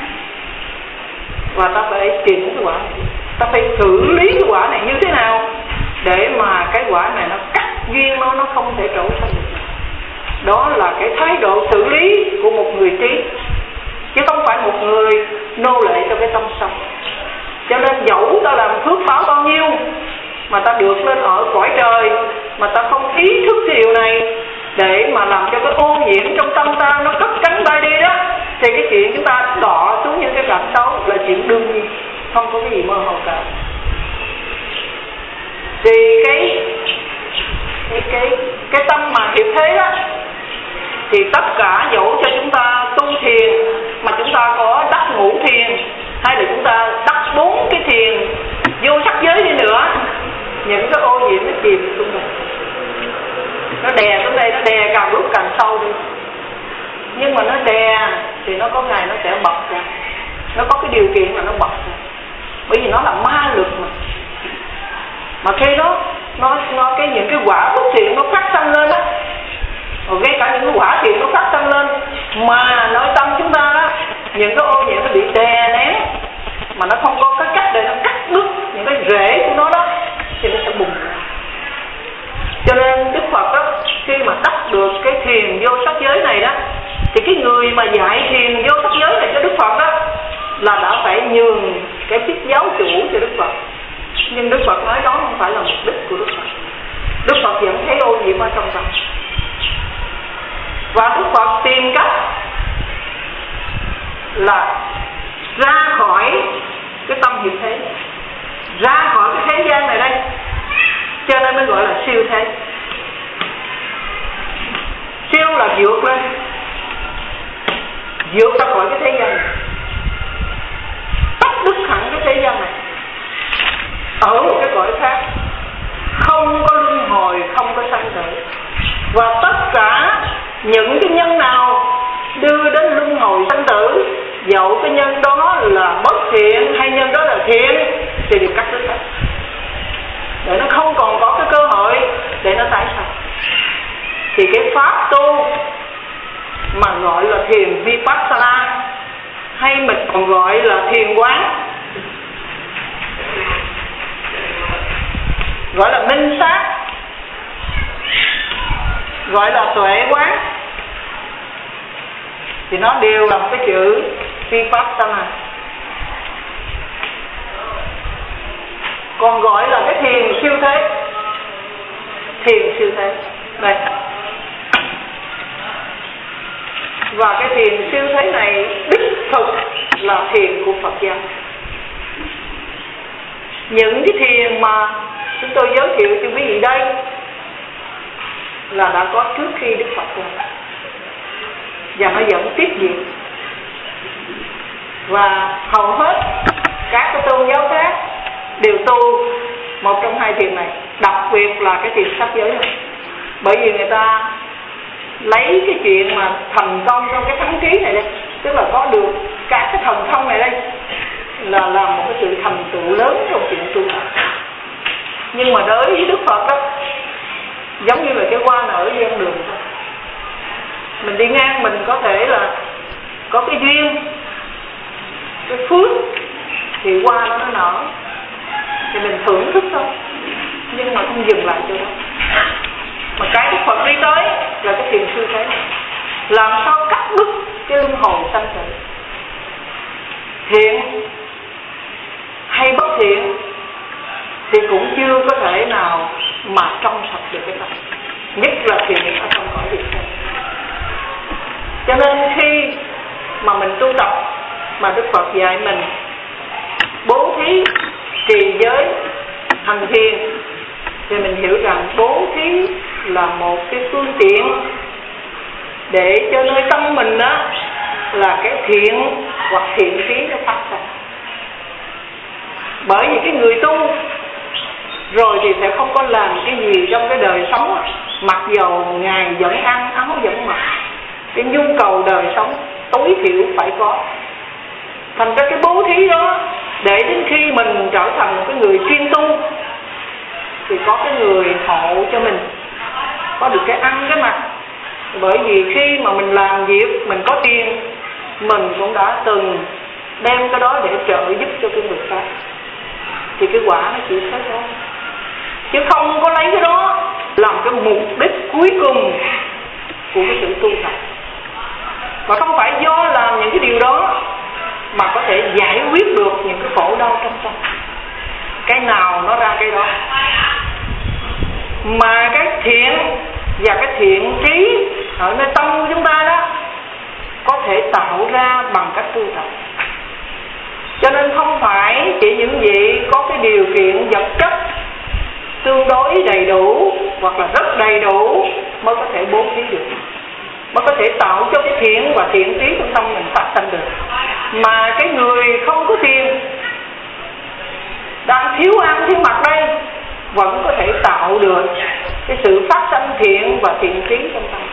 và ta phải chịu cái quả này, ta phải xử lý cái quả này như thế nào để mà cái quả này nó cắt duyên nó nó không thể trổ sanh được. Đó là cái thái độ xử lý của một người trí, chứ không phải một người nô lệ cho cái tâm sân. Cho nên dẫu ta làm phước báo bao nhiêu mà ta được lên ở cõi trời, mà ta không ý thức cái điều này để mà làm cho cái ô nhiễm trong tâm ta nó cất cánh bay đi đó, thì cái chuyện chúng ta đọa xuống những cái cảnh xấu là chuyện đương nhiên, không có cái gì mơ hồ cả. Thì cái cái cái cái tâm mà hiện thế đó, thì tất cả dẫu cho chúng ta tu thiền mà chúng ta có đắc ngũ thiền, hay là chúng ta đắc bốn cái thiền vô sắc giới đi nữa, những cái ô nhiễm nó chìm xuống đây, nó đè xuống đây, nó đè càng lúc càng sâu đi. Nhưng mà nó đè thì nó có ngày nó sẽ bật ra, nó có cái điều kiện là nó bật ra, bởi vì nó là ma lực mà. Mà khi đó nó nó cái những cái quả bất thiện nó phát sinh lên á, rồi ngay cả những cái quả thiện nó phát sinh lên, mà nội tâm chúng ta đó, những cái ô nhiễm nó bị đè nén, mà nó không có cái cách để nó cắt đứt những cái rễ của nó đó, thì nó sẽ bùng ra. Cho nên Đức Phật đó, khi mà đắc được cái thiền vô sắc giới này đó, thì cái người mà dạy thiền vô sắc giới này cho Đức Phật đó là đã phải nhường cái chức giáo chủ cho Đức Phật. Nhưng Đức Phật nói đó không phải là mục đích của Đức Phật. Đức Phật vẫn thấy ô nhiễm ở trong tâm, và Đức Phật tìm cách là ra khỏi cái tâm hiện thế, ra khỏi cái thế gian này đây, cho nên mới gọi là siêu thế. Siêu là vượt lên, vượt ra khỏi cái thế gian này, tách đứt hẳn cái thế gian này, ở một cái cõi khác, không có luân hồi, không có sanh tử. Và tất cả những cái nhân nào đưa đến luân hồi sanh tử, dẫu cái nhân đó là bất thiện hay nhân đó là thiện, thì đều cắt đứt hết, để nó không còn có cái cơ hội để nó tái sanh. Thì cái pháp tu mà gọi là thiền Vipassana, hay mình còn gọi là thiền quán, gọi là minh sát, gọi là tuệ quán, thì nó đều là một cái chữ Vipassana. Còn gọi là cái thiền siêu thế, thiền siêu thế đây. Và cái thiền siêu thế này đích thực là thiền của Phật giáo. Những cái thiền mà chúng tôi giới thiệu cho quý vị đây là đã có trước khi Đức Phật ra, và nó vẫn tiếp diễn. Và hầu hết các cái tôn giáo khác đều tu một trong hai thiền này, đặc biệt là cái thiền sắc giới này. Bởi vì người ta lấy cái chuyện mà thành công trong cái thắng trí này đây, tức là có được các cái thần thông này đây, là làm một cái sự thành tựu lớn trong chuyện tu tập. Nhưng mà đối với Đức Phật đó, giống như là cái hoa nở ven đường thôi. Mình đi ngang mình có thể là có cái duyên, cái phước, thì hoa nó nó nở, thì mình thưởng thức thôi, nhưng mà không dừng lại chỗ đó. Mà cái Đức Phật đi tới là cái thiền siêu thế, làm sao cắt đứt cái luân hồi sanh tử. Thiện hay bất thiện thì cũng chưa có thể nào mà trong sạch được cái tâm, nhất là thiện ở trong cõi Việt Nam. Cho nên khi mà mình tu tập mà Đức Phật dạy mình bố thí, trì giới, hành thiền, Thì mình hiểu rằng bố thí là một cái phương tiện để cho nơi tâm mình đó là cái thiện hoặc thiện trí nó phát sinh. Bởi vì cái người tu rồi thì sẽ không có làm cái gì trong cái đời sống, mặc dầu Ngài vẫn ăn, áo vẫn mặc, cái nhu cầu đời sống tối thiểu phải có. Thành ra cái bố thí đó, để đến khi mình trở thành một cái người chuyên tu thì có cái người hộ cho mình, có được cái ăn cái mặc. Bởi vì khi mà mình làm việc, mình có tiền, mình cũng đã từng đem cái đó để trợ giúp cho cái người khác, thì cái quả nó chỉ thế thôi, chứ không có lấy cái đó làm cái mục đích cuối cùng của cái sự tu tập. Và không phải do làm những cái điều đó mà có thể giải quyết được những cái khổ đau trong tâm. Cái nào nó ra cái đó. Mà cái thiện và cái thiện trí ở nơi tâm của chúng ta đó có thể tạo ra bằng cách tu tập. Cho nên không phải chỉ những vị có cái điều kiện vật chất tương đối đầy đủ hoặc là rất đầy đủ mới có thể bố thí được, mới có thể tạo cho cái thiện và thiện trí trong tâm mình phát sinh được. Mà cái người không có tiền, đang thiếu ăn thiếu mặc đây, vẫn có thể tạo được cái sự phát sinh thiện và thiện trí trong tâm,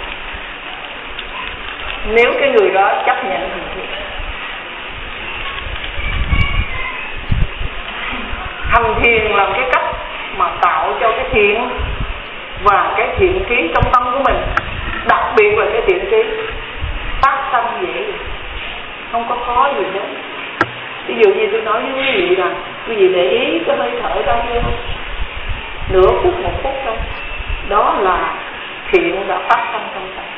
nếu cái người đó chấp nhận hành thiện. Hành thiền là cái cách mà tạo cho cái thiện và cái thiện trí trong tâm của mình, đặc biệt là cái thiện trí phát sinh dễ, không có khó gì hết. Ví dụ như tôi nói với quý vị rằng, quý vị để ý cái hơi thở ra thôi, nửa phút một phút thôi, đó là thiện đã phát sinh trong tâm.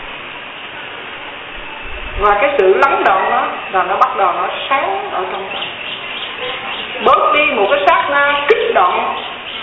Và cái sự lắng động đó là nó bắt đầu nó sáng ở trong tâm, bớt đi một cái sát na kích động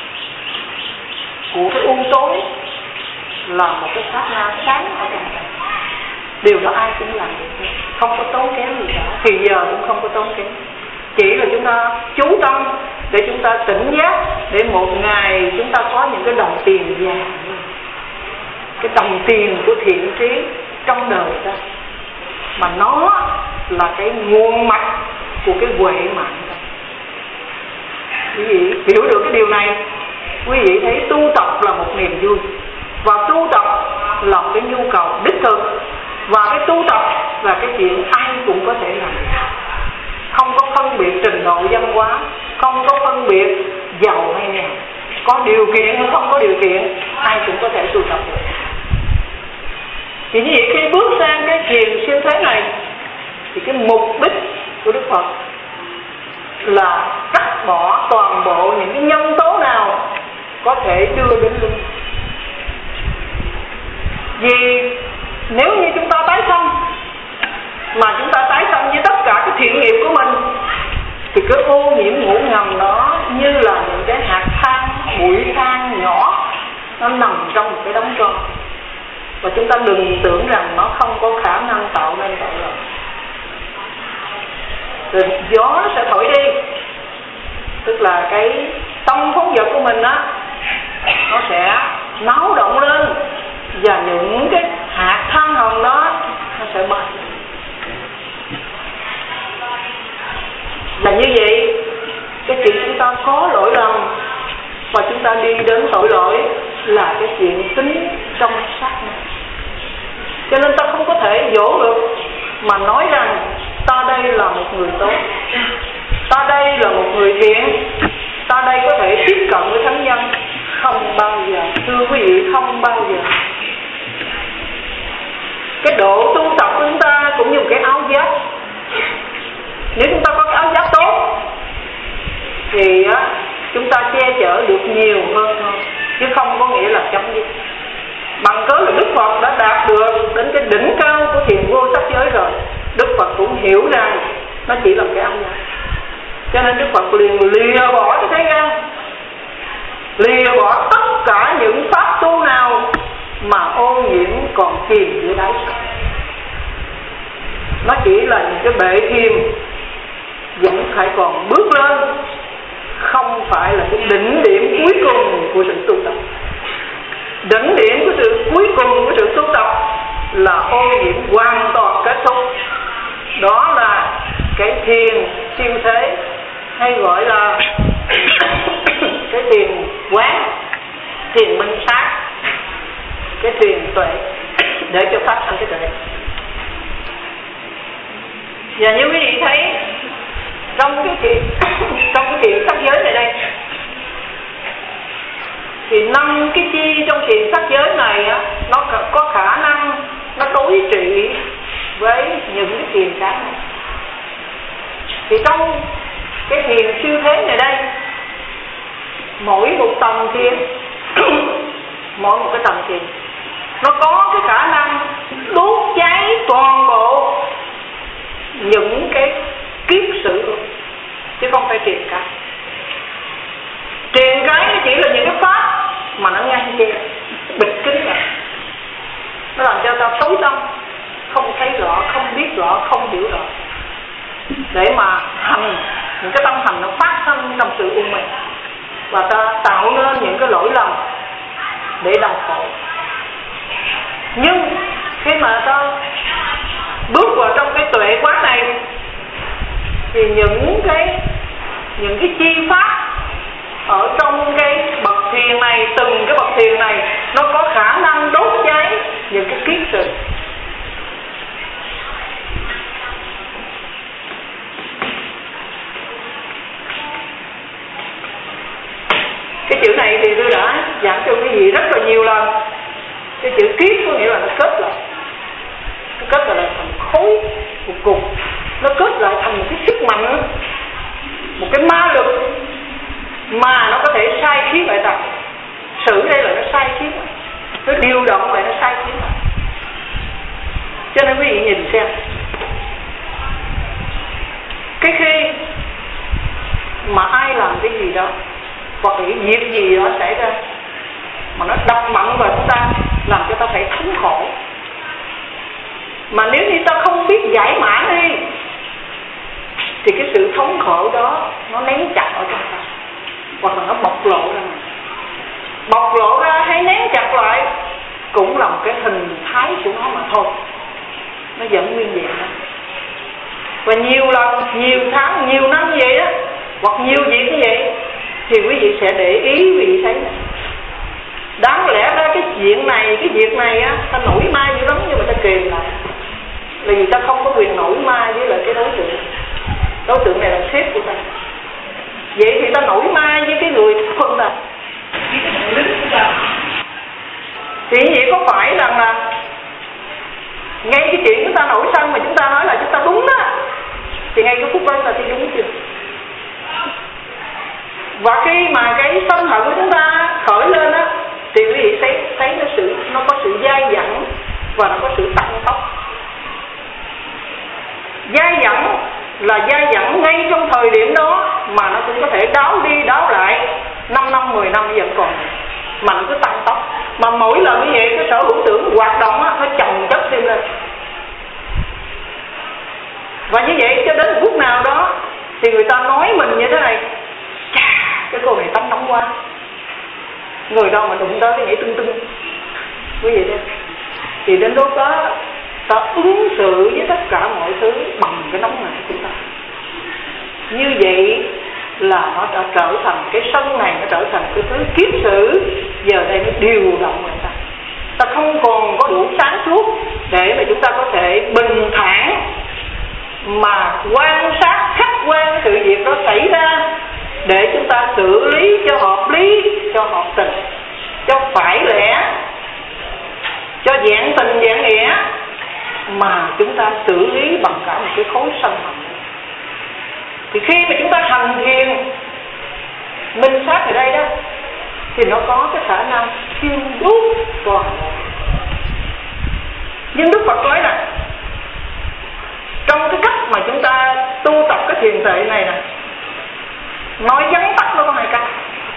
của cái u tối, là một cái sát na sáng ở trong tâm. Điều đó ai cũng làm được, không có tốn kém gì cả, thì giờ cũng không có tốn kém. Chỉ là chúng ta chú tâm để chúng ta tỉnh giác, để một ngày chúng ta có những cái đồng tiền vàng, cái đồng tiền của thiện trí trong đời ta, mà nó là cái nguồn mạch của cái huệ mạng ta. Quý vị hiểu được cái điều này, quý vị thấy tu tập là một niềm vui, và tu tập là cái nhu cầu đích thực, và cái tu tập là cái chuyện ai cũng có thể làm, không có phân biệt trình độ văn hóa, không có phân biệt giàu hay nghèo, có điều kiện hay không có điều kiện, ai cũng có thể tu tập được. Thì như vậy khi bước sang cái thiền siêu thế này, thì cái mục đích của Đức Phật là cắt bỏ toàn bộ những cái nhân tố nào có thể đưa đến luân. Vì nếu như chúng ta tái sanh, mà chúng ta tái sanh với tất cả cái thiện nghiệp của mình, thì cái ô nhiễm ngủ ngầm nó như là những cái hạt than, bụi than nhỏ, nó nằm trong một cái đống tro. Và chúng ta đừng tưởng rằng nó không có khả năng tạo nên tội lỗi. Rồi gió nó sẽ thổi đi, tức là cái tâm phóng dật của mình á, nó sẽ náo động lên, và những cái hạt than hồng đó nó sẽ bay. Và như vậy, cái chuyện chúng ta có lỗi lầm và chúng ta đi đến tội lỗi là cái chuyện tính trong sát này. Cho nên ta không có thể dỗ được mà nói rằng ta đây là một người tốt, ta đây là một người thiện, ta đây có thể tiếp cận với thánh nhân. Không bao giờ, thưa quý vị, không bao giờ. Cái độ tu tập của chúng ta cũng như một cái áo giáp. Nếu chúng ta có cái áo giáp tốt thì á, chúng ta che chở được nhiều hơn thôi, chứ không có nghĩa là chấm dứt. Bằng cớ là Đức Phật đã đạt được đến cái đỉnh cao của thiền vô sắc giới rồi, Đức Phật cũng hiểu rằng nó chỉ là cái áo giáp. Cho nên Đức Phật liền lìa bỏ cái thế gian, lìa bỏ tất cả những pháp tu nào mà ô nhiễm còn chìm dưới đáy sông. Nó chỉ là những cái bệ thiềm vẫn phải còn bước lên, không phải là cái đỉnh điểm cuối cùng của sự tu tập. Đỉnh điểm của sự cuối cùng của sự tu tập là ô nhiễm hoàn toàn kết thúc. Đó là cái thiền siêu thế, hay gọi là cái thiền quán, thiền minh sát, cái thiền tuệ, để cho phát sinh cái tuệ. Và như quý vị thấy trong cái thiền trong cái thiền sắc giới này đây, thì năm cái chi trong thiền sắc giới này á, nó có khả năng nó đối trị với những cái thiền khác này. Thì trong cái thiền siêu thế này đây, mỗi một tầng thiền mỗi một cái tầng thiền nó có cái khả năng đốt cháy toàn bộ những cái kiếp sự luôn, chứ không phải truyền cái. Truyền cái nó chỉ là những cái pháp mà nó ngăn che, bịt kín lại, nó làm cho ta tối tâm, không thấy rõ, không biết rõ, không hiểu rõ, để mà hành những cái tâm hành nó phát sinh trong sự u mê, và ta tạo nên những cái lỗi lầm để đau khổ. Nhưng khi mà ta bước vào trong cái tuệ quán này, thì những cái những cái chi pháp ở trong cái bậc thiền này, từng cái bậc thiền này, nó có khả năng đốt cháy những cái kiết sự. Cái chữ này thì tôi đã giảng cho quý vị rất là nhiều lần. Cái chữ kiết có nghĩa là nó kết lại, nó kết lại thành khối một cục, nó kết lại thành một cái sức mạnh, một cái ma lực mà nó có thể sai khiến lại ta. Sự đây là nó sai khiến lại, nó điều động lại, nó sai khiến lại. Cho nên quý vị nhìn xem, cái khi mà ai làm cái gì đó, hoặc là cái việc gì đó xảy ra mà nó đập mạnh vào chúng ta, làm cho ta phải thống khổ, mà nếu như ta không biết giải mã đi, thì cái sự thống khổ đó nó nén chặt ở trong ta, hoặc là nó bộc lộ ra. Bộc lộ ra hay nén chặt lại cũng là một cái hình thái của nó mà thôi, nó vẫn nguyên vẹn đó. Và nhiều lần, nhiều tháng, nhiều năm như vậy đó, hoặc nhiều việc như vậy, thì quý vị sẽ để ý, quý vị thấy này, đáng lẽ ra cái chuyện này, cái việc này á, ta nổi ma dữ lắm, nhưng mà ta kìm lại, là vì ta không có quyền nổi ma với lại cái đối tượng. Đối tượng này là sếp của ta, vậy thì ta nổi ma với cái người phân ta, với cái thằng lính của ta. Thì như vậy có phải rằng là ngay cái chuyện chúng ta nổi sân mà chúng ta nói là chúng ta đúng đó, thì ngay cái phút đó ta thấy đúng chưa? Và khi mà cái sân hận của chúng ta khởi lên á, thì quý vị thấy thấy nó sự nó có sự dai dẳng và nó có sự tăng tốc. Dai dẳng là dai dẳng ngay trong thời điểm đó, mà nó cũng có thể đáo đi đáo lại năm năm, mười năm vẫn còn, mà nó cứ tăng tốc. Mà mỗi lần như vậy cái sở hữu tưởng hoạt động á, nó chồng chất thêm lên. Và như vậy cho đến phút nào đó thì người ta nói mình như thế này: chà, cái cô này tánh nóng quá, người đâu mà đụng tới cái nhảy tưng tưng, quý vị thấy. Thì đến lúc đó ta ứng xử với tất cả mọi thứ bằng cái nóng này của chúng ta. Như vậy là nó đã trở thành, cái sân này nó trở thành cái thứ kiếp sự, giờ đây nó điều động người ta. Ta không còn có đủ sáng suốt để mà chúng ta có thể bình thản mà quan sát khách quan sự việc đó xảy ra, để chúng ta xử lý cho hợp lý, cho hợp tình, cho phải lẽ, cho vẹn tình vẹn nghĩa, mà chúng ta xử lý bằng cả một cái khối sân hận. Thì khi mà chúng ta hành thiền minh sát ở đây đó, thì nó có cái khả năng thiêu đốt toàn bộ. Nhưng Đức Phật nói là trong cái cách mà chúng ta tu tập cái thiền tuệ này nè, nói vắn tắt nó có hai cách.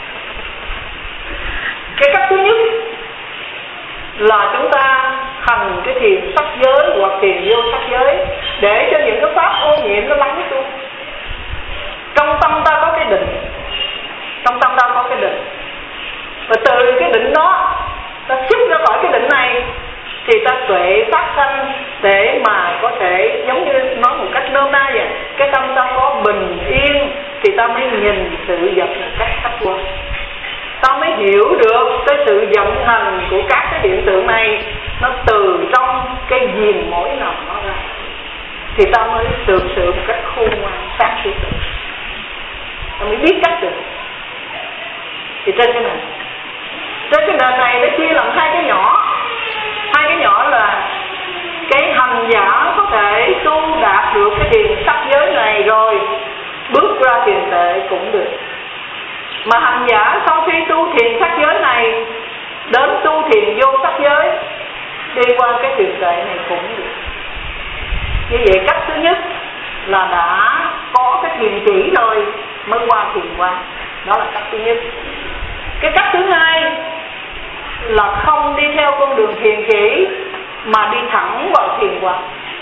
Cái cách thứ nhất là chúng ta hành cái thiền sắc giới hoặc thiền vô sắc giới, để cho những cái pháp ô nhiễm nó lắng xuống. Trong tâm ta có cái định, Trong tâm ta có cái định, và từ cái định đó ta xuất ra khỏi cái định này thì ta tuệ phát sanh, để mà có thể giống như nói một cách nôm na vậy, cái tâm ta có bình yên thì ta mới nhìn sự vật một cách khách quan, ta mới hiểu được cái sự vận hành của các cái hiện tượng này nó từ trong cái diền mỗi nào nó ra, thì ta mới thực sự một cách khôn ngoan sáng suốt được, ta mới biết cách được. Thì trên cái này, trên cái nền này nó chia làm hai cái nhỏ. Hai cái nhỏ là cái hành giả có thể tu đạt được cái thiền sắc giới này rồi bước ra thiền tệ cũng được, mà hành giả sau khi tu thiền sắc giới này đến tu thiền vô sắc giới, đi qua cái thiền tệ này cũng được. Như vậy cách thứ nhất là đã có cái thiền chỉ rồi mới qua thiền quán, đó là cách thứ nhất. Cái cách thứ hai là không đi theo con đường thiền chỉ mà đi thẳng vào thiền quán.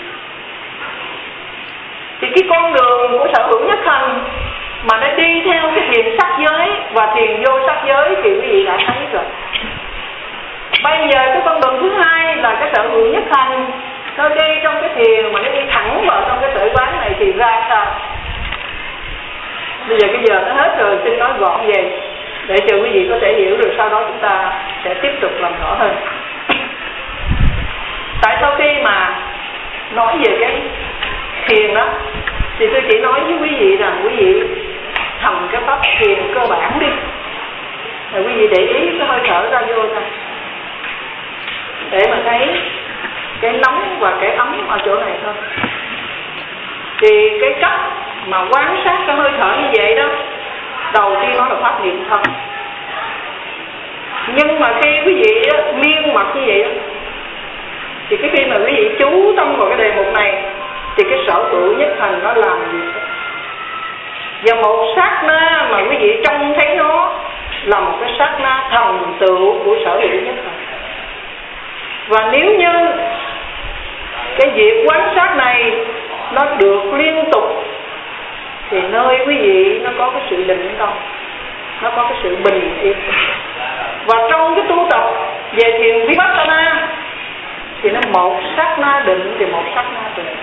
Thì cái con đường của sở hữu nhất hành mà nó đi theo cái thiền sắc giới và thiền vô sắc giới thì quý vị đã thấy rồi. Bây giờ cái con đường thứ hai là cái sở hữu nhất hành, nó đi trong cái thiền mà nó đi thẳng vào trong cái sở quán này thì ra sao? Bây giờ cái giờ nó hết rồi, xin nói gọn vậy để cho quý vị có thể hiểu được, sau đó chúng ta sẽ tiếp tục làm rõ hơn. Tại sau khi mà nói về cái thiền đó thì tôi chỉ nói với quý vị rằng quý vị hành cái pháp thiền cơ bản đi, rồi quý vị để ý cái hơi thở ra vô ra để mà thấy cái nóng và cái ấm ở chỗ này thôi. Thì cái cách mà quan sát cái hơi thở như vậy đó, đầu tiên nó là pháp niệm thân. Nhưng mà khi quý vị miên mật như vậy thì cái khi mà quý vị chú tâm vào cái đề mục này thì cái sở hữu nhất hành nó làm việc. Và một sát na mà quý vị trông thấy nó là một cái sát na thành tựu của sở hữu nhất hành. Và nếu như cái việc quan sát này nó được liên tục thì nơi quý vị nó có cái sự định tâm, nó có cái sự bình yên. Và trong cái tu tập về thiền Vipassana thì nó một sát na định thì một sát na định.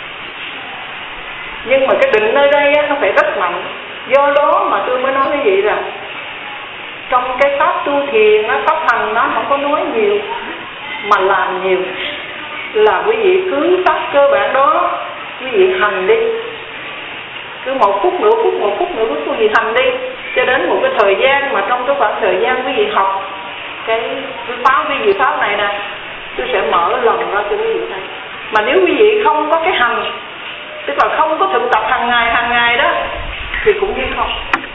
Nhưng mà cái định nơi đây á, nó phải rất mạnh. Do đó mà tôi mới nói với vị rằng trong cái pháp tu thiền, nó pháp hành nó không có nói nhiều mà làm nhiều. Là quý vị cứ pháp cơ bản đó quý vị hành đi, cứ một phút nửa phút một phút nửa phút quý vị hành đi, cho đến một cái thời gian mà trong cái khoảng thời gian quý vị học cái, cái pháo vi vị pháo này nè, tôi sẽ mở lòng ra cho quý vị thấy. Mà nếu quý vị không có cái hành, tức là không có thực tập hàng ngày hàng ngày đó thì cũng như không.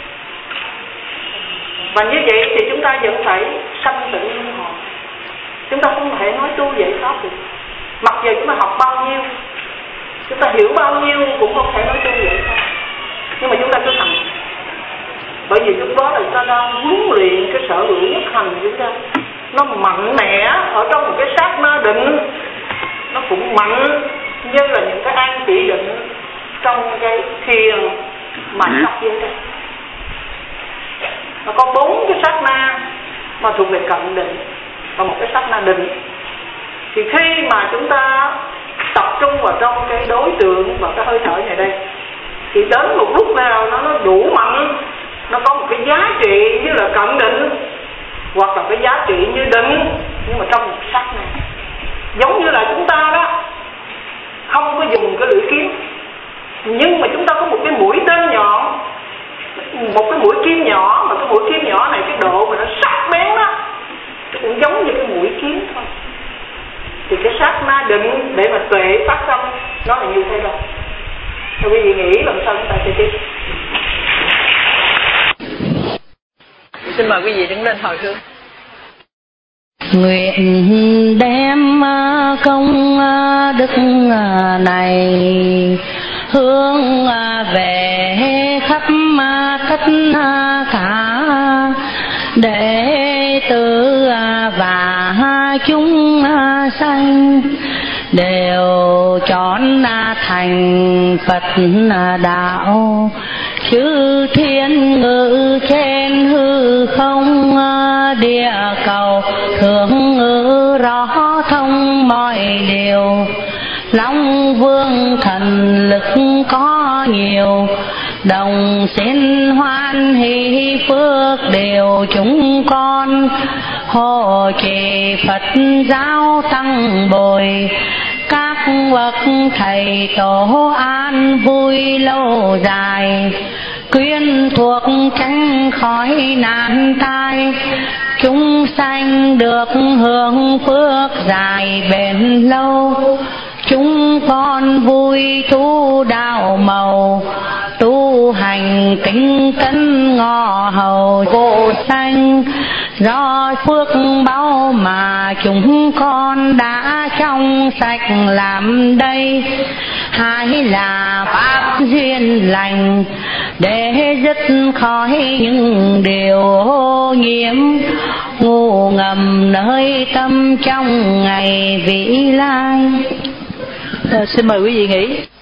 Và như vậy thì chúng ta vẫn phải sanh tử luân hồi. Chúng ta không thể nói tu vậy pháp được. Mặc dù chúng ta học bao nhiêu, chúng ta hiểu bao nhiêu cũng không thể nói tu vậy thôi. Nhưng mà chúng ta cứ hành. Bởi vì lúc đó là chúng ta đang huấn luyện cái sở hữu nhất hành của chúng ta. Nó mạnh mẽ ở trong một cái sát na định, nó cũng mạnh như là những cái an chỉ định trong cái thiền mà sắc giới đây. Nó có bốn cái sát na mà thuộc về cận định và một cái sát na định. Thì khi mà chúng ta tập trung vào trong cái đối tượng và cái hơi thở này đây, thì đến một lúc nào nó, nó đủ mạnh, nó có một cái giá trị như là cận định hoặc là cái giá trị như định, nhưng mà trong một sắc này. Giống như là chúng ta đó không có dùng cái lưỡi kiếm, nhưng mà chúng ta có một cái mũi tên nhọn, một cái mũi kim nhỏ, mà cái mũi kim nhỏ này cái độ mà nó sắc bén đó, nó cũng giống như cái mũi kiếm thôi. Thì cái sát na định để mà tuệ phát tâm nó là như thế đó. Thì quý vị nghĩ làm sao chúng ta sẽ tiếp. Xin mời quý vị đứng lên hồi hướng. Nguyện đem công đức này hướng về khắp tất cả đệ tử và chúng sanh đều chọn thành Phật đạo, chư thiên ngự trên hư không, địa cầu thượng ngự rõ thông mọi điều. Long vương thần lực có nhiều, đồng xin hoan hỷ phước đều chúng con. Hộ trì Phật giáo tăng bồi, các bậc thầy tổ an vui lâu dài. Quyên thuộc tránh khỏi nạn tai, chúng sanh được hưởng phước dài bền lâu. Chúng con vui tu đạo màu, tu hành tinh tấn ngọ hầu vô sanh. Do phước báu mà chúng con đã trong sạch làm đây, hai là pháp duyên lành để dứt khỏi những điều ô nhiễm ngủ ngầm nơi tâm trong ngày vĩ lai. À, xin mời quý vị nghỉ.